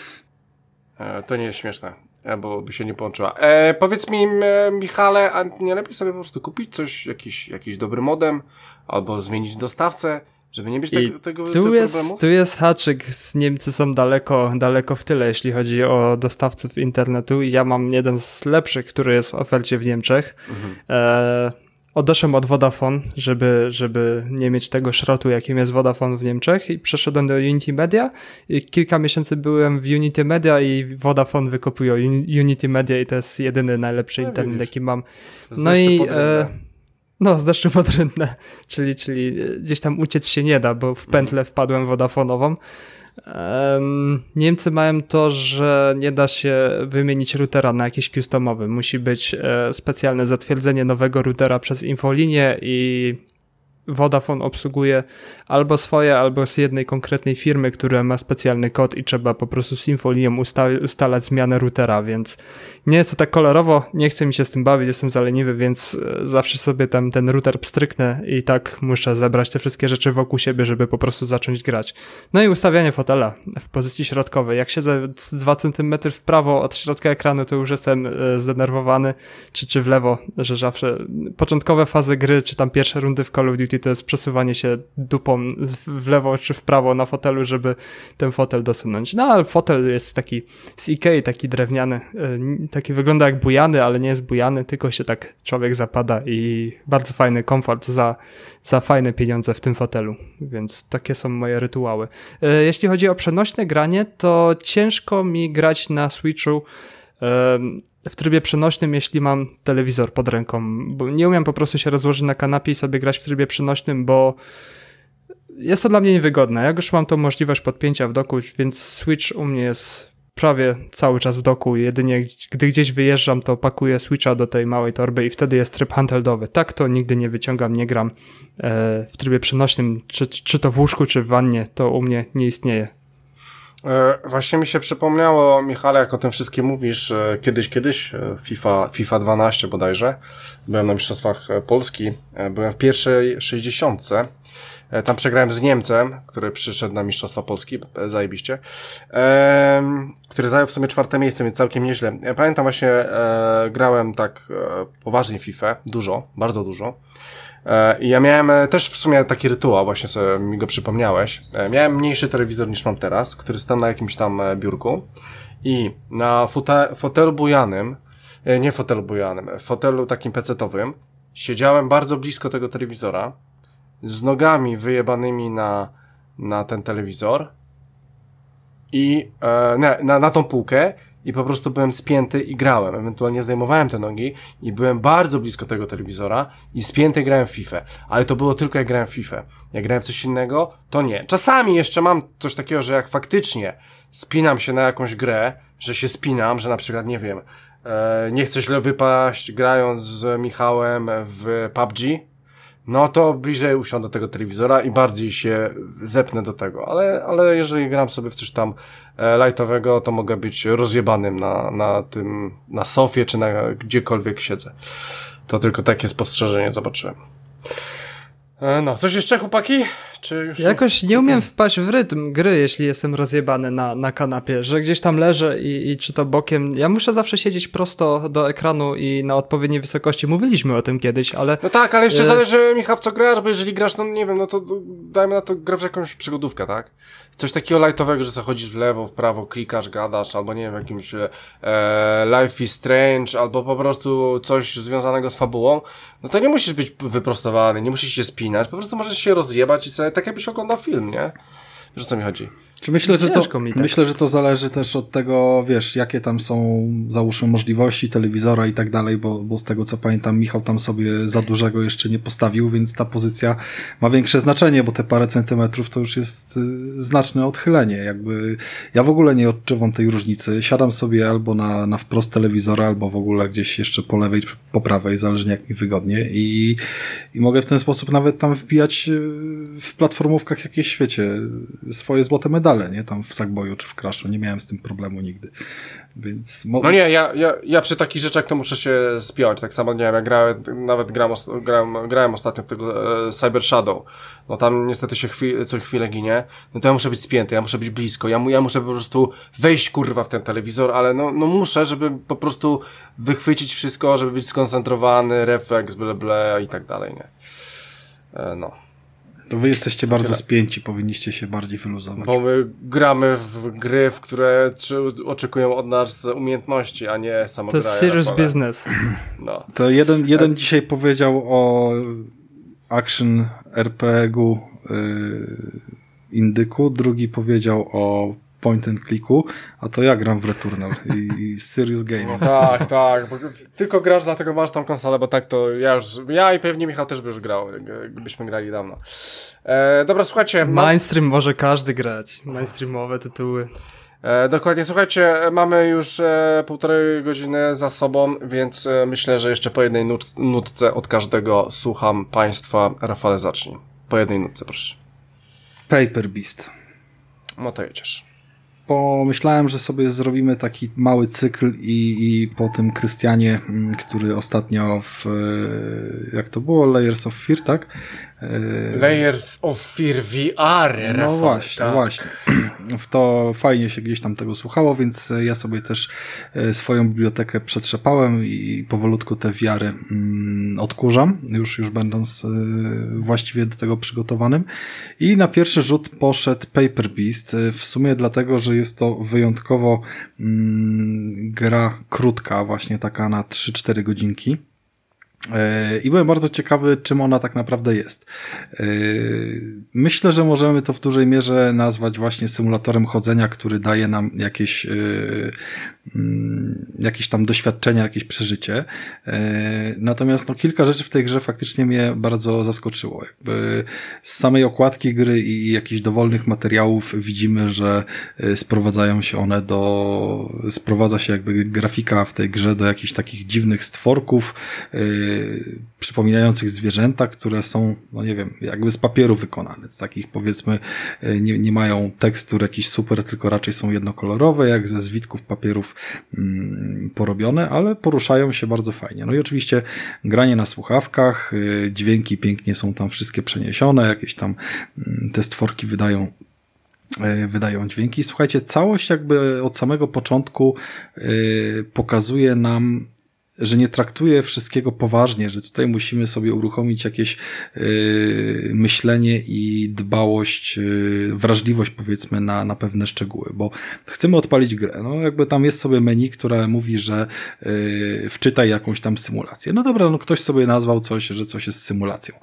E, to nie jest śmieszne, e, bo by się nie połączyła. E, powiedz mi, e, Michale, a nie lepiej sobie po prostu kupić coś, jakiś, jakiś dobry modem, albo zmienić dostawcę, żeby nie mieć I tego, tego, tu tego jest, problemu? tu jest haczyk, Niemcy są daleko, daleko w tyle, jeśli chodzi o dostawców internetu. Ja mam jeden z lepszych, który jest w ofercie w Niemczech. Mhm. E, odeszłem od Vodafone, żeby, żeby nie mieć tego szrotu, jakim jest Vodafone w Niemczech, i przeszedłem do Unity Media i kilka miesięcy byłem w Unity Media i Vodafone wykopuje Unity Media i to jest jedyny najlepszy No, internet, widzisz. jaki mam. Z No deszczu i pod rynnem. e, no, z deszczu pod rynne, czyli, czyli gdzieś tam uciec się nie da, bo w pętlę wpadłem wodafonową. Um, Niemcy mają to, że nie da się wymienić routera na jakiś customowy. Musi być e, specjalne zatwierdzenie nowego routera przez infolinię i Vodafone obsługuje albo swoje, albo z jednej konkretnej firmy, która ma specjalny kod i trzeba po prostu z infolinią usta- ustalać zmianę routera, więc nie jest to tak kolorowo, nie chcę mi się z tym bawić, jestem zaleniwy, więc e, zawsze sobie tam ten router pstryknę i tak muszę zebrać te wszystkie rzeczy wokół siebie, żeby po prostu zacząć grać. No i ustawianie fotela w pozycji środkowej. Jak siedzę dwa centymetry w prawo od środka ekranu, to już jestem e, zdenerwowany, czy, czy w lewo, że zawsze początkowe fazy gry, czy tam pierwsze rundy w Call of Duty to jest przesuwanie się dupą w lewo czy w prawo na fotelu, żeby ten fotel dosunąć. No ale fotel jest taki z Ikei, taki drewniany, yy, taki wygląda jak bujany, ale nie jest bujany, tylko się tak człowiek zapada i bardzo fajny komfort za, za fajne pieniądze w tym fotelu, więc takie są moje rytuały. Yy, jeśli chodzi o przenośne granie, to ciężko mi grać na Switchu w trybie przenośnym, jeśli mam telewizor pod ręką, bo nie umiem po prostu się rozłożyć na kanapie i sobie grać w trybie przenośnym, bo jest to dla mnie niewygodne. Ja już mam tą możliwość podpięcia w doku, więc Switch u mnie jest prawie cały czas w doku. Jedynie gdy gdzieś wyjeżdżam, to pakuję Switcha do tej małej torby i wtedy jest tryb handheldowy. Tak to nigdy nie wyciągam, nie gram e, w trybie przenośnym, czy, czy to w łóżku, czy w wannie, to u mnie nie istnieje. E, właśnie mi się przypomniało, Michale, jak o tym wszystkim mówisz, e, kiedyś, kiedyś, e, FIFA, FIFA dwanaście bodajże, byłem na Mistrzostwach e, Polski, e, byłem w pierwszej sześćdziesiątce, e, tam przegrałem z Niemcem, który przyszedł na Mistrzostwa Polski, e, zajebiście, e, który zajął w sumie czwarte miejsce, więc całkiem nieźle. Ja pamiętam właśnie, e, grałem tak e, poważnie FIFA, dużo, bardzo dużo. I ja miałem też w sumie taki rytuał, właśnie sobie mi go przypomniałeś. Miałem mniejszy telewizor niż mam teraz, który stał na jakimś tam biurku i na fota- fotelu bujanym, nie fotelu bujanym, fotelu takim pecetowym, siedziałem bardzo blisko tego telewizora, z nogami wyjebanymi na, na ten telewizor i e, na, na, na tą półkę i po prostu byłem spięty i grałem. Ewentualnie zdejmowałem te nogi i byłem bardzo blisko tego telewizora i spięty grałem w FIFA. Ale to było tylko jak grałem w FIFA. Jak grałem w coś innego, to nie. Czasami jeszcze mam coś takiego, że jak faktycznie spinam się na jakąś grę, że się spinam, że na przykład, nie wiem, e, nie chcę źle wypaść grając z Michałem w P U B G, no to bliżej usiądę do tego telewizora i bardziej się zepnę do tego, ale, ale jeżeli gram sobie w coś tam e, lightowego, to mogę być rozjebanym na, na tym, na sofie, czy na gdziekolwiek siedzę. To tylko takie spostrzeżenie zobaczyłem. E, no, coś jeszcze, chłopaki? Czy już... Jakoś nie umiem wpaść w rytm gry, jeśli jestem rozjebany na, na kanapie, że gdzieś tam leżę i, i czy to bokiem. Ja muszę zawsze siedzieć prosto do ekranu i na odpowiedniej wysokości. Mówiliśmy o tym kiedyś, ale... No tak, ale jeszcze e... zależy, Michał, w co grasz, bo jeżeli grasz, no nie wiem, no to dajmy na to, grasz w jakąś przygodówkę, tak? Coś takiego lightowego, że sobie chodzisz w lewo, w prawo, klikasz, gadasz, albo nie wiem, jakimś e, Life is Strange, albo po prostu coś związanego z fabułą, no to nie musisz być wyprostowany, nie musisz się spinać, po prostu możesz się rozjebać i sobie tak jakbyś oglądał film, nie? Wiesz, o co mi chodzi? Myślę, że to, tak. myślę, że to zależy też od tego, wiesz, jakie tam są, załóżmy, możliwości telewizora i tak dalej, bo, bo z tego co pamiętam, Michał tam sobie za dużego jeszcze nie postawił, więc ta pozycja ma większe znaczenie, bo te parę centymetrów to już jest y, znaczne odchylenie. Jakby ja w ogóle nie odczuwam tej różnicy. Siadam sobie albo na, na wprost telewizora, albo w ogóle gdzieś jeszcze po lewej czy po prawej, zależnie jak mi wygodnie i, i mogę w ten sposób nawet tam wbijać w platformówkach jakieś, wiecie, swoje złote medale. doskonale, nie? Tam w Sackboyu czy w Crashu nie miałem z tym problemu nigdy. Więc mo- No nie, ja, ja, ja przy takich rzeczach to muszę się spiąć. Tak samo, nie wiem, ja grałem, nawet gram, os- grałem, grałem ostatnio w tego e, Cyber Shadow. No tam niestety się chwi- co chwilę ginie. No to ja muszę być spięty, ja muszę być blisko. Ja, mu- ja muszę po prostu wejść, kurwa, w ten telewizor, ale no, no muszę, żeby po prostu wychwycić wszystko, żeby być skoncentrowany, refleks, byle, byle i tak dalej, nie? E, no. To wy jesteście bardzo spięci, powinniście się bardziej wyluzować. Bo my gramy w gry, w które czy, oczekują od nas umiejętności, a nie samo To jest serious business. No. To jeden, jeden dzisiaj powiedział o action er pe gu yy, indyku, drugi powiedział o point and clicku, a to ja gram w Returnal i, i serious game. No tak, tak, bo tylko grasz, dlatego masz tą konsolę, bo tak to ja już, ja i pewnie Michał też by już grał, gdybyśmy grali dawno. E, dobra, słuchajcie. Ma... Mainstream może każdy grać, mainstreamowe tytuły. E, dokładnie, słuchajcie, mamy już e, półtorej godziny za sobą, więc e, myślę, że jeszcze po jednej nut- nutce od każdego słucham państwa. Rafale, zacznij. Po jednej nutce, proszę. Paper Beast. No to jedziesz. Pomyślałem, że sobie zrobimy taki mały cykl i, i po tym Krystianie, który ostatnio w, jak to było, Layers of Fear, tak? Layers of Fear V R. No Rafał, właśnie, tak. właśnie. W to fajnie się gdzieś tam tego słuchało, więc ja sobie też swoją bibliotekę przetrzepałem i powolutku te wiary mm, odkurzam, już, już będąc y, właściwie do tego przygotowanym. I na pierwszy rzut poszedł Paper Beast, w sumie dlatego, że jest to wyjątkowo mm, gra krótka, właśnie taka na trzy cztery godzinki. I byłem bardzo ciekawy, czym ona tak naprawdę jest. Myślę, że możemy to w dużej mierze nazwać właśnie symulatorem chodzenia, który daje nam jakieś, jakieś tam doświadczenia, jakieś przeżycie. Natomiast no, kilka rzeczy w tej grze faktycznie mnie bardzo zaskoczyło. Jakby z samej okładki gry i jakichś dowolnych materiałów widzimy, że sprowadzają się one do, sprowadza się jakby grafika w tej grze do jakichś takich dziwnych stworków, przypominających zwierzęta, które są, no nie wiem, jakby z papieru wykonane, z takich powiedzmy nie, nie mają tekstur jakiś super, tylko raczej są jednokolorowe, jak ze zwitków papierów mm, porobione, ale poruszają się bardzo fajnie. No i oczywiście granie na słuchawkach, y, dźwięki pięknie są tam wszystkie przeniesione, jakieś tam y, te stworki wydają wydają dźwięki. Słuchajcie, całość jakby od samego początku y, pokazuje nam, że nie traktuje wszystkiego poważnie, że tutaj musimy sobie uruchomić jakieś yy, myślenie i dbałość, yy, wrażliwość powiedzmy na, na pewne szczegóły, bo chcemy odpalić grę. No jakby tam jest sobie menu, które mówi, że yy, wczytaj jakąś tam symulację. No dobra, no ktoś sobie nazwał coś, że coś jest symulacją.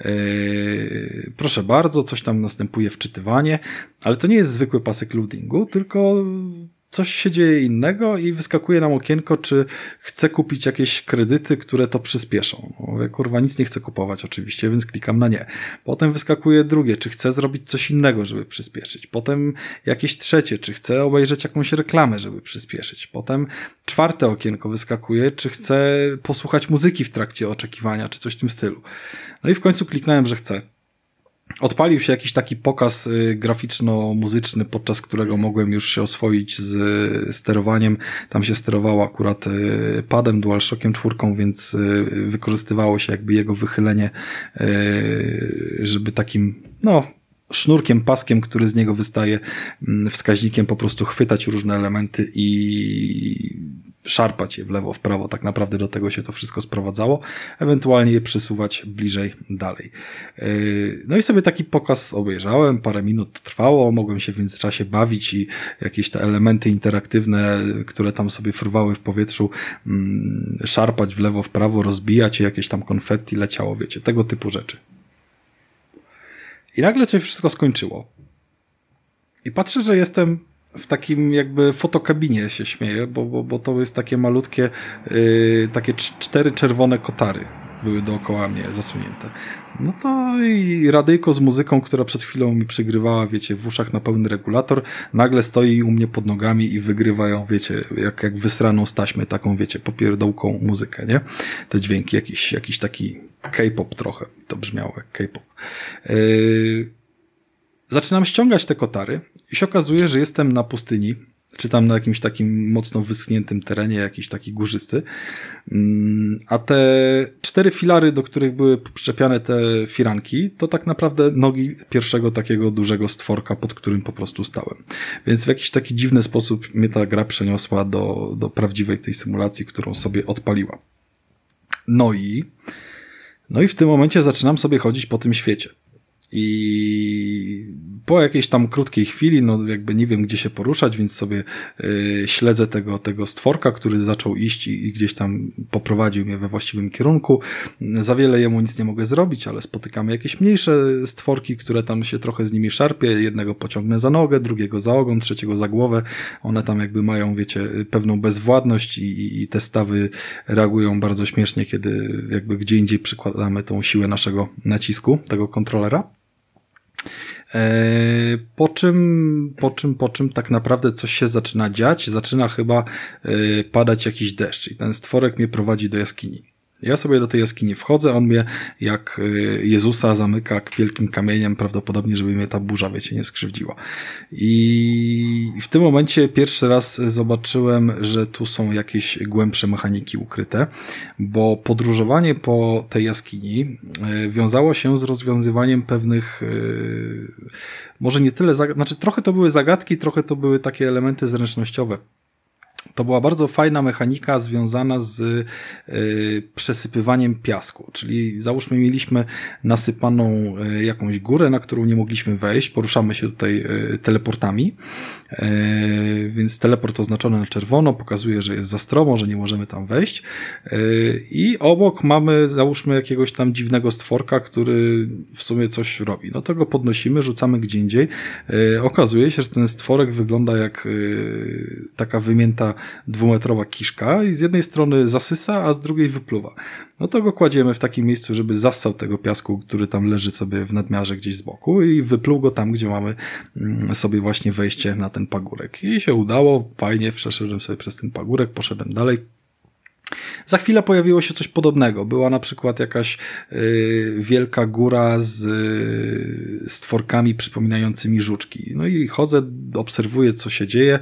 Yy, proszę bardzo, coś tam następuje wczytywanie, ale to nie jest zwykły pasek loadingu, tylko coś się dzieje innego i wyskakuje nam okienko, czy chcę kupić jakieś kredyty, które to przyspieszą. No, ja kurwa nic nie chcę kupować oczywiście, więc klikam na nie. Potem wyskakuje drugie, czy chcę zrobić coś innego, żeby przyspieszyć. Potem jakieś trzecie, czy chcę obejrzeć jakąś reklamę, żeby przyspieszyć. Potem czwarte okienko wyskakuje, czy chcę posłuchać muzyki w trakcie oczekiwania, czy coś w tym stylu. No i w końcu kliknąłem, że chcę. Odpalił się jakiś taki pokaz y, graficzno-muzyczny, podczas którego mogłem już się oswoić z y, sterowaniem. Tam się sterowało akurat y, padem, DualShockiem czwórką, więc y, wykorzystywało się jakby jego wychylenie, y, żeby takim, no, sznurkiem, paskiem, który z niego wystaje, y, wskaźnikiem po prostu chwytać różne elementy i szarpać je w lewo, w prawo. Tak naprawdę do tego się to wszystko sprowadzało. Ewentualnie je przesuwać bliżej, dalej. No i sobie taki pokaz obejrzałem. Parę minut to trwało. Mogłem się w międzyczasie bawić i jakieś te elementy interaktywne, które tam sobie fruwały w powietrzu, szarpać w lewo, w prawo, rozbijać i jakieś tam konfetti leciało, wiecie, tego typu rzeczy. I nagle się wszystko skończyło. I patrzę, że jestem w takim jakby fotokabinie, się śmieję, bo, bo, bo to jest takie malutkie, yy, takie cztery czerwone kotary były dookoła mnie zasunięte. No to i radyjko z muzyką, która przed chwilą mi przygrywała, wiecie, w uszach na pełny regulator, nagle stoi u mnie pod nogami i wygrywa ją, wiecie, jak, jak wysraną z taśmy, taką, wiecie, popierdołką muzykę, nie? Te dźwięki, jakiś, jakiś taki K-pop trochę, to brzmiało jak K-pop. Yy... zaczynam ściągać te kotary i się okazuje, że jestem na pustyni, czy tam na jakimś takim mocno wyschniętym terenie, jakiś taki górzysty. A te cztery filary, do których były przyczepiane te firanki, to tak naprawdę nogi pierwszego takiego dużego stworka, pod którym po prostu stałem. Więc w jakiś taki dziwny sposób mnie ta gra przeniosła do, do prawdziwej tej symulacji, którą sobie odpaliła. No i, no i w tym momencie zaczynam sobie chodzić po tym świecie. I po jakiejś tam krótkiej chwili, no jakby nie wiem gdzie się poruszać, więc sobie y, śledzę tego, tego stworka, który zaczął iść i, i gdzieś tam poprowadził mnie we właściwym kierunku. Za wiele jemu nic nie mogę zrobić, ale spotykamy jakieś mniejsze stworki, które tam się trochę z nimi szarpie. Jednego pociągnę za nogę, drugiego za ogon, trzeciego za głowę. One tam jakby mają, wiecie, pewną bezwładność i, i, i te stawy reagują bardzo śmiesznie, kiedy jakby gdzie indziej przykładamy tą siłę naszego nacisku, tego kontrolera. Po czym, po czym, po czym tak naprawdę coś się zaczyna dziać, zaczyna chyba padać jakiś deszcz i ten stworek mnie prowadzi do jaskini. Ja sobie do tej jaskini wchodzę, on mnie jak Jezusa zamyka wielkim kamieniem, prawdopodobnie, żeby mnie ta burza, wiecie, nie skrzywdziła. I w tym momencie pierwszy raz zobaczyłem, że tu są jakieś głębsze mechaniki ukryte, bo podróżowanie po tej jaskini wiązało się z rozwiązywaniem pewnych, może nie tyle, zag- znaczy trochę to były zagadki, trochę to były takie elementy zręcznościowe. To była bardzo fajna mechanika związana z y, przesypywaniem piasku, czyli załóżmy mieliśmy nasypaną y, jakąś górę, na którą nie mogliśmy wejść, poruszamy się tutaj y, teleportami, y, więc teleport oznaczony na czerwono pokazuje, że jest za stromo, że nie możemy tam wejść y, i obok mamy załóżmy jakiegoś tam dziwnego stworka, który w sumie coś robi. No to go podnosimy, rzucamy gdzie indziej. Y, okazuje się, że ten stworek wygląda jak y, taka wymięta dwumetrowa kiszka i z jednej strony zasysa, a z drugiej wypluwa. No to go kładziemy w takim miejscu, żeby zassał tego piasku, który tam leży sobie w nadmiarze gdzieś z boku i wypluł go tam, gdzie mamy sobie właśnie wejście na ten pagórek. I się udało, fajnie, przeszedłem sobie przez ten pagórek, poszedłem dalej. Za chwilę pojawiło się coś podobnego. Była na przykład jakaś y, wielka góra z y, stworkami przypominającymi żuczki. No i chodzę, obserwuję, co się dzieje.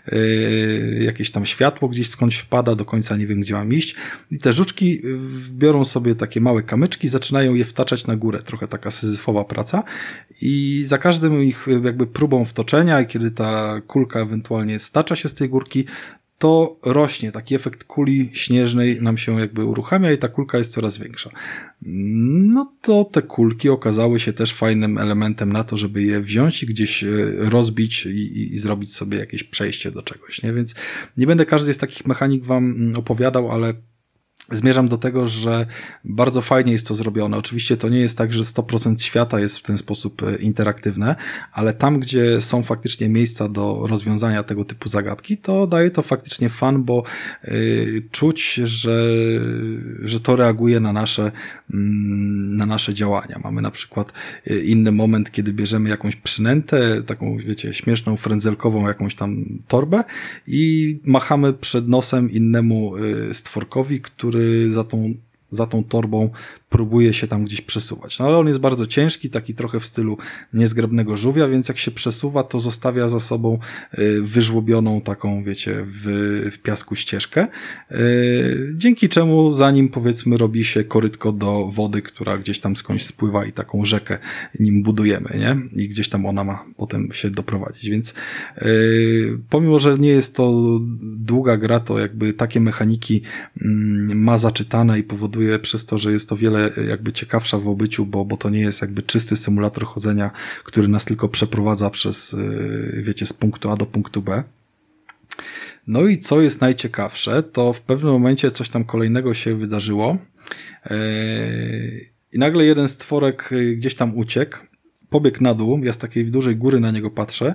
Y, jakieś tam światło gdzieś skądś wpada, do końca nie wiem, gdzie mam iść. I te żuczki biorą sobie takie małe kamyczki, zaczynają je wtaczać na górę. Trochę taka syzyfowa praca. I za każdym ich jakby próbą wtoczenia, i kiedy ta kulka ewentualnie stacza się z tej górki, to rośnie, taki efekt kuli śnieżnej nam się jakby uruchamia i ta kulka jest coraz większa. No to te kulki okazały się też fajnym elementem na to, żeby je wziąć i gdzieś rozbić i, i, i zrobić sobie jakieś przejście do czegoś, nie? Więc nie będę każdej z takich mechanik wam opowiadał, ale zmierzam do tego, że bardzo fajnie jest to zrobione. Oczywiście to nie jest tak, że sto procent świata jest w ten sposób interaktywne, ale tam, gdzie są faktycznie miejsca do rozwiązania tego typu zagadki, to daje to faktycznie fan, bo y, czuć, że, że to reaguje na nasze, mm, na nasze działania. Mamy na przykład inny moment, kiedy bierzemy jakąś przynętę, taką, wiecie, śmieszną, frędzelkową jakąś tam torbę i machamy przed nosem innemu y, stworkowi, który za tą, za tą torbą próbuje się tam gdzieś przesuwać. No ale on jest bardzo ciężki, taki trochę w stylu niezgrabnego żółwia, więc jak się przesuwa, to zostawia za sobą y, wyżłobioną taką, wiecie, w, w piasku ścieżkę, y, dzięki czemu za nim, powiedzmy, robi się korytko do wody, która gdzieś tam skądś spływa i taką rzekę nim budujemy, nie? I gdzieś tam ona ma potem się doprowadzić, więc y, pomimo, że nie jest to długa gra, to jakby takie mechaniki y, ma zaczytane i powoduje przez to, że jest to wiele jakby ciekawsza w obyciu, bo, bo to nie jest jakby czysty symulator chodzenia, który nas tylko przeprowadza przez, wiecie, z punktu A do punktu B. No i co jest najciekawsze, to w pewnym momencie coś tam kolejnego się wydarzyło i nagle jeden stworek gdzieś tam uciekł, pobiegł na dół, ja z takiej dużej góry na niego patrzę,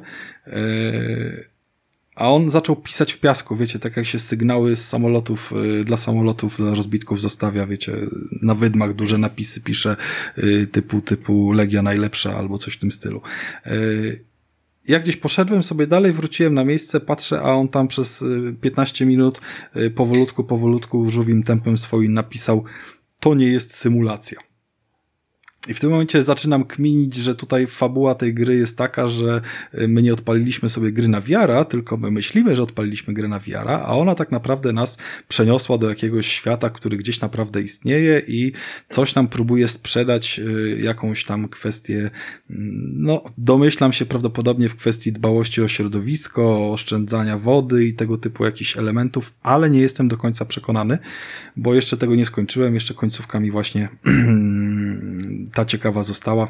a on zaczął pisać w piasku, wiecie, tak jak się sygnały z samolotów, y, dla samolotów, dla rozbitków zostawia, wiecie, na wydmach duże napisy pisze y, typu, typu Legia najlepsza albo coś w tym stylu. Y, ja gdzieś poszedłem sobie dalej, wróciłem na miejsce, patrzę, a on tam przez y, piętnaście minut y, powolutku, powolutku żółwim tempem swoim napisał: to nie jest symulacja. I w tym momencie zaczynam kminić, że tutaj fabuła tej gry jest taka, że my nie odpaliliśmy sobie gry na V R-a, tylko my myślimy, że odpaliliśmy grę na V R-a, a ona tak naprawdę nas przeniosła do jakiegoś świata, który gdzieś naprawdę istnieje i coś nam próbuje sprzedać, jakąś tam kwestię, no domyślam się prawdopodobnie w kwestii dbałości o środowisko, oszczędzania wody i tego typu jakichś elementów, ale nie jestem do końca przekonany, bo jeszcze tego nie skończyłem, jeszcze końcówka mi właśnie ta ciekawa została.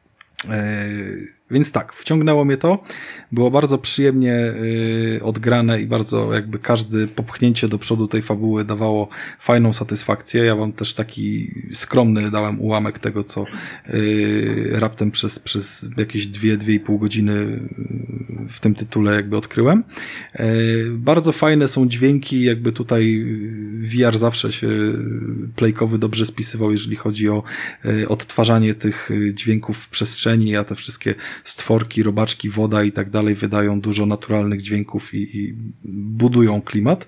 Więc tak, wciągnęło mnie to, było bardzo przyjemnie y, odgrane i bardzo jakby każde popchnięcie do przodu tej fabuły dawało fajną satysfakcję. Ja wam też taki skromny dałem ułamek tego, co y, raptem przez, przez jakieś dwie, dwie i pół godziny w tym tytule jakby odkryłem. Y, bardzo fajne są dźwięki, jakby tutaj V R zawsze się playkowy dobrze spisywał, jeżeli chodzi o y, odtwarzanie tych dźwięków w przestrzeni, a te wszystkie stworki, robaczki, woda i tak dalej wydają dużo naturalnych dźwięków i, i budują klimat.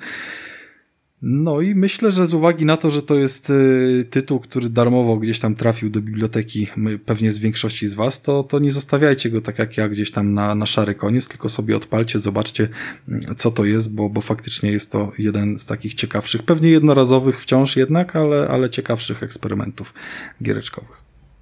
No i myślę, że z uwagi na to, że to jest y, tytuł, który darmowo gdzieś tam trafił do biblioteki, my, pewnie z większości z was, to, to nie zostawiajcie go tak jak ja gdzieś tam na, na szary koniec, tylko sobie odpalcie, zobaczcie co to jest, bo, bo faktycznie jest to jeden z takich ciekawszych, pewnie jednorazowych wciąż jednak, ale, ale ciekawszych eksperymentów giereczkowych.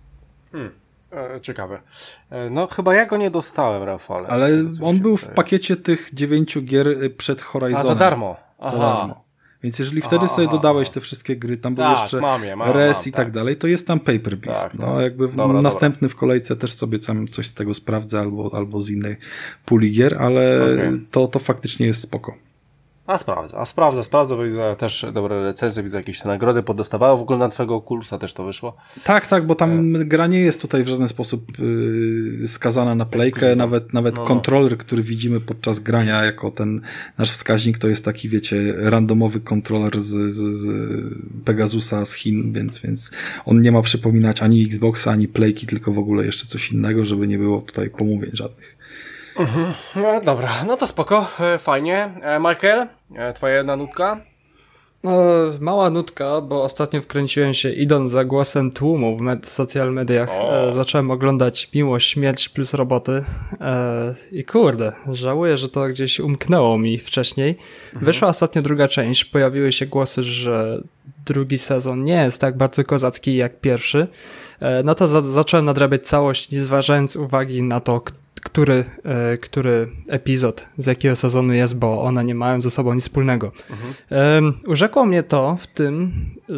Hmm. Ciekawe. No chyba ja go nie dostałem, Rafale. Ale on był w pakiecie tych dziewięciu gier przed Horizonem. A za darmo. Aha. Za darmo. Więc jeżeli wtedy aha, sobie aha, dodałeś te wszystkie gry, tam był tak, jeszcze mam je, mam, Res mam, i tak, tak dalej, to jest tam Paper Beast. Tak, no tak. jakby w dobra, następny dobra. w kolejce też sobie tam coś z tego sprawdzę albo, albo z innej puli gier, ale okay. to, to faktycznie jest spoko. A sprawdzę, a sprawdzę, sprawdzę, widzę też dobre recenzje, widzę jakieś te nagrody podostawało, w ogóle na twojego Oculusa też to wyszło. Tak, tak, bo tam e... gra nie jest tutaj w żaden sposób yy, skazana na playkę, nawet, nawet no, kontroler, no. który widzimy podczas grania jako ten nasz wskaźnik, to jest taki, wiecie, randomowy kontroler z, z, z Pegasusa z Chin, więc, więc on nie ma przypominać ani Xboxa, ani playki, tylko w ogóle jeszcze coś innego, żeby nie było tutaj pomówień żadnych. Mhm. No, dobra, no to spoko, fajnie. Michael, twoja jedna nutka? No, mała nutka, bo ostatnio wkręciłem się idąc za głosem tłumu w med- social mediach. E, zacząłem oglądać Miłość, Śmierć plus roboty e, i kurde, żałuję, że to gdzieś umknęło mi wcześniej. Mhm. Wyszła ostatnio druga część, pojawiły się głosy, że drugi sezon nie jest tak bardzo kozacki jak pierwszy. E, no to za- zacząłem nadrabiać całość, nie zważając uwagi na to, który, e, który epizod z jakiego sezonu jest, bo one nie mają ze sobą nic wspólnego. Mhm. E, urzekło mnie to w tym,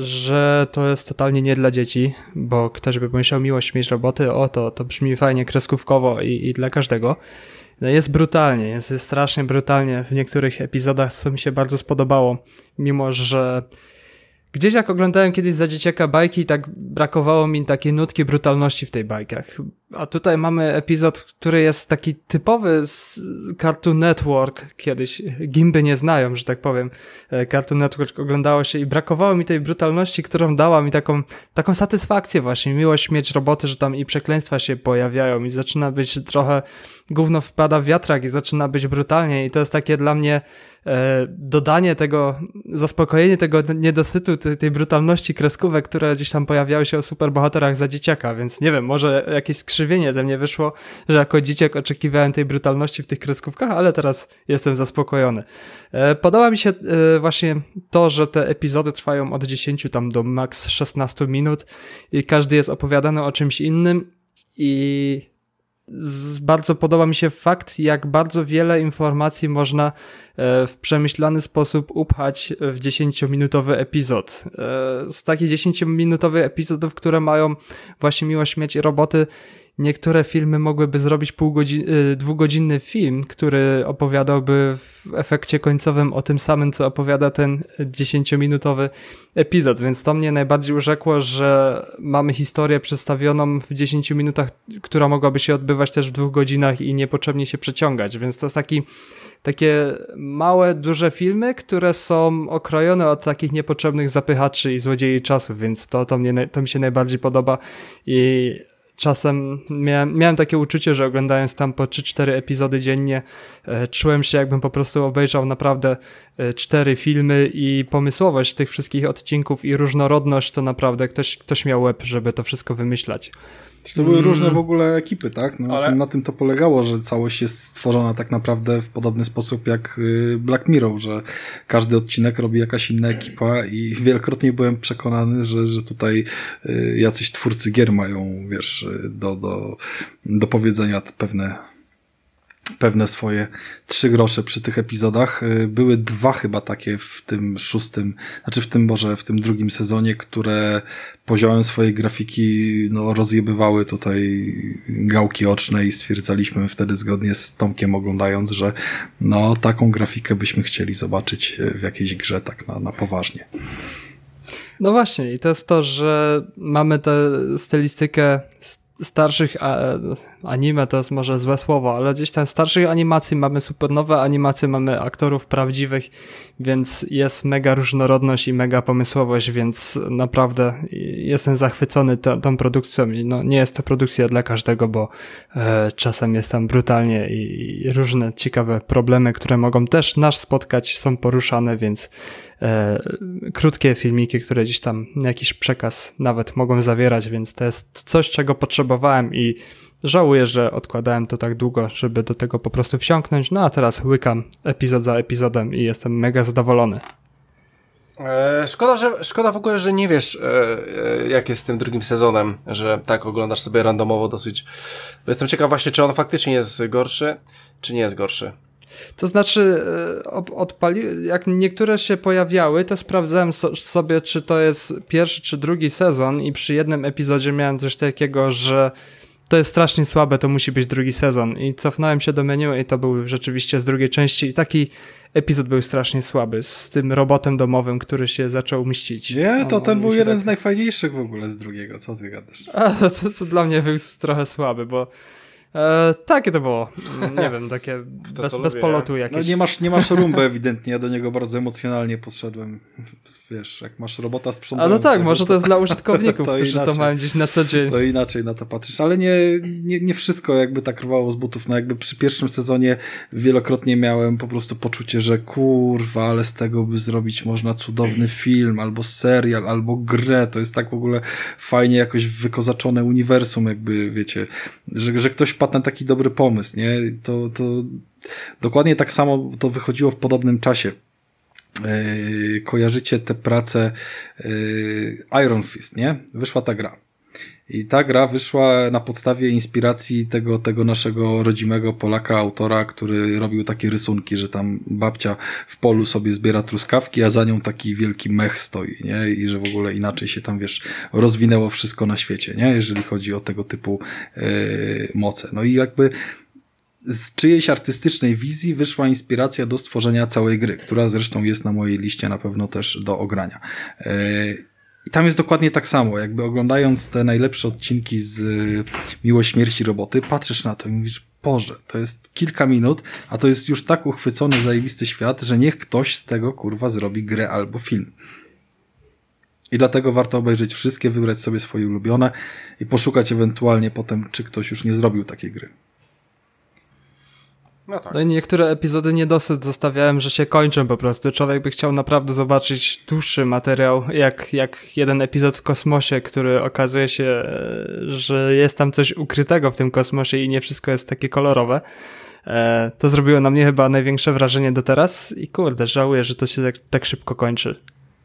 że to jest totalnie nie dla dzieci, bo ktoś by pomyślał Miłość, Śmierć, roboty, o to, to brzmi fajnie kreskówkowo i, i dla każdego. No jest brutalnie, jest, jest strasznie brutalnie w niektórych epizodach, co mi się bardzo spodobało, mimo że gdzieś jak oglądałem kiedyś za dzieciaka bajki, tak brakowało mi takiej nutki brutalności w tej bajkach. A tutaj mamy epizod, który jest taki typowy z Cartoon Network. Kiedyś gimby nie znają, że tak powiem. Cartoon Network oglądało się i brakowało mi tej brutalności, którą dała mi taką, taką satysfakcję właśnie. Miłość, Śmierć, roboty, że tam i przekleństwa się pojawiają i zaczyna być trochę gówno wpada w wiatrak i zaczyna być brutalnie i to jest takie dla mnie e, dodanie tego, zaspokojenie tego niedosytu, tej, tej brutalności kreskówek, które gdzieś tam pojawiały się o superbohaterach za dzieciaka, więc nie wiem, może jakieś skrzywienie ze mnie wyszło, że jako dzieciak oczekiwałem tej brutalności w tych kreskówkach, ale teraz jestem zaspokojony. E, podoba mi się e, właśnie to, że te epizody trwają od dziesięciu tam do maks szesnastu minut i każdy jest opowiadany o czymś innym i Z, bardzo podoba mi się fakt, jak bardzo wiele informacji można e, w przemyślany sposób upchać w dziesięciominutowy epizod. E, z takich dziesięciominutowych epizodów, które mają właśnie Miłość, Śmierć i roboty, niektóre filmy mogłyby zrobić półgodzi- y, dwugodzinny film, który opowiadałby w efekcie końcowym o tym samym, co opowiada ten dziesięciominutowy epizod, więc to mnie najbardziej urzekło, że mamy historię przedstawioną w dziesięciu minutach, która mogłaby się odbywać też w dwóch godzinach i niepotrzebnie się przeciągać, więc to jest taki takie małe, duże filmy, które są okrojone od takich niepotrzebnych zapychaczy i złodziei czasu, więc to, to, mnie, to mi się najbardziej podoba i czasem miałem, miałem takie uczucie, że oglądając tam po trzy cztery epizody dziennie, e, czułem się, jakbym po prostu obejrzał naprawdę e, cztery filmy i pomysłowość tych wszystkich odcinków i różnorodność, to naprawdę ktoś, ktoś miał łeb, żeby to wszystko wymyślać. To były różne w ogóle ekipy, tak? No, Ale... na, tym, na tym to polegało, że całość jest stworzona tak naprawdę w podobny sposób jak Black Mirror, że każdy odcinek robi jakaś inna ekipa i wielokrotnie byłem przekonany, że, że tutaj jacyś twórcy gier mają, wiesz, do, do, do powiedzenia pewne pewne swoje trzy grosze przy tych epizodach. Były dwa chyba takie w tym szóstym, znaczy w tym może w tym drugim sezonie, które poziomem swojej grafiki no, rozjebywały tutaj gałki oczne i stwierdzaliśmy wtedy zgodnie z Tomkiem oglądając, że no taką grafikę byśmy chcieli zobaczyć w jakiejś grze tak na, na poważnie. No właśnie i to jest to, że mamy tę stylistykę starszych a, anime, to jest może złe słowo, ale gdzieś tam starszych animacji mamy super nowe animacje, mamy aktorów prawdziwych, więc jest mega różnorodność i mega pomysłowość, więc naprawdę jestem zachwycony to, tą produkcją i no, nie jest to produkcja dla każdego, bo e, czasem jest tam brutalnie i, i różne ciekawe problemy, które mogą też nas spotkać, są poruszane, więc e, krótkie filmiki, które gdzieś tam jakiś przekaz nawet mogą zawierać, więc to jest coś, czego potrzebowałem i żałuję, że odkładałem to tak długo, żeby do tego po prostu wsiąknąć, no a teraz łykam epizod za epizodem i jestem mega zadowolony. E, szkoda, że, szkoda w ogóle, że nie wiesz, e, e, jak jest z tym drugim sezonem, że tak oglądasz sobie randomowo dosyć. Bo jestem ciekaw właśnie, czy on faktycznie jest gorszy, czy nie jest gorszy. To znaczy, odpali... jak niektóre się pojawiały, to sprawdzałem so- sobie, czy to jest pierwszy czy drugi sezon i przy jednym epizodzie miałem coś takiego, że to jest strasznie słabe, to musi być drugi sezon i cofnąłem się do menu i to był rzeczywiście z drugiej części i taki epizod był strasznie słaby, z tym robotem domowym, który się zaczął mścić. Nie, to on, ten on był jeden tak... z najfajniejszych w ogóle z drugiego, co ty gadasz? A, to, to dla mnie był trochę słaby, bo E, takie to było, nie wiem, takie bez, bez polotu jakieś. No nie masz, nie masz rumbę ewidentnie, ja do niego bardzo emocjonalnie podszedłem, wiesz, jak masz robota sprzątającego. A no tak, może to jest dla użytkowników, to którzy inaczej, to mają gdzieś na co dzień. To inaczej na to patrzysz, ale nie, nie, nie wszystko jakby tak rwało z butów, no jakby przy pierwszym sezonie wielokrotnie miałem po prostu poczucie, że kurwa, ale z tego by zrobić można cudowny film, albo serial, albo grę, to jest tak w ogóle fajnie jakoś wykozaczone uniwersum, jakby wiecie, że, że ktoś wpadł na taki dobry pomysł, nie? To, to dokładnie tak samo to wychodziło w podobnym czasie. Yy, kojarzycie tę pracę yy, Iron Fist, nie? Wyszła ta gra. I ta gra wyszła na podstawie inspiracji tego, tego naszego rodzimego Polaka, autora, który robił takie rysunki, że tam babcia w polu sobie zbiera truskawki, a za nią taki wielki mech stoi, nie? I że w ogóle inaczej się tam, wiesz, rozwinęło wszystko na świecie, nie? Jeżeli chodzi o tego typu yy, moce. No i jakby z czyjejś artystycznej wizji wyszła inspiracja do stworzenia całej gry, która zresztą jest na mojej liście na pewno też do ogrania. Yy, I tam jest dokładnie tak samo, jakby oglądając te najlepsze odcinki z Miłość Śmierci Roboty, patrzysz na to i mówisz, Boże, to jest kilka minut, a to jest już tak uchwycony, zajebisty świat, że niech ktoś z tego, kurwa, zrobi grę albo film. I dlatego warto obejrzeć wszystkie, wybrać sobie swoje ulubione i poszukać ewentualnie potem, czy ktoś już nie zrobił takiej gry. No, tak. No i niektóre epizody niedosyt zostawiałem, że się kończą po prostu. Człowiek by chciał naprawdę zobaczyć dłuższy materiał, jak, jak jeden epizod w kosmosie, który okazuje się, że jest tam coś ukrytego w tym kosmosie i nie wszystko jest takie kolorowe. E, to zrobiło na mnie chyba największe wrażenie do teraz i kurde, żałuję, że to się tak, tak szybko kończy.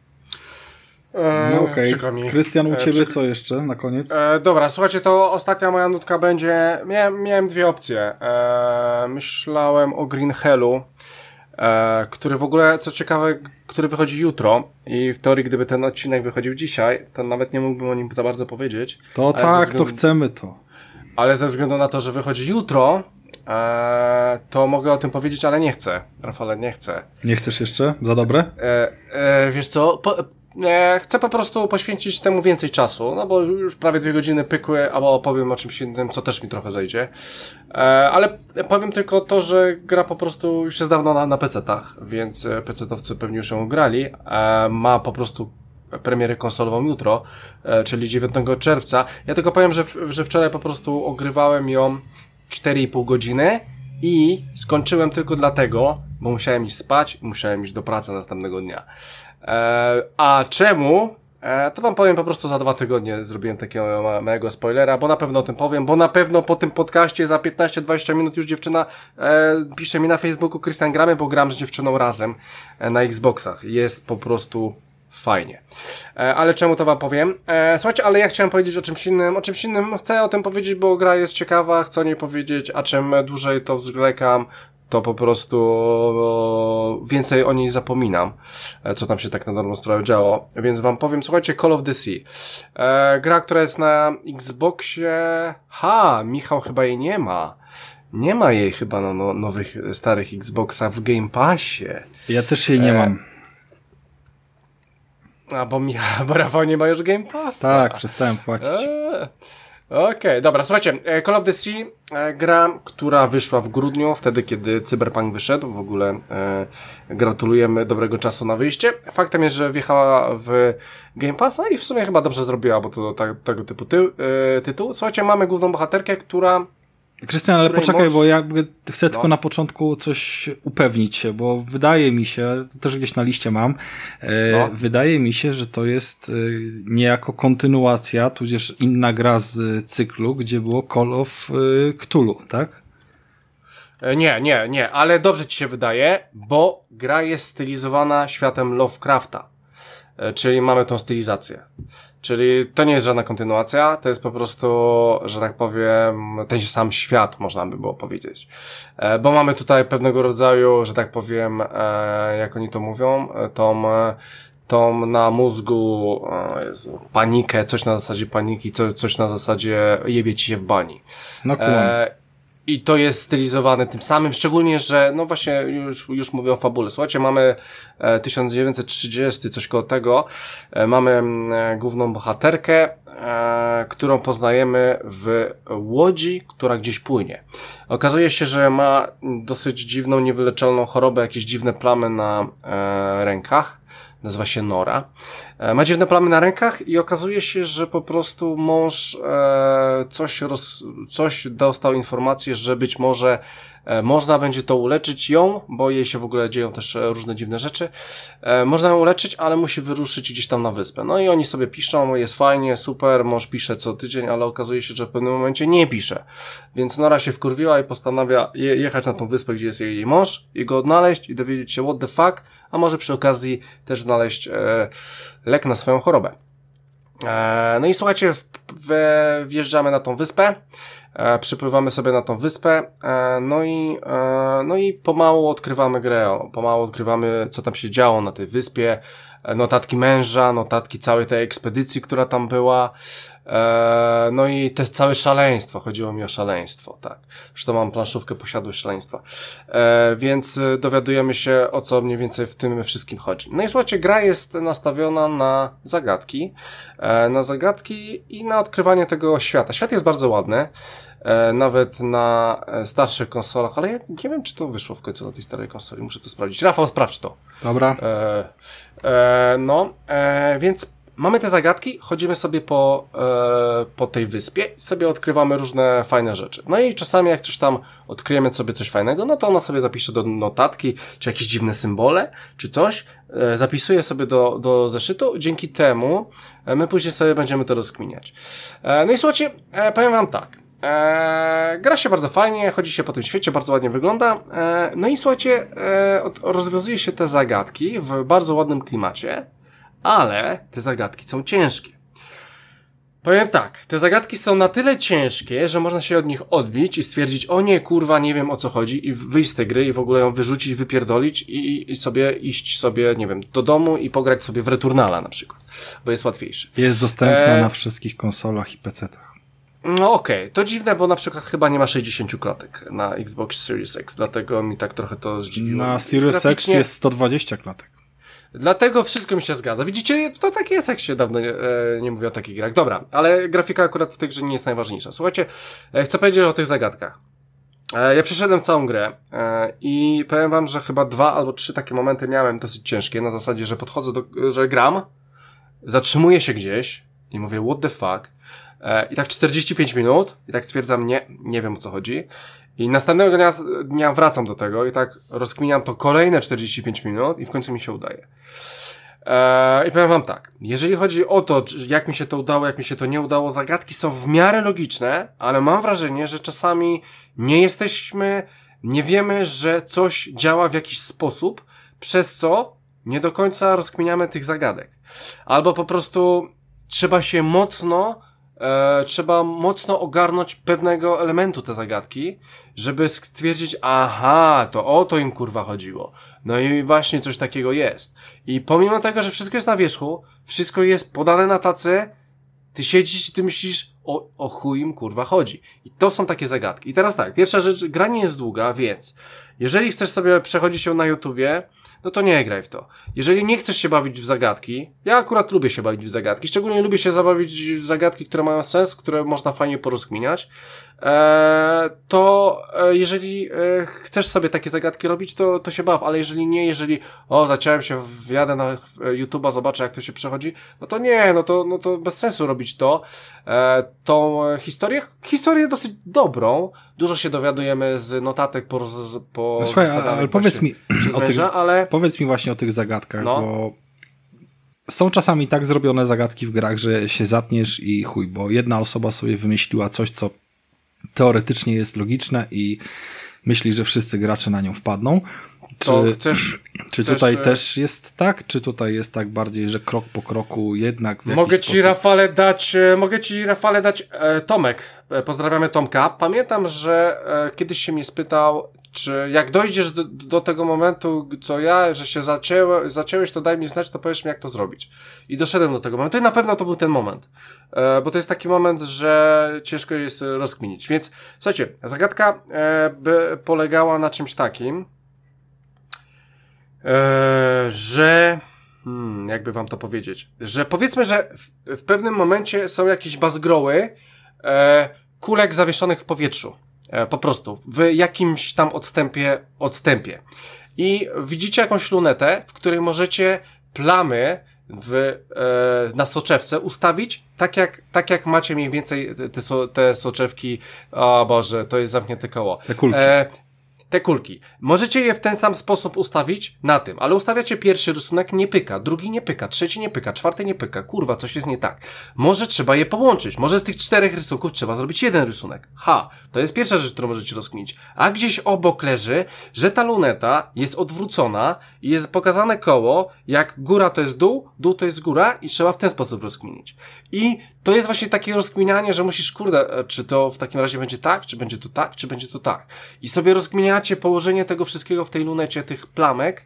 No okej. Okay. Krystian, u ciebie co jeszcze na koniec? E, dobra, słuchajcie, to ostatnia moja nutka będzie... Miałem, miałem dwie opcje. E, myślałem o Green Hellu, e, który w ogóle, co ciekawe, który wychodzi jutro i w teorii, gdyby ten odcinek wychodził dzisiaj, to nawet nie mógłbym o nim za bardzo powiedzieć. To tak, względu, to chcemy to. Ale ze względu na to, że wychodzi jutro, e, to mogę o tym powiedzieć, ale nie chcę. Rafale, nie chcę. Nie chcesz jeszcze? Za dobre? E, e, wiesz co... Po, Chcę po prostu poświęcić temu więcej czasu, no bo już prawie dwie godziny pykły, albo opowiem o czymś innym, co też mi trochę zejdzie. E, ale powiem tylko to, że gra po prostu już jest dawno na, na pecetach, więc pecetowcy pewnie już ją grali. E, ma po prostu premierę konsolową jutro, e, czyli dziewiątego czerwca. Ja tylko powiem, że, że wczoraj po prostu ogrywałem ją cztery i pół godziny i skończyłem tylko dlatego, bo musiałem iść spać i musiałem iść do pracy następnego dnia. E, a czemu? E, to wam powiem po prostu za dwa tygodnie. Zrobiłem takiego ma, małego spoilera, bo na pewno o tym powiem, bo na pewno po tym podcaście za piętnaście dwadzieścia minut już dziewczyna e, pisze mi na Facebooku: Krystian, gramy, bo gram z dziewczyną razem e, na Xboxach. Jest po prostu fajnie. E, ale czemu to wam powiem? E, słuchajcie, ale ja chciałem powiedzieć o czymś innym. O czymś innym chcę o tym powiedzieć, bo gra jest ciekawa, chcę o niej powiedzieć, a czym dłużej to zwlekam, to po prostu o, więcej o niej zapominam, e, co tam się tak na dobrą sprawę działo. Więc wam powiem, słuchajcie, Call of the Sea. E, gra, która jest na Xboxie... Ha, Michał chyba jej nie ma. Nie ma jej chyba na no, nowych, starych Xboxach w Game Passie. Ja też jej nie e, mam. A, bo Michał, bo Rafał nie ma już Game Passa. Tak, przestałem płacić. Eee. Okej, okay, dobra, słuchajcie, Call of the Sea, e, gra, która wyszła w grudniu, wtedy kiedy Cyberpunk wyszedł, w ogóle e, gratulujemy dobrego czasu na wyjście. Faktem jest, że wjechała w Game Pass, no i w sumie chyba dobrze zrobiła, bo to tak, tego typu ty, e, tytuł. Słuchajcie, mamy główną bohaterkę, która... Krystian, ale poczekaj, moc... bo ja chcę no. tylko na początku coś upewnić się, bo wydaje mi się, to też gdzieś na liście mam, e, no. wydaje mi się, że to jest e, niejako kontynuacja, tudzież inna gra z cyklu, gdzie było Call of e, Cthulhu, tak? E, nie, nie, nie, ale dobrze ci się wydaje, bo gra jest stylizowana światem Lovecrafta, e, czyli mamy tą stylizację. Czyli to nie jest żadna kontynuacja, to jest po prostu, że tak powiem, ten sam świat, można by było powiedzieć. E, bo mamy tutaj pewnego rodzaju, że tak powiem, e, jak oni to mówią, e, tą, e, tą na mózgu, o Jezu, panikę, coś na zasadzie paniki, co, coś na zasadzie jebie ci się w bani. No e, I to jest stylizowane tym samym, szczególnie, że, no właśnie, już, już mówię o fabule. Słuchajcie, mamy e, tysiąc dziewięćset trzydziesty, coś koło tego, e, mamy e, główną bohaterkę, e, którą poznajemy w łodzi, która gdzieś płynie. Okazuje się, że ma dosyć dziwną, niewyleczalną chorobę, jakieś dziwne plamy na e, rękach. Nazywa się Nora. E, ma dziwne plamy na rękach i okazuje się, że po prostu mąż e, coś, roz, coś dostał informację, że być może e, można będzie to uleczyć ją, bo jej się w ogóle dzieją też e, różne dziwne rzeczy. E, można ją uleczyć, ale musi wyruszyć gdzieś tam na wyspę. No i oni sobie piszą, jest fajnie, super, mąż pisze co tydzień, ale okazuje się, że w pewnym momencie nie pisze. Więc Nora się wkurwiła i postanawia je, jechać na tą wyspę, gdzie jest jej, jej mąż i go odnaleźć i dowiedzieć się what the fuck, a może przy okazji też znaleźć e, lek na swoją chorobę. E, no i słuchajcie, w, w, wjeżdżamy na tą wyspę, e, przypływamy sobie na tą wyspę, e, no i e, no i pomału odkrywamy grę, pomału odkrywamy, co tam się działo na tej wyspie, e, notatki męża, notatki całej tej ekspedycji, która tam była, e, no i te całe szaleństwo, chodziło mi o szaleństwo, tak. Zresztą mam planszówkę Posiadłość szaleństwa. E, więc dowiadujemy się, o co mniej więcej w tym wszystkim chodzi. No i słuchajcie, gra jest nastawiona na zagadki, e, na zagadki i na odkrywanie tego świata. Świat jest bardzo ładny, e, nawet na starszych konsolach, ale ja nie wiem, czy to wyszło w końcu na tej starej konsoli, muszę to sprawdzić. Rafał, sprawdź to. Dobra. E, e, no, e, więc mamy te zagadki, chodzimy sobie po, e, po tej wyspie i sobie odkrywamy różne fajne rzeczy. No i czasami jak coś tam odkryjemy sobie coś fajnego, no to ona sobie zapisze do notatki, czy jakieś dziwne symbole, czy coś, e, zapisuje sobie do, do zeszytu, dzięki temu e, my później sobie będziemy to rozkminiać. E, no i słuchajcie, e, powiem wam tak. Eee, gra się bardzo fajnie, chodzi się po tym świecie, bardzo ładnie wygląda. Eee, no i słuchajcie, eee, rozwiązuje się te zagadki w bardzo ładnym klimacie, ale te zagadki są ciężkie. Powiem tak, te zagadki są na tyle ciężkie, że można się od nich odbić i stwierdzić, o nie, kurwa, nie wiem o co chodzi i wyjść z tej gry i w ogóle ją wyrzucić, wypierdolić i, i sobie iść sobie, nie wiem, do domu i pograć sobie w Returnala na przykład, bo jest łatwiejszy. Jest dostępna eee, na wszystkich konsolach i pecetach. No okej, okay. To dziwne, bo na przykład chyba nie ma sześćdziesiąt klatek na Xbox Series X, dlatego mi tak trochę to zdziwiło. Na Series X jest sto dwadzieścia klatek. Dlatego wszystko mi się zgadza. Widzicie, to tak jest, jak się dawno nie, e, nie mówi o takich grach. Dobra, ale grafika akurat w tej grze nie jest najważniejsza. Słuchajcie, e, chcę powiedzieć o tych zagadkach. E, ja przeszedłem całą grę e, i powiem wam, że chyba dwa albo trzy takie momenty miałem dosyć ciężkie, na zasadzie, że podchodzę do, że gram zatrzymuję się gdzieś i mówię, what the fuck? I tak czterdzieści pięć minut i tak stwierdzam, nie, nie wiem o co chodzi. I następnego dnia, dnia wracam do tego i tak rozkminiam to kolejne czterdzieści pięć minut i w końcu mi się udaje. Eee, I powiem wam tak, jeżeli chodzi o to, jak mi się to udało, jak mi się to nie udało, zagadki są w miarę logiczne, ale mam wrażenie, że czasami nie jesteśmy, nie wiemy, że coś działa w jakiś sposób, przez co nie do końca rozkminiamy tych zagadek. Albo po prostu trzeba się mocno E, trzeba mocno ogarnąć pewnego elementu te zagadki, żeby stwierdzić, aha, to o to im kurwa chodziło. No i właśnie coś takiego jest. I pomimo tego, że wszystko jest na wierzchu, wszystko jest podane na tacy, ty siedzisz i ty myślisz, o, o chuj im kurwa chodzi. I to są takie zagadki. I teraz tak, pierwsza rzecz, gra nie jest długa, więc jeżeli chcesz sobie przechodzić ją na YouTubie, no to nie graj w to. Jeżeli nie chcesz się bawić w zagadki, ja akurat lubię się bawić w zagadki, szczególnie lubię się zabawić w zagadki, które mają sens, które można fajnie porozkminiać, eee, to e, jeżeli e, chcesz sobie takie zagadki robić, to, to się baw, ale jeżeli nie, jeżeli o, zaciąłem się, wjadę na YouTube'a, zobaczę jak to się przechodzi, no to nie, no to, no to bez sensu robić to. E, tą historię, historię dosyć dobrą, dużo się dowiadujemy z notatek po, po no, słuchaj, ale powiedz mi o tych, ale... powiedz mi właśnie o tych zagadkach, no. bo są czasami tak zrobione zagadki w grach, że się zatniesz i chuj, bo jedna osoba sobie wymyśliła coś, co teoretycznie jest logiczne i myśli, że wszyscy gracze na nią wpadną. Czy, chcesz, czy chcesz, tutaj też jest tak? Czy tutaj jest tak bardziej, że krok po kroku jednak w jakiś Mogę ci, sposób... Rafale, dać, mogę ci, Rafale, dać e, Tomek. E, pozdrawiamy Tomka. Pamiętam, że e, kiedyś się mnie spytał, czy jak dojdziesz do, do tego momentu, co ja, że się zacięły, zacięłeś, to daj mi znać, to powiesz mi, jak to zrobić. I doszedłem do tego momentu i na pewno to był ten moment. E, bo to jest taki moment, że ciężko jest rozkminić. Więc słuchajcie, zagadka e, by polegała na czymś takim, Eee, że hmm, jakby wam to powiedzieć, że powiedzmy, że w, w pewnym momencie są jakieś bazgroły e, kulek zawieszonych w powietrzu, e, po prostu w jakimś tam odstępie odstępie i widzicie jakąś lunetę, w której możecie plamy w, e, na soczewce ustawić tak jak, tak jak macie mniej więcej te, so, te soczewki, o Boże, to jest zamknięte koło. Te kulki. E, Te kulki. Możecie je w ten sam sposób ustawić na tym, ale ustawiacie pierwszy rysunek, nie pyka, drugi nie pyka, trzeci nie pyka, czwarty nie pyka, kurwa, coś jest nie tak. Może trzeba je połączyć, może z tych czterech rysunków trzeba zrobić jeden rysunek. Ha, to jest pierwsza rzecz, którą możecie rozkminić. A gdzieś obok leży, że ta luneta jest odwrócona i jest pokazane koło, jak góra to jest dół, dół to jest góra i trzeba w ten sposób rozkminić. I to jest właśnie takie rozkminianie, że musisz, kurde, czy to w takim razie będzie tak, czy będzie to tak, czy będzie to tak. I sobie rozkminiacie położenie tego wszystkiego w tej lunecie, tych plamek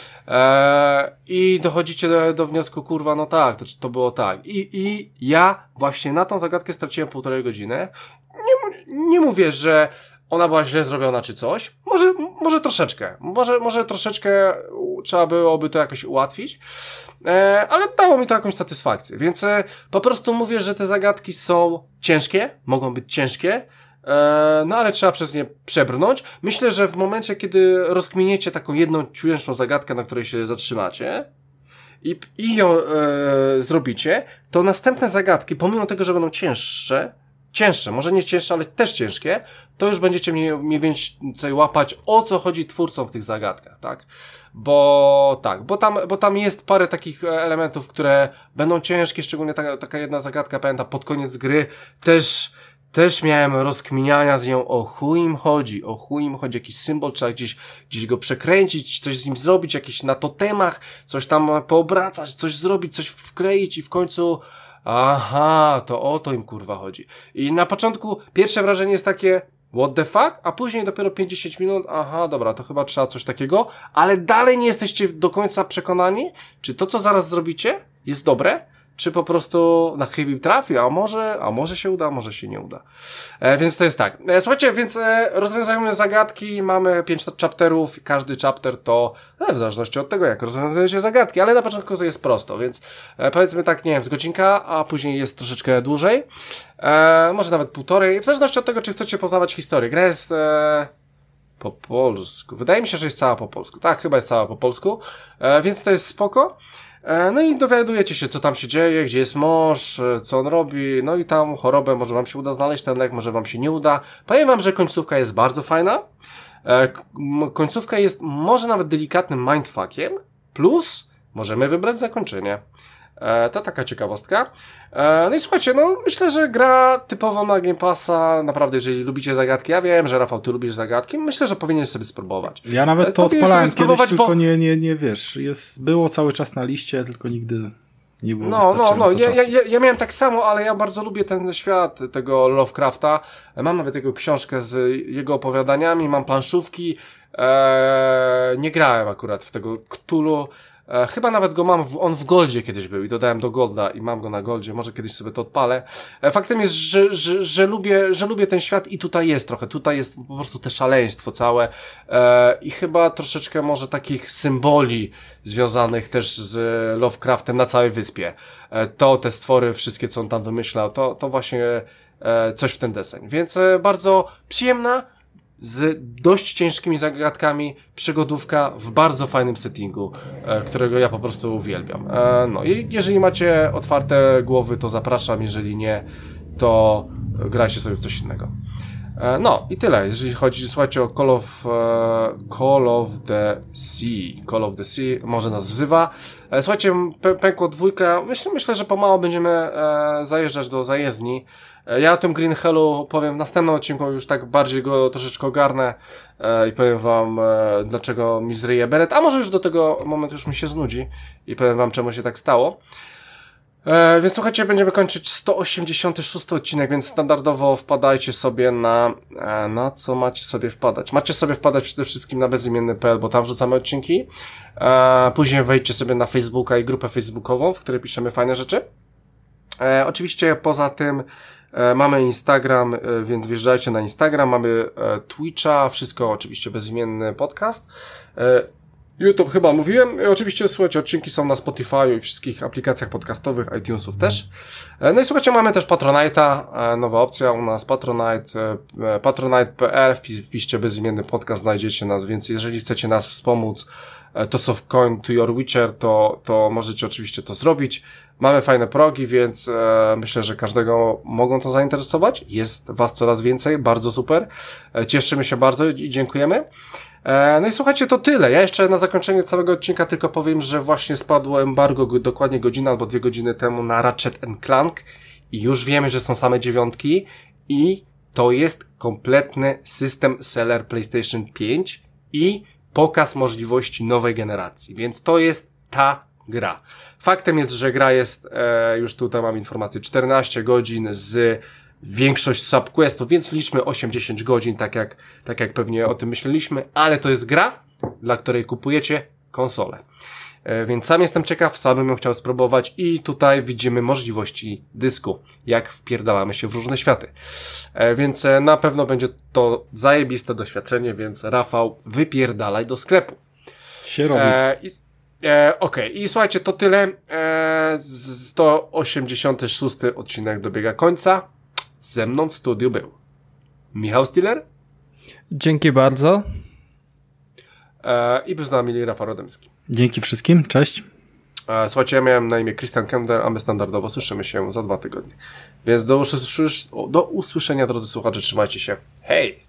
ee, i dochodzicie do, do wniosku, kurwa, no tak, to, to było tak. I, I ja właśnie na tą zagadkę straciłem półtorej godziny. Nie, nie mówię, że ona była źle zrobiona czy coś. Może, może troszeczkę. Może, może troszeczkę trzeba byłoby to jakoś ułatwić. E, ale dało mi to jakąś satysfakcję. Więc e, po prostu mówię, że te zagadki są ciężkie. Mogą być ciężkie. E, no ale trzeba przez nie przebrnąć. Myślę, że w momencie, kiedy rozkminiecie taką jedną cięższą zagadkę, na której się zatrzymacie, i, i ją e, zrobicie, to następne zagadki, pomimo tego, że będą cięższe, cięższe, może nie cięższe, ale też ciężkie, to już będziecie mniej, mniej więcej łapać, o co chodzi twórcom w tych zagadkach, tak? Bo tak, bo tam, bo tam jest parę takich elementów, które będą ciężkie, szczególnie taka, taka jedna zagadka, pamiętam, pod koniec gry też, też miałem rozkminiania z nią, o chuj im chodzi, o chuj im chodzi, jakiś symbol, trzeba gdzieś, gdzieś go przekręcić, coś z nim zrobić, jakieś na totemach, coś tam poobracać, coś zrobić, coś wkleić i w końcu aha, to o to im kurwa chodzi. I na początku pierwsze wrażenie jest takie what the fuck, a później dopiero pięćdziesiąt minut, aha, dobra, to chyba trzeba coś takiego, ale dalej nie jesteście do końca przekonani, czy to, co zaraz zrobicie, jest dobre, czy po prostu na chybił trafi, a może, a może się uda, a może się nie uda. E, więc to jest tak. E, słuchajcie, więc e, rozwiązujemy zagadki, mamy pięć chapterów, każdy chapter to, e, w zależności od tego, jak rozwiązujecie zagadki, ale na początku to jest prosto, więc e, powiedzmy tak, nie wiem, z godzinka, a później jest troszeczkę dłużej, e, może nawet półtorej, w zależności od tego, czy chcecie poznawać historię. Gra jest e, po polsku, wydaje mi się, że jest cała po polsku, tak, chyba jest cała po polsku, e, więc to jest spoko. No i dowiadujecie się, co tam się dzieje, gdzie jest mąż, co on robi, no i tam chorobę, może wam się uda znaleźć ten lek, może wam się nie uda. Powiem wam, że końcówka jest bardzo fajna. Końcówka jest może nawet delikatnym mindfuckiem, plus możemy wybrać zakończenie. To taka ciekawostka. No i słuchajcie, no myślę, że gra typowo na Game Passa, naprawdę jeżeli lubicie zagadki, ja wiem, że Rafał, ty lubisz zagadki, myślę, że powinieneś sobie spróbować. Ja nawet to Powinieneś odpalałem sobie kiedyś, spróbować, tylko bo... nie, nie, nie wiesz, jest, było cały czas na liście, tylko nigdy nie było No, no, no, wystarczająco ja, czasu. ja, ja miałem tak samo, ale ja bardzo lubię ten świat tego Lovecrafta. Mam nawet jego książkę z jego opowiadaniami, mam planszówki, eee, nie grałem akurat w tego Cthulhu. E, chyba nawet go mam, w, on w Goldzie kiedyś był i dodałem do Golda i mam go na Goldzie, może kiedyś sobie to odpalę. E, faktem jest, że, że, że, lubię, że lubię ten świat i tutaj jest trochę, tutaj jest po prostu te szaleństwo całe e, i chyba troszeczkę może takich symboli związanych też z Lovecraftem na całej wyspie. E, to, te stwory, wszystkie co on tam wymyślał, to, to właśnie e, coś w ten deseń. Więc e, bardzo przyjemna, z dość ciężkimi zagadkami, przygodówka w bardzo fajnym settingu, e, którego ja po prostu uwielbiam. E, no i jeżeli macie otwarte głowy, to zapraszam, jeżeli nie, to grajcie sobie w coś innego. E, no i tyle, jeżeli chodzi, słuchajcie, o Call of, e, Call of the Sea. Call of the Sea może nas wzywa. E, słuchajcie, pękło dwójka, myślę, myślę, że pomału będziemy e, zajeżdżać do zajezdni. Ja o tym Green Hellu powiem w następnym odcinku, już tak bardziej go troszeczkę ogarnę e, i powiem wam, e, dlaczego mi zryje beret, a może już do tego momentu już mi się znudzi i powiem wam, czemu się tak stało. E, więc słuchajcie, będziemy kończyć sto osiemdziesiąty szósty odcinek, więc standardowo wpadajcie sobie na... E, na co macie sobie wpadać? Macie sobie wpadać przede wszystkim na bezimienny kropka p l, bo tam wrzucamy odcinki. E, później wejdźcie sobie na Facebooka i grupę facebookową, w której piszemy fajne rzeczy. E, oczywiście poza tym e, mamy Instagram, e, więc wjeżdżajcie na Instagram, mamy e, Twitcha, wszystko oczywiście bezimienny podcast. E, YouTube chyba mówiłem. E, oczywiście słuchajcie, odcinki są na Spotify i wszystkich aplikacjach podcastowych, iTunesów też. E, no i słuchajcie, mamy też Patronite'a, e, nowa opcja u nas, Patronite, e, patronite kropka p l, wpis, wpiszcie bezimienny podcast, znajdziecie nas, więc jeżeli chcecie nas wspomóc, to co w Coin to Your Witcher, to, to możecie oczywiście to zrobić. Mamy fajne progi, więc e, myślę, że każdego mogą to zainteresować. Jest was coraz więcej, bardzo super. E, cieszymy się bardzo i dziękujemy. E, no i słuchajcie, to tyle. Ja jeszcze na zakończenie całego odcinka tylko powiem, że właśnie spadło embargo go, dokładnie godzinę albo dwie godziny temu na Ratchet and Clank i już wiemy, że są same dziewiątki i to jest kompletny system seller PlayStation pięć i pokaz możliwości nowej generacji, więc to jest ta gra. Faktem jest, że gra jest, e, już tutaj mam informację, czternaście godzin z większość subquestów, więc liczmy osiem dziesięć godzin, tak jak, tak jak pewnie o tym myśleliśmy, ale to jest gra, dla której kupujecie konsolę. E, więc sam jestem ciekaw, sam bym ją chciał spróbować i tutaj widzimy możliwości dysku, jak wpierdalamy się w różne światy. E, więc e, na pewno będzie to zajebiste doświadczenie, więc Rafał, wypierdalaj do sklepu. Się robi. E, i, e, Okej, okay. I słuchajcie, to tyle. E, sto osiemdziesiąty szósty odcinek dobiega końca. Ze mną w studiu był Michał Stiller. Dzięki bardzo. E, I był z nami Rafał Rodemski. Dzięki wszystkim, cześć. E, słuchajcie, ja miałem na imię Christian Kender, a my standardowo słyszymy się za dwa tygodnie. Więc do, usłys- do usłyszenia, drodzy słuchacze, trzymajcie się. Hej!